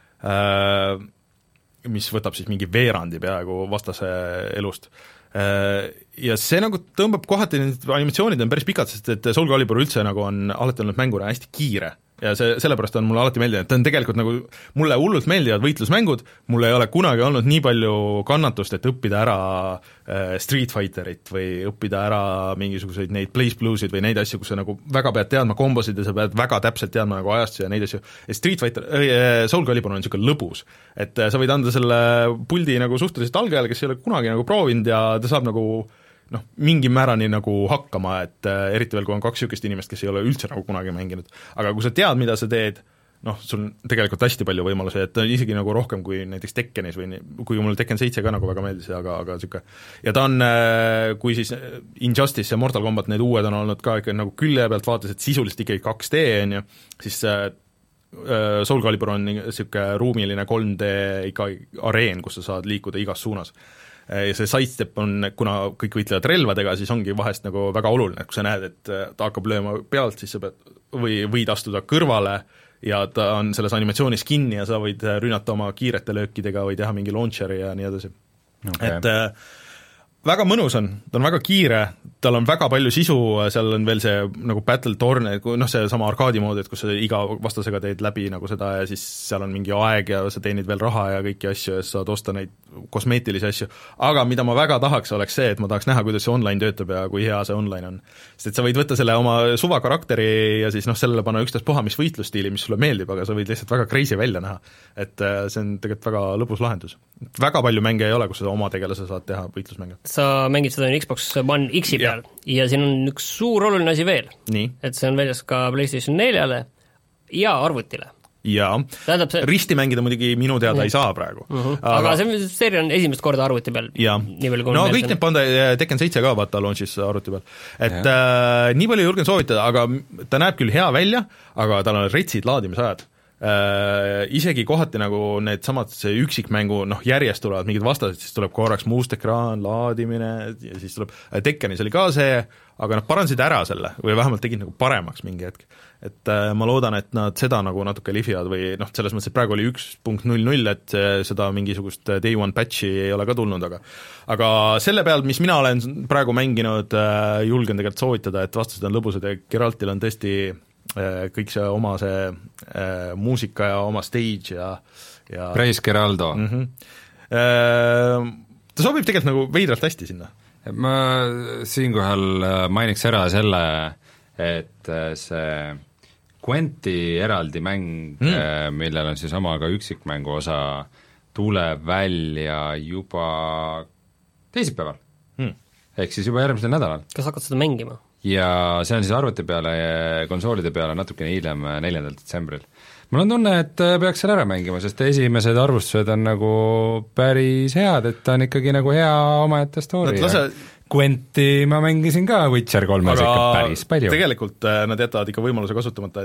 mis võtab siis mingi veerandi peaaegu vastase elust. Ja see nagu tõmbab kohati, need animatsioonid on päris pikad, sest et Soul Calibur üldse nagu on alati olnud mänguna hästi kiire ja see, sellepärast on mulle alati meeldinud, et ta on tegelikult nagu, mulle hullult meeldivad võitlusmängud, mul ei ole kunagi olnud nii palju kannatust, et õppida ära äh, Street Fighterit või õppida ära mingisuguseid neid Blaze Bluesid või neid asju, kus sa nagu väga pead teadma kombosid ja sa pead väga täpselt teadma nagu ajastusi ja neid asju, et Street Fighter äh,, Soul Calibur on niisugune lõbus, et äh, sa võid anda selle puldi nagu suhteliselt algajale, kes ei ole kunagi nagu proovinud ja ta saab nagu noh, mingi määrani nagu hakkama, et äh, eriti veel, kui on kaks niisugust inimest, kes ei ole üldse nagu kunagi mänginud. Aga kui sa tead, mida sa teed, noh, sul on tegelikult hästi palju võimalusi, et isegi nagu rohkem kui näiteks Tekkenis või nii, kuigi mulle Tekken seitse ka nagu väga meeldis, aga, aga niisugune ja ta on, äh, kui siis Injustice ja Mortal Combat, need uued on olnud ka ikka nagu külje pealt vaates, et sisuliselt ikkagi kaks D on ju, siis äh, Soul Calibur on niisugune ruumiline kolm D ikka areen, kus sa saad liikuda igas suunas. Ja see sidestep on, kuna kõik võitlevad relvadega, siis ongi vahest nagu väga oluline, et kui sa näed, et ta hakkab lööma pealt, siis sa pead või võid astuda kõrvale ja ta on selles animatsioonis kinni ja sa võid rünnata oma kiirete löökidega või teha mingi launcheri ja nii edasi okay.. Et äh, väga mõnus on, ta on väga kiire, tal on väga palju sisu, seal on veel see nagu Battle Torn, noh see sama arkaadi mood, et kus sa iga vastasega teed läbi nagu seda ja siis seal on mingi aeg ja sa teenid veel raha ja kõiki asju ja saad osta neid kosmeetilisi asju, aga mida ma väga tahaks, oleks see, et ma tahaks näha, kuidas see online töötab ja kui hea see online on. Sest et sa võid võtta selle oma suva karakteri ja siis noh, sellele panna ükstaspuha, mis võitlusstiili, mis sulle meeldib, aga sa võid lihtsalt väga crazy välja näha. Et see on tegelikult väga lõbus lahendus. Väga palju mänge ei ole, kus sa oma tegelase saad teha võitlusmänge. Sa mängid seda Xbox One X-i peal ja siin on üks suur oluline asi veel, et see on väljas ka PlayStation neljale ja arvutile. Jaa, see... risti mängida muidugi minu teada ja. Ei saa praegu. Uh-huh. Aga, aga see seeria on esimest korda arvuti peal. Jaa, no kõik need panda, Tekken seitse ka vaata launchis arvuti peal. Et äh, nii palju julgen soovitada, aga ta näeb küll hea välja, aga tal on retsid laadimisajad. Äh, isegi kohati nagu need samad see üksikmängu, noh järjest tulevad mingid vastased, siis tuleb korraks muust ekraan, laadimine ja siis tuleb, Tekkenis oli ka see, aga nad parandasid ära selle või vähemalt tegid nagu paremaks mingi hetk. Et äh, ma loodan, et nad seda nagu natuke lihvivad või noh, selles mõttes, et praegu oli üks punkt null null, et seda mingisugust day one patchi ei ole ka tulnud, aga aga selle peal, mis mina olen praegu mänginud, äh, julgen tegelikult soovitada, et vastased on lõbusad ja Geraltil on tõesti kõik see oma see äh, muusika ja oma stage ja, ja Praise Geraldo mm-hmm. äh, ta sobib tegelikult nagu veidralt hästi sinna. Ma siinkohal mainiks ära selle, et see Quenti eraldi mäng mm., millel on siis oma ka üksikmängu osa, tuleb välja juba teisipäeval mm. ehk siis juba järgmisel nädalal. Kas hakkad seda mängima? Ja see on siis arvuti peale ja konsoolide peale natukene hiljem, neljandal detsembril. Mul on tunne, et peaks selle ära mängima, sest esimesed arvustused on nagu päris head, et ta on ikkagi nagu hea omaette story. Lase... Quenti ma mängisin ka Witcher kolmes ikka päris palju. Tegelikult nad jätavad ikka võimaluse kasutamata,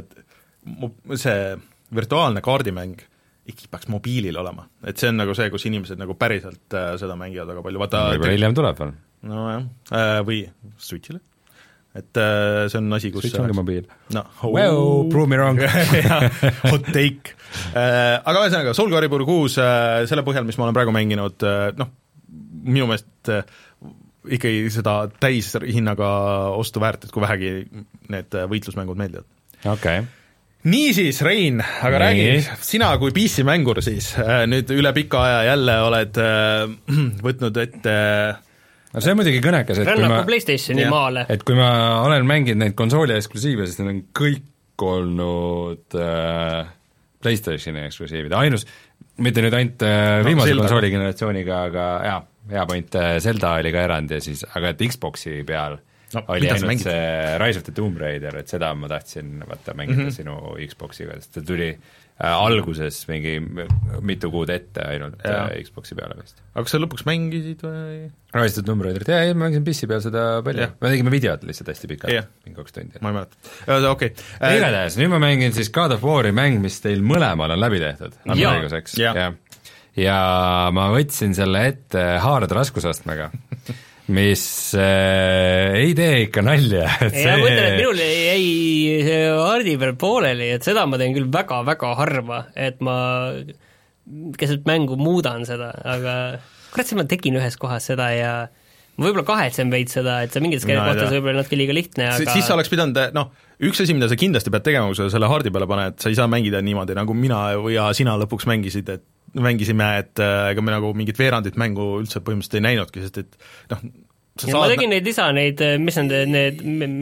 et see virtuaalne kaardimäng ikka peaks mobiilil olema. Et see on nagu see, kus inimesed nagu päriselt seda mängivad väga palju. Vaata, võib-olla hiljem tuleb veel. No jah, või Switchile. Et see on asi, kus Switch ongi mobiil. No, oh. Well, prove me wrong. Hot take. Aga ühesõnaga, Soul Calibur kuus, selle põhjal, mis ma olen praegu mänginud, noh, minu meelest ikkagi seda täishinnaga ostu väärt, et kui vähegi need võitlusmängud meeldivad. Okei. Okay. Niisiis, Rein, aga nii. Räägi, sina kui P C-mängur siis, nüüd üle pika aja jälle oled võtnud ette no see on muidugi kõnekas, et Rännaku kui ma PlayStationi ja, maale. Et kui ma olen mänginud neid konsooli eksklusiive, siis need on kõik olnud äh, PlayStationi eksklusiivid, ainus, mitte nüüd ainult äh, viimase no, konsooli generatsiooniga, aga jaa, hea point, Zelda oli ka erand ja siis, aga et Xboxi peal no, oli ainult see Rise of the Tomb Raider, et seda ma tahtsin vaata mängida mm -hmm. sinu Xboxiga, sest ta tuli äh, alguses mingi mitu kuud ette ainult äh, Xboxi peale vist. aga kas sa lõpuks mängisid või? Rise of the Tomb Raiderit, jaa, ma mängisin P C peal seda palju, me tegime videot lihtsalt hästi pikalt, mingi kaks tundi. ma ei mäleta, okei. Igatahes, nüüd ma mängin siis God of War'i mäng, mis teil mõlemal on läbi tehtud, õiguseks, ja. ja ma võtsin selle ette hard raskusastmega mis äh, ei tee ikka nalja. ja see... ma mõtlen, et minul jäi Hardi peal pooleli, et seda ma teen küll väga-väga harva, et ma keset mängu muudan seda, aga kurat, ma tegin ühes kohas seda ja ma võib-olla kahetsen veid seda, et see mingites no, kohtades võib-olla natuke liiga lihtne, aga siis sa oleks pidanud, noh, üks asi, mida sa kindlasti pead tegema, kui sa selle Hardi peale paned, sa ei saa mängida niimoodi, nagu mina ja sina lõpuks mängisid, et mängisime, et ega me nagu mingit veerandit mängu üldse põhimõtteliselt ei näinudki, sest et noh, ja ma tegin neid lisa, neid, mis on need,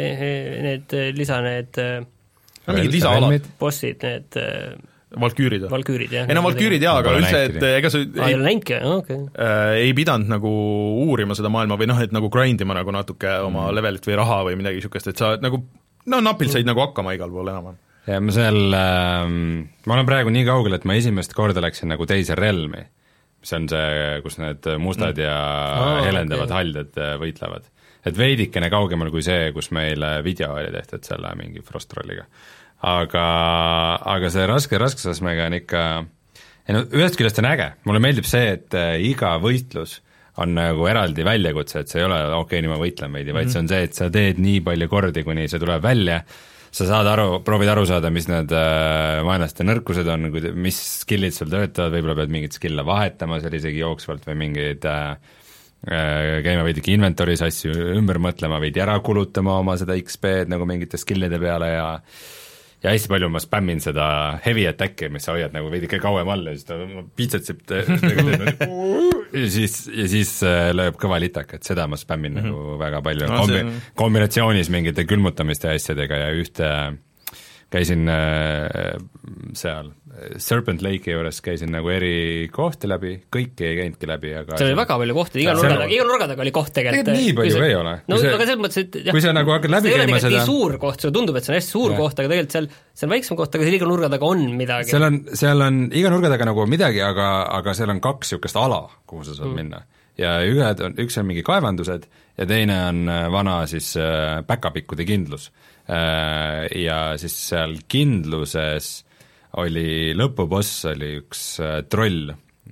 need lisa, need no, mingid lisaalad, bossid, need Valküürid. Valküürid, jah. ei no Valküürid jaa, aga üldse, et ega sa ei, ei, näinki, okay. äh, ei pidanud nagu uurima seda maailma või noh, et nagu grindima nagu natuke mm. oma levelit või raha või midagi niisugust, et sa nagu no napilt said mm. nagu hakkama igal pool enam. ja ma seal ähm, ma olen praegu nii kaugel, et ma esimest korda läksin nagu teise relmi, mis on see, kus need mustad ja oh, helendavad okay. haldjad võitlevad. Et veidikene kaugemal kui see, kus meil video oli tehtud selle mingi Frostrolliga. Aga, aga see raske raskusastmega on ikka, no ühest küljest on äge, mulle meeldib see, et iga võitlus on nagu eraldi väljakutse, et see ei ole okei okay,, nii ma võitlen veidi, vaid see on see, et sa teed nii palju kordi, kuni see tuleb välja, sa saad aru, proovid aru saada, mis need vaenlaste nõrkused on, mis skillid sul töötavad, võib-olla pead mingit skille vahetama seal isegi jooksvalt või mingeid käima veidike inventory's asju ümber mõtlema, veidi ära kulutama oma seda X P-d nagu mingite skill'ide peale ja ja hästi palju ma spämmin seda heavy attack'i, mis sa hoiad nagu veidike kauem all ja siis ta piitsetsib ja siis, ja siis lööb kõva litaka, et seda ma spämmin mm -hmm. nagu väga palju no, Kombi- see... kombinatsioonis mingite külmutamiste asjadega ja ühte käisin äh, seal Serpent Lake'i juures, käisin nagu eri kohti läbi, kõiki ei käinudki läbi, aga seal oli väga palju kohti, iga nurga taga, iga nurga taga oli koht tegelikult. Tegelikult nii palju ei ole. No see, aga selles mõttes, et jah, kui sa nagu hakkad läbi käima seda nii suur koht, sulle tundub, et see on hästi suur ja. koht, aga tegelikult seal, see on väiksem koht, aga seal iga nurga taga on midagi. seal on, seal on iga nurga taga nagu midagi, aga, aga seal on kaks niisugust ala, kuhu sa saad mm. minna. Ja ühed on, üks on mingi kaevandused ja teine on vana siis päkapikkude kindlus. Ja siis seal kindluses oli, lõpuboss oli üks troll,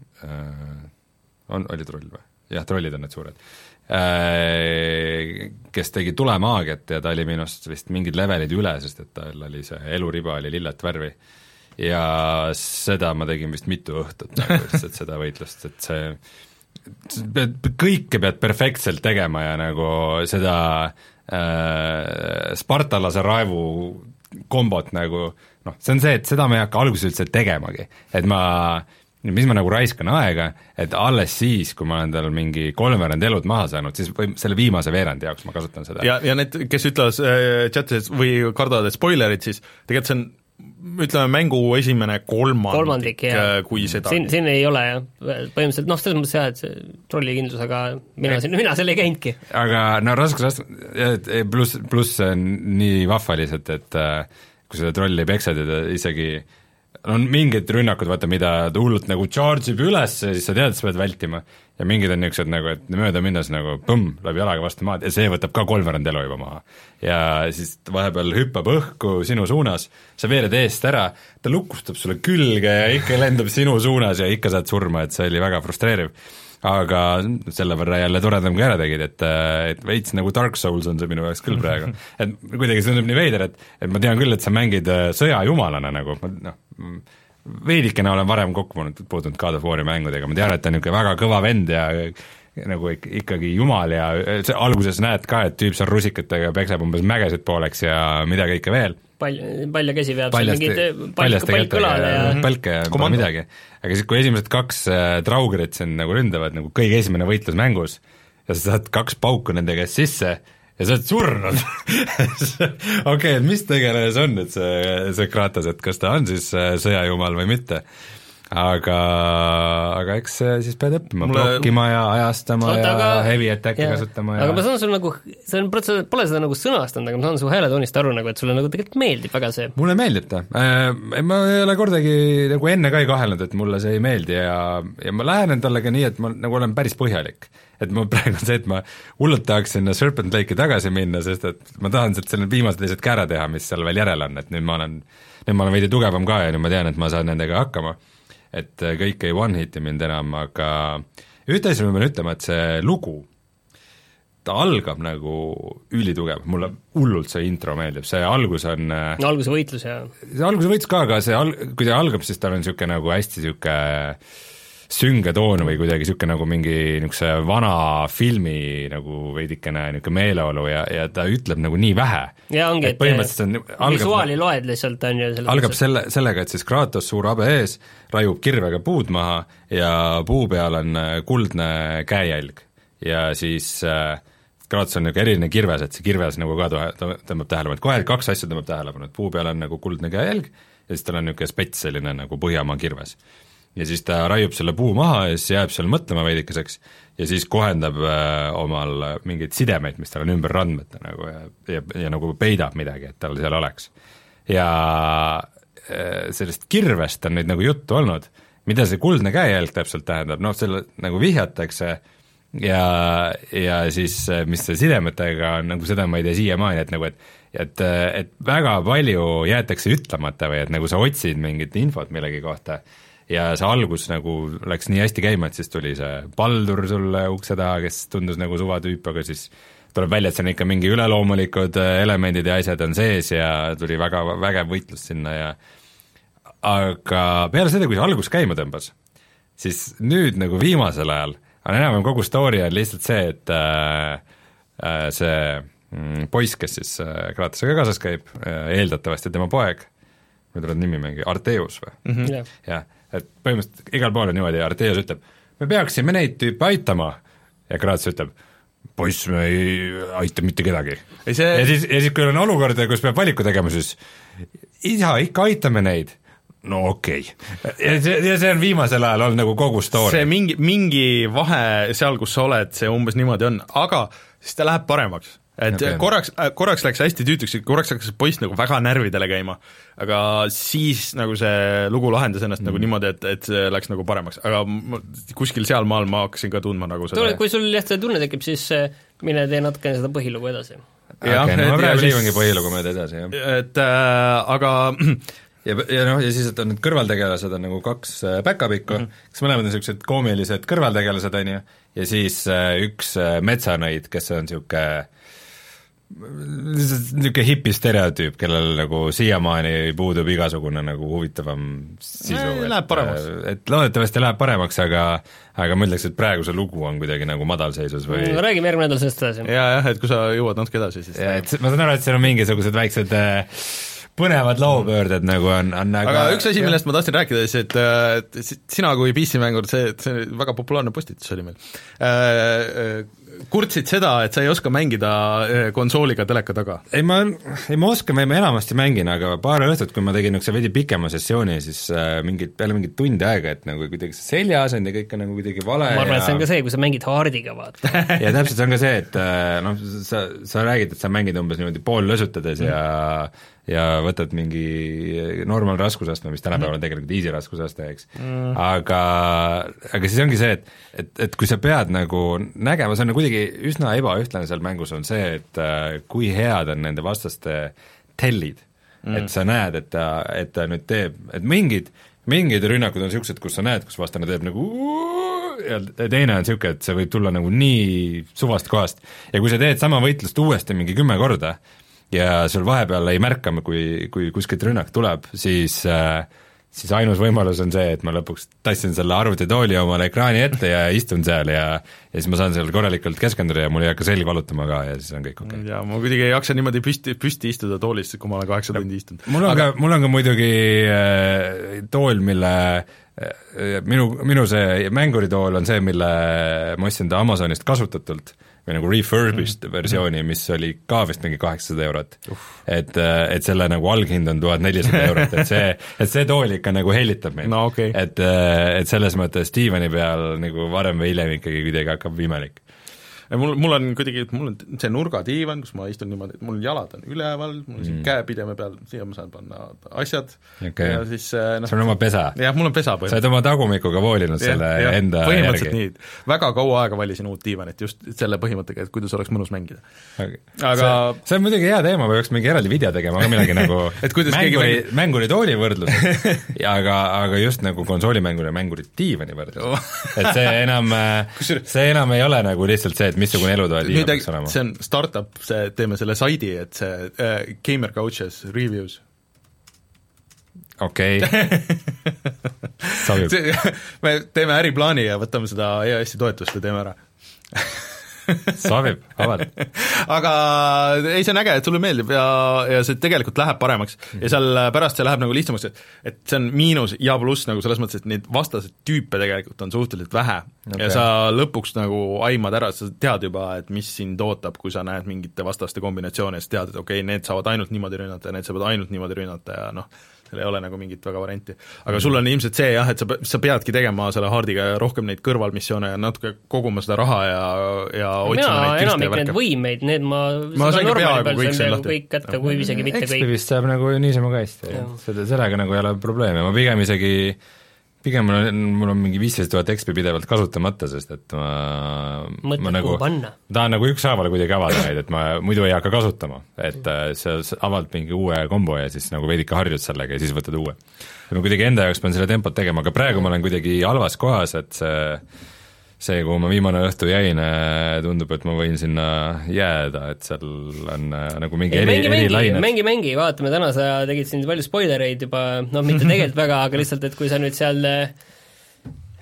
on, oli troll või? Jah, trollid on need suured, kes tegi tulemaagiat ja ta oli minust vist mingid levelid üle, sest et tal oli see eluriba oli lillet värvi. Ja seda ma tegin vist mitu õhtut nagu, et seda võitlust, et see pead, kõike pead perfektselt tegema ja nagu seda äh, spartalase raevu kombot nagu noh, see on see, et seda ma ei hakka alguses üldse tegemagi, et ma, mis ma nagu raiskan aega, et alles siis, kui ma olen tal mingi kolmveerand elud maha saanud, siis või selle viimase veerandi jaoks ma kasutan seda. ja, ja need, kes ütlevad äh, chatis või kardavad, et spoilerid, siis tegelikult see on ütleme, mängu esimene kolmandik, kolmandik kui seda. Siin, siin ei ole jah, põhimõtteliselt noh, selles mõttes jah, et see trollikindlus, aga mina, mina seal ei käinudki. Aga no raskus, raskus, pluss, pluss see on nii vahva lihtsalt, et kui seda trolli peksad ja ta isegi on mingid rünnakud, vaata, mida ta hullult nagu charge ib üles ja siis sa tead, et sa pead vältima ja mingid on niisugused nagu, et mööda minnes nagu põmm, läbi jalaga vastu maad ja see võtab ka kolmveerand elu juba maha. Ja siis vahepeal hüppab õhku sinu suunas, sa veered eest ära, ta lukustab sulle külge ja ikka lendab sinu suunas ja ikka saad surma, et see oli väga frustreeriv. Aga selle võrra jälle toredam kui ära tegid, et, et veits nagu Dark Souls on see minu jaoks küll praegu. Et kuidagi see tundub nii veider, et, et ma tean küll, et sa mängid sõjajumalana nagu, noh, veidikene olen varem kokku puutunud God of War'i mängudega, ma tean, et ta on niisugune väga kõva vend ja nagu ikkagi jumal ja see, alguses näed ka, et tüüp seal rusikatega peksab umbes mägesid pooleks ja mida kõike veel. Pal-, palja käsi peab seal mingid palk, palk kõlale ja palke ja pole midagi. Aga siis, kui esimesed kaks äh, traugerit siin nagu ründavad, nagu kõige esimene võitlus mängus ja sa saad kaks pauku nende käest sisse ja sa oled surnud okei okay,, et mis tegelane see on, et see, see Kratos, et kas ta on siis sõjajumal või mitte. Aga, aga eks siis pead õppima, Mulle... blokkima ja ajastama Oota, ja aga... heavy attack'i kasutama ja aga ma saan sul nagu, see on, pole seda nagu sõnastanud, aga ma saan su hääletoonist aru nagu, et sulle nagu tegelikult meeldib väga see. Mulle meeldib ta äh,, ma ei ole kordagi nagu enne ka ei kahelnud, et mulle see ei meeldi ja, ja ma lähenen talle ka nii, et ma nagu olen päris põhjalik. Et ma praegu on see, et ma hullult tahaks sinna Serpent Lake'i tagasi minna, sest et ma tahan sealt selle viimased teised kära teha, mis seal veel järel on, et nüüd ma olen, nüüd ma olen veidi tugevam ka ja nüüd ma tean, et ma saan nendega hakkama. Et kõik ei one-hiti mind enam, aga ühte asja ma pean ütlema, et see lugu, ta algab nagu ülitugev, mulle hullult see intro meeldib, see algus on no, alguse võitlus, jah. See alguse võitlus ka, aga see al-, kui ta algab, siis tal on niisugune nagu hästi niisugune sünge toon või kuidagi niisugune nagu mingi niisuguse vana filmi nagu veidikene niisugune meeleolu ja, ja ta ütleb nagu nii vähe. Ja ongi, et, et on, algab, visuaali loed lihtsalt on ju algab selle, sellega, et siis Kratos suur habe ees raiub kirvega puud maha ja puu peal on kuldne käejälg ja siis äh, Kratos on niisugune eriline kirves, et see kirves nagu ka tõmbab tähelepanu, et kohe kaks asja tõmbab tähelepanu, et puu peal on nagu kuldne käejälg ja siis tal on niisugune spets selline nagu Põhjamaa kirves. Ja siis ta raiub selle puu maha ja siis jääb seal mõtlema veidikeseks ja siis kohendab äh, omal mingeid sidemeid, mis tal on ümber randmete nagu ja, ja, ja nagu peidab midagi, et tal seal oleks. Ja äh, sellest kirvest on neid nagu juttu olnud, mida see kuldne käejälg täpselt tähendab, noh, selle nagu vihjatakse ja, ja siis mis see sidemetega on, nagu seda ma ei tea siiamaani, et nagu, et et, et väga palju jäetakse ütlemata või et nagu sa otsid mingit infot millegi kohta ja see algus nagu läks nii hästi käima, et siis tuli see Baldur sulle ukse taha, kes tundus nagu suvatüüp, aga siis tuleb välja, et see on ikka mingi üleloomulikud elemendid ja asjad on sees ja tuli väga vägev võitlus sinna ja aga peale seda, kui see algus käima tõmbas, siis nüüd nagu viimasel ajal aga enam-vähem kogu story on lihtsalt see, et äh, äh, see mm, poiss, kes siis äh, Kratosega kaasas käib äh,, eeldatavasti tema poeg, või tuleb nimi mingi, Arteus või mm? -hmm. Yeah. jah, et põhimõtteliselt igal pool on niimoodi ja Arteus ütleb, me peaksime neid tüüpe aitama ja Kratos ütleb, poiss, me ei aita mitte kedagi. See... ja siis, ja siis kui on olukord, kus peab valiku tegema, siis isa, ikka aitame neid. No okei okay.. ja see, ja see on viimasel ajal olnud nagu kogu story. See mingi, mingi vahe seal, kus sa oled, see umbes niimoodi on, aga siis ta läheb paremaks. Et okay. korraks, korraks läks hästi tüütuks, korraks läks poiss nagu väga närvidele käima, aga siis nagu see lugu lahendas ennast mm. nagu niimoodi, et, et see läks nagu paremaks, aga kuskil sealmaal ma hakkasin ka tundma nagu seda Tule, kui sul jah see tunne tekib, siis mine tee natuke seda põhilugu edasi. Ja, okay, no ma praegu liivangi põhilugu mööda edasi, jah. Et äh, aga ja, ja noh, ja siis, et on need kõrvaltegelased on nagu kaks päkapikku mm, -hmm. kes mõlemad on niisugused koomilised kõrvaltegelased, on ju, ja siis äh, üks äh, metsanõid, kes on niisugune niisugune hipi stereotüüp, kellel nagu siiamaani puudub igasugune nagu huvitavam sisu. Läheb paremaks. Et loodetavasti läheb paremaks, aga aga ma ütleks, et praegu see lugu on kuidagi nagu madalseisus või no, räägime järgmine nädal sellest edasi. Jaa, jah, et kui sa jõuad natuke edasi, siis ja, et ma saan aru, et seal on mingisugused väiksed põnevad loopöörded nagu on, on aga, aga üks asi, millest ma tahtsin rääkida, siis et, et sina kui P C-mängur, see, see väga populaarne postitus oli meil äh,, kurtsid seda, et sa ei oska mängida konsooliga teleka taga? ei, ma, ei ma oskan, ma enamasti mängin, aga paar õhtut, kui ma tegin niisuguse veidi pikema sessiooni, siis äh, mingid, peale mingit tundi aega, et nagu kuidagi see seljaasend ja kõik on nagu kuidagi vale ma arvan, ja... et see on ka see, kui sa mängid hardiga, vaata. ja täpselt, see on ka see, et noh, sa, sa räägid, et sa mängid umbes niimoodi pool lösutades mm. ja ja võtad mingi normal raskusastme, mis tänapäeval on tegelikult easy raskusaste, eks mm.. aga, aga siis ongi see, et, et, et kui sa pead nagu nägema, see on kuidagi üsna ebaühtlane seal mängus on see, et uh, kui head on nende vastaste tellid mm., et sa näed, et ta, et ta nüüd teeb, et mingid, mingid rünnakud on niisugused, kus sa näed, kus vastane teeb nagu ja teine on niisugune, et see võib tulla nagu nii suvast kohast ja kui sa teed sama võitlust uuesti mingi kümme korda, ja sul vahepeal ei märka, kui, kui kuskilt rünnak tuleb, siis, siis ainus võimalus on see, et ma lõpuks tassin selle arvutitooli omale ekraani ette ja istun seal ja, ja siis ma saan seal korralikult keskenduda ja mul ei hakka selg valutama ka ja siis on kõik okei okay.. jaa, ma kuidagi ei jaksa niimoodi püsti, püsti istuda toolis, kui ma olen kaheksa tundi istunud. mul on Aga... ka, mul on ka muidugi äh, tool, mille äh, minu, minu see mänguritool on see, mille ma ostsin ta Amazonist kasutatult või nagu refurbished mm. versiooni, mis oli ka vist mingi kaheksasada eurot. et, et selle nagu alghind on tuhat nelisada eurot, et see, et see tool ikka nagu hellitab meid no,. Okay. et, et selles mõttes diivani peal nagu varem või hiljem ikkagi kuidagi hakkab võimalik. mul, mul on kuidagi, mul on see nurgadiivan, kus ma istun niimoodi, et mul jalad on üleval, mul on siin mm. käepideme peal, siia ma saan panna asjad okay. ja siis noh, sul on oma pesa? jah, mul on pesa sa oled oma tagumikuga voolinud ja, selle ja, enda põhimõtteliselt järgi? nii, väga kaua aega valisin uut diivanit just selle põhimõttega, et kuidas oleks mõnus mängida okay. aga see, see on muidugi hea teema, me peaks mingi eraldi video tegema, aga millegi nagu mänguri, mänguri tooli võrdlus aga, aga just nagu konsoolimänguri ja mänguri diivani võrdlus et see enam see enam ei ole nagu lihtsalt see, et missugune elutoa diivan peaks olema. See on startup, see, teeme selle saidi, et see äh, Gamer Couches reviews. okei okay. me teeme äriplaani ja võtame seda E A S-i toetust ja teeme ära sobib, avald. aga ei, see on äge, et sulle meeldib ja, ja see tegelikult läheb paremaks ja seal pärast see läheb nagu lihtsamaks, et, et see on miinus ja pluss nagu selles mõttes, et neid vastased tüüpe tegelikult on suhteliselt vähe okay. ja sa lõpuks nagu aimad ära, sa tead juba, et mis sind ootab, kui sa näed mingite vastaste kombinatsioone, siis tead, et okei okay,, need saavad ainult niimoodi rünnata ja need saavad ainult niimoodi rünnata ja noh, seal ei ole nagu mingit väga varianti. Aga sul on ilmselt see jah, et sa, sa peadki tegema selle hardiga rohkem neid kõrvalmissioone ja natuke koguma seda raha ja, ja otsima mina, neid tüste ja enamik need võimeid, need ma, ma seda normali peal kõik, sain kõik kätte, kui isegi mitte kõik. X-P-vist saab nagu niisama ka hästi, seda, sellega nagu ei ole probleemi, ma pigem isegi pigem mul on, mul on mingi viisteist tuhat X P pidevalt kasutamata, sest et ma mõtled, ma nagu, tahan nagu ükshaaval kuidagi avada neid, et ma muidu ei hakka kasutama, et sa avald mingi uue kombo ja siis nagu veidike harjud sellega ja siis võtad uue. ja ma kuidagi enda jaoks pean selle tempot tegema, aga praegu ma olen kuidagi halvas kohas, et see see, kuhu ma viimane õhtu jäin, tundub, et ma võin sinna jääda, et seal on nagu mingi ei, eri, mängi, eri lained. Mängi, mängi, vaatame, täna sa tegid siin palju spoilereid juba, noh, mitte tegelikult väga, aga lihtsalt, et kui sa nüüd seal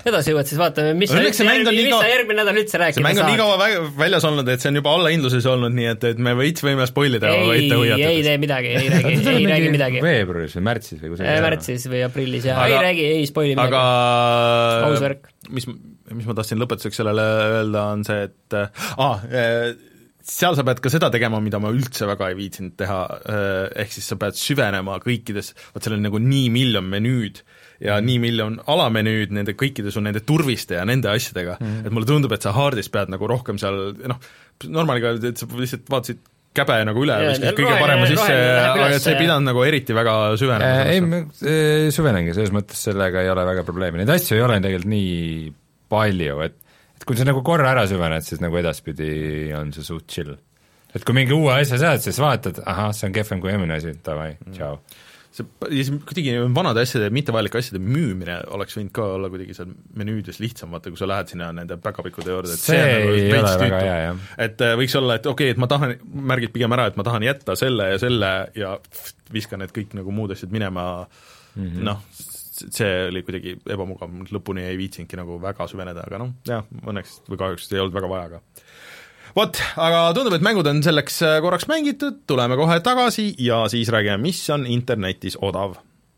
edasi jõuad, siis vaatame, mis Õnneks sa, järgmine, mis sa järgmine nädal üldse rääkida see mäng on saad. nii kaua väljas olnud, et see on juba allahindluses olnud, nii et, et me võits võime spoilida ei, ei tee midagi, ei räägi, ei räägi midagi. Veebruaris või märtsis või kusagil? Märtsis või aprillis ja aga, ei räägi, ei spoili midagi. Aga aus värk. Mis, mis ma tahtsin lõpetuseks sellele öelda, on see, et ah, seal sa pead ka seda tegema, mida ma üldse väga ei viitsinud teha, ehk siis sa pead süvenema kõikides, vaat seal on nagu nii miljon menüüd ja nii miljon alamenüüd nende kõikide su nende turviste ja nende asjadega mm, -hmm. et mulle tundub, et sa hardis pead nagu rohkem seal, noh, normaaliga, et sa lihtsalt vaatasid käbe nagu üle, viskasid kõige parema sisse, aga et sa ei pidanud nagu eriti väga süvenema. Ei, ei, süvenengi, selles mõttes sellega ei ole väga probleemi, neid asju ei ole tegelikult nii palju, et et kui sa nagu korra ära süvened, siis nagu edaspidi on see suht chill. Et kui mingi uue asja saad, siis vaatad, ahah, see on kehvem kui eelmine asi, davai, tšau. see kuidagi vanade asjade, mittevajalike asjade müümine oleks võinud ka olla kuidagi seal menüüdes lihtsam, vaata, kui sa lähed sinna nende päkapikkude juurde, et see, see nagu ei ole väga hea, jah. Et võiks olla, et okei okay,, et ma tahan, märgid pigem ära, et ma tahan jätta selle ja selle ja viskan need kõik nagu muud asjad minema, mm -hmm. noh, see oli kuidagi ebamugav, lõpuni ei viitsinudki nagu väga süveneda, aga noh, jah, õnneks või kahjuks ei olnud väga vaja ka. Vot, aga tundub, et mängud on selleks korraks mängitud, tuleme kohe tagasi ja siis räägime, mis on internetis odav.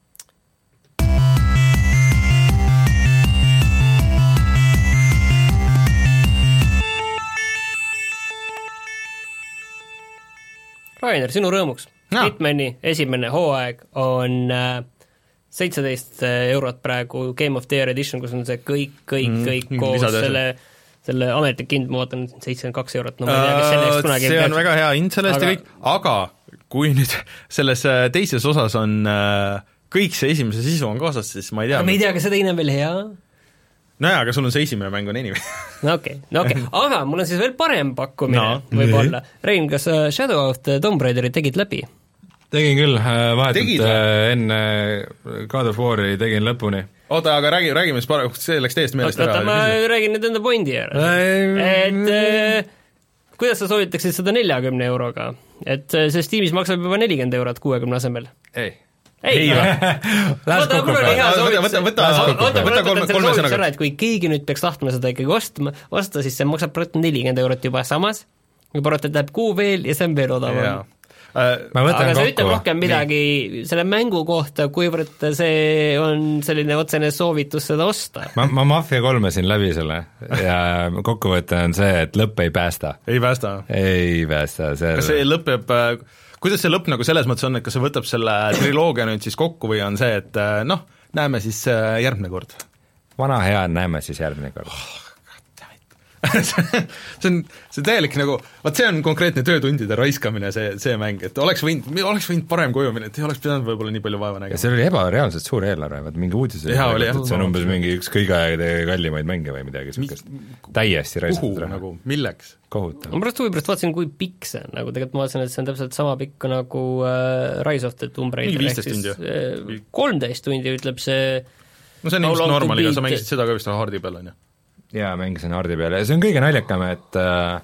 Rainer, sinu rõõmuks. No. Hitmani esimene hooaeg on seitseteist eurot praegu Game of the Year edition, kus on see kõik, kõik, kõik mm, koos selle selle ametlik hind, ma vaatan, seitsekümmend kaks eurot, no ma ei tea, kes selle eest kunagi see on väga hea hind sellest aga... ja kõik, aga kui nüüd selles teises osas on kõik see esimese sisu on kaasas, siis ma ei tea. aga me ei tea, kas see teine on veel hea? nojah, aga sul on see esimene mäng on anyway. no okei okay,, no okei okay., aga mul on siis veel parem pakkumine no, võib-olla. Rein, kas Shadow of the Tomb Raiderit tegid läbi? Tegin küll, vahetult enne God of War'i tegin lõpuni. Oota, aga räägi, räägime siis parem, see läks täiesti meelest ära. Oota, ma räägin nüüd enda pointi ära. Et äh, kuidas sa soovitaksid seda neljakümne euroga? Et see Steamis maksab juba nelikümmend eurot kuuekümne asemel. Ei. Ei, võta, mul oli hea soovitus. Võta kolme sõnaga. Et kui keegi nüüd peaks tahtma seda ikkagi ostma, osta, siis see maksab nelikümmend eurot juba samas. Kui parot, et läheb kuu veel ja see on veel odavam. aga see ütleb rohkem midagi nii. Selle mängu kohta, kuivõrd see on selline otsene soovitus seda osta. ma, ma Mafia kolme siin läbi selle ja kokkuvõte on see, et lõpp ei päästa. ei päästa? ei päästa. See... kas see lõpeb, kuidas see lõpp nagu selles mõttes on, et kas see võtab selle triloogia nüüd siis kokku või on see, et noh, näeme siis järgmine kord? Vana hea, näeme siis järgmine kord. Oh. see on, see täielik nagu, vaat see on konkreetne töötundide raiskamine, see, see mäng, et oleks võinud, oleks võinud parem kuju minna, et ei oleks pidanud võib-olla nii palju vaeva nägema. ja see oli ebareaalselt suur eelarve, vaat mingi uudis oli, oli et see on umbes mingi üks kõige kallimaid mänge või midagi sükest. täiesti raisatud raha. Nagu, milleks? Kohutav. ma pärast huvi pärast vaatasin, kui pikk see on, nagu tegelikult ma vaatasin, et see on täpselt sama pikk nagu äh, Rise of the Tomb Raider. viisteist tundi äh, kolmteist tundi ütleb see no see on ilmselt normaliga, sa mängisid seda ka vist hardi peal, on ju? jaa, mängisin hardi peal ja see on kõige naljakam, et äh,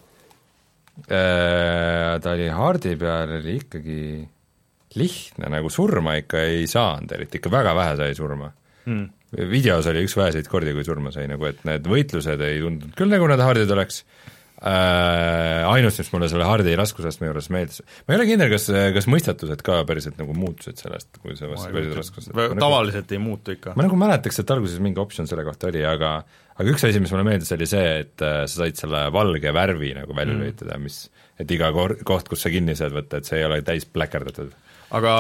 äh, ta oli hardi peal, oli ikkagi lihtne, nagu surma ikka ei saanud, eriti ikka väga vähe sai surma hmm.. videos oli üks väheseid kordi, kui surma sai, nagu et need võitlused ei tundunud küll nagu need hardid oleks äh,, ainus, mis mulle selle hardi raskusastme juures meeldis, ma ei ole kindel, kas, kas mõistatused ka päriselt nagu muutusid sellest, kui see vast päriselt raskusastme tavaliselt nagu, ei muutu ikka. ma nagu mäletaks, et alguses mingi optsioon selle kohta oli, aga aga üks asi, mis mulle meeldis, oli see, et sa said selle valge värvi nagu välja mm. lülitada, mis, et iga kor-, koht, kus sa kinni saad võtta, et see ei ole täis pläkerdatud. aga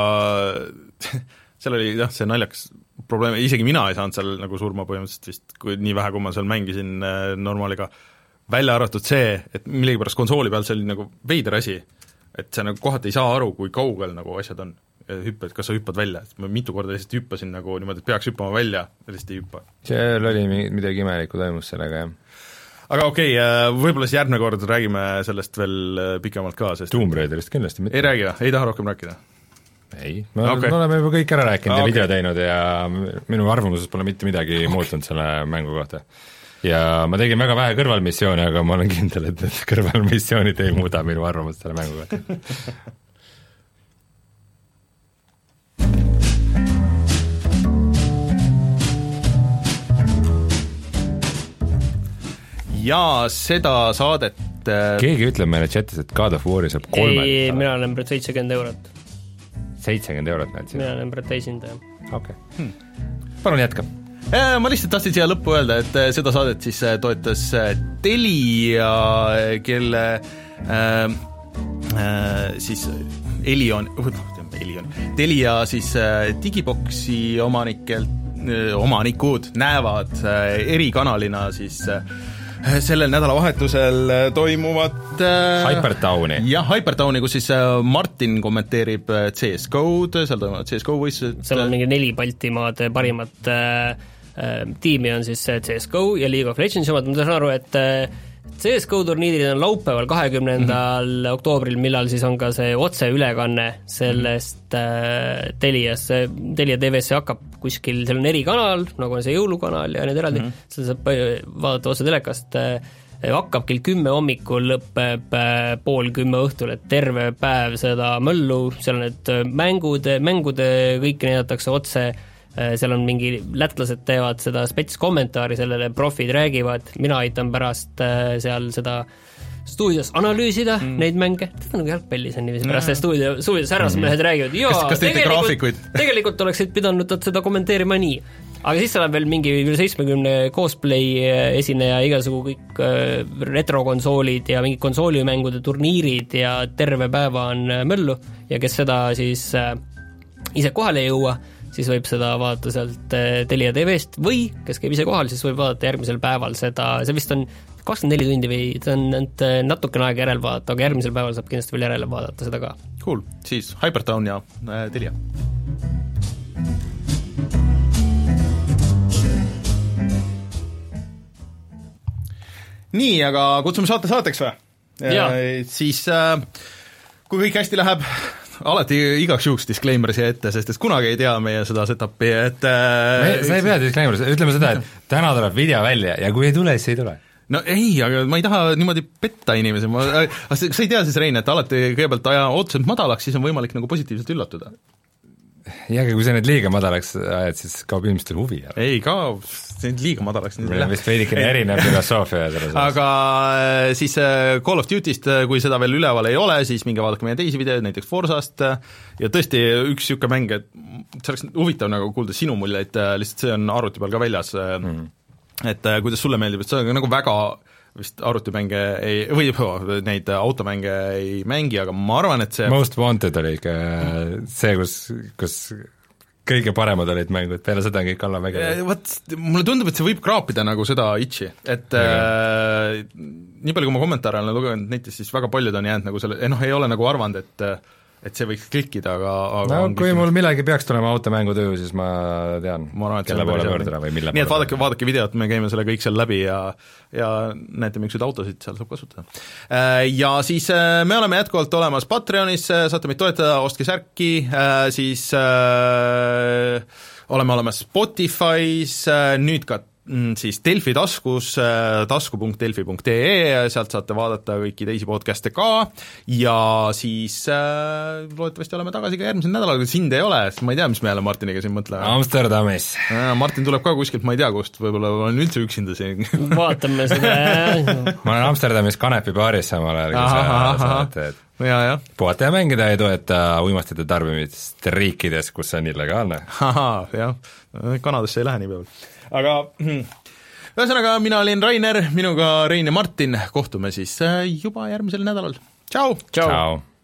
seal oli jah, see naljakas probleem, isegi mina ei saanud seal nagu surma põhimõtteliselt vist, kui nii vähe, kui ma seal mängisin normaaliga, välja arvatud see, et millegipärast konsooli peal see oli nagu veider asi, et sa nagu kohati ei saa aru, kui kaugel nagu asjad on. hüppad, kas sa hüppad välja, et ma mitu korda lihtsalt hüppasin nagu niimoodi, et peaks hüppama välja ja lihtsalt ei hüppa. seal oli midagi imelikku toimus sellega, jah. aga okei okay,, võib-olla siis järgmine kord räägime sellest veel pikemalt ka, sest Tomb Raiderist kindlasti mitte. ei räägi, ei taha rohkem rääkida? ei, me okay. oleme juba kõik ära rääkinud ah, ja okay. video teinud ja minu arvamuses pole mitte midagi okay. muutunud selle mängu kohta. ja ma tegin väga vähe kõrvalmissioone, aga ma olen kindel, et need kõrvalmissioonid ei muuda minu arvamust selle mängu kohta. ja seda saadet keegi ütleb meile chatis, et God of War'i saab kolme ei, mina olen praegu seitsekümmend eurot. seitsekümmend eurot näed siin? mina olen praegu täisindaja. okei okay. hmm. Palun jätka. Ma lihtsalt tahtsin siia lõppu öelda, et seda saadet siis toetas Telia, kelle äh, äh, siis Elion, Elion, Telia siis äh, digiboksi omanikelt, äh, omanikud näevad äh, erikanalina siis äh, sellel nädalavahetusel toimuvat äh, Hypertowni. jah, Hypertowni, kus siis äh, Martin kommenteerib C S G O-d, seal toimuvad C S G O võistlused. seal on mingi neli Baltimaade parimat äh, äh, tiimi on siis C S G O ja League of Legends omad, ma saan aru, et äh, C S G O turniirid on laupäeval, kahekümnendal mm-hmm. oktoobril, millal siis on ka see otseülekanne sellest äh, Telias, Telia T V-sse hakkab kuskil, seal on erikanal, nagu on see jõulukanal ja need eraldi mm-hmm., seda saab vaadata otse telekast äh,, hakkab kell kümme hommikul, lõpeb äh, pool kümme õhtul, et terve päev seda möllu, seal on need mängud, mängude kõike näidatakse otse, seal on mingi, lätlased teevad seda spets kommentaari sellele, profid räägivad, mina aitan pärast seal seda stuudios analüüsida mm. neid mänge, seda nagu jalgpallis on niiviisi, pärast see stuudio, stuudios härrasmehed mm. räägivad, jaa, kas, kas tegelikult, tegelikult oleksid pidanud seda kommenteerima nii. Aga siis tuleb veel mingi üle seitsmekümne cosplay esineja, igasugu kõik retrokonsoolid ja mingid konsoolimängude turniirid ja terve päeva on möllu ja kes seda siis ise kohale ei jõua, siis võib seda vaadata sealt Telia T V-st või kes käib ise kohal, siis võib vaadata järgmisel päeval seda, see vist on kakskümmend neli tundi või ta on ainult natukene aega järel vaadata, aga järgmisel päeval saab kindlasti veel järele vaadata seda ka. Cool, siis Hypertown ja äh, Telia. Nii, aga kutsume saate saateks või? Siis äh, kui kõik hästi läheb, alati igaks juhuks disclaimer siia ette, sest et kunagi ei tea meie seda setupi, et äh, sa ei pea disclaimer, ütleme seda, et täna tuleb video välja ja kui ei tule, siis ei tule. No ei, aga ma ei taha niimoodi petta inimesi, ma, sa ei tea siis, Rein, et alati kõigepealt aja ootuselt madalaks, siis on võimalik nagu positiivselt üllatuda. jah, aga kui sa nüüd liiga madalaks ajad, siis kaob inimestel huvi ära. Ei kao, see on liiga madalaks. meil on vist veidikene erinev filosoofia selles osas. aga siis Call of Duty'st, kui seda veel üleval ei ole, siis minge vaadake meie teisi videoid, näiteks Forsast, ja tõesti üks niisugune mäng, et see oleks huvitav nagu kuulda sinu muljeid, lihtsalt see on arvuti peal ka väljas, mm. et kuidas sulle meeldib, et see on nagu väga vist arvutimänge ei, või neid automänge ei mängi, aga ma arvan, et see Most Wanted oli ikka see, kus, kus kõige paremad olid mängud, peale seda on kõik allamäged. Vot, mulle tundub, et see võib kraapida nagu seda itši, et äh, nii palju, kui ma kommentaare olen lugenud netis, siis väga paljud on jäänud nagu selle, noh, ei ole nagu arvanud, et et see võiks klikkida, aga, aga no kui mul millegi peaks tulema automängutöö, siis ma tean, ma arvan, kelle poole pöörduda või mille nii et vaadake, vaadake videot, me käime selle kõik seal läbi ja ja näete, miks autosid seal saab kasutada. Ja siis me oleme jätkuvalt olemas Patreonis, saate meid toetada, ostke särki, siis äh, oleme olemas Spotify's, nüüd ka siis Delfi taskus, tasku punkt delfi punkt ee, sealt saate vaadata kõiki teisi podcast'e ka ja siis äh, loodetavasti oleme tagasi ka järgmisel nädalal, kui sind ei ole, sest ma ei tea, mis me jälle Martiniga siin mõtleme. Amsterdamis. Martin tuleb ka kuskilt, ma ei tea kust, võib-olla olen üldse üksinda siin. vaatame seda. ma olen Amsterdamis Kanepi baaris samal ajal, kui sa saad, et ja, ja. puhata ja mängida ei toeta uimastite tarbimist riikides, kus see on illegaalne. Ahah, jah, Kanadasse ei lähe nii peal. Aga ühesõnaga, mina olin Rainer, minuga Rein ja Martin, kohtume siis juba järgmisel nädalal. Tšau! Tšau!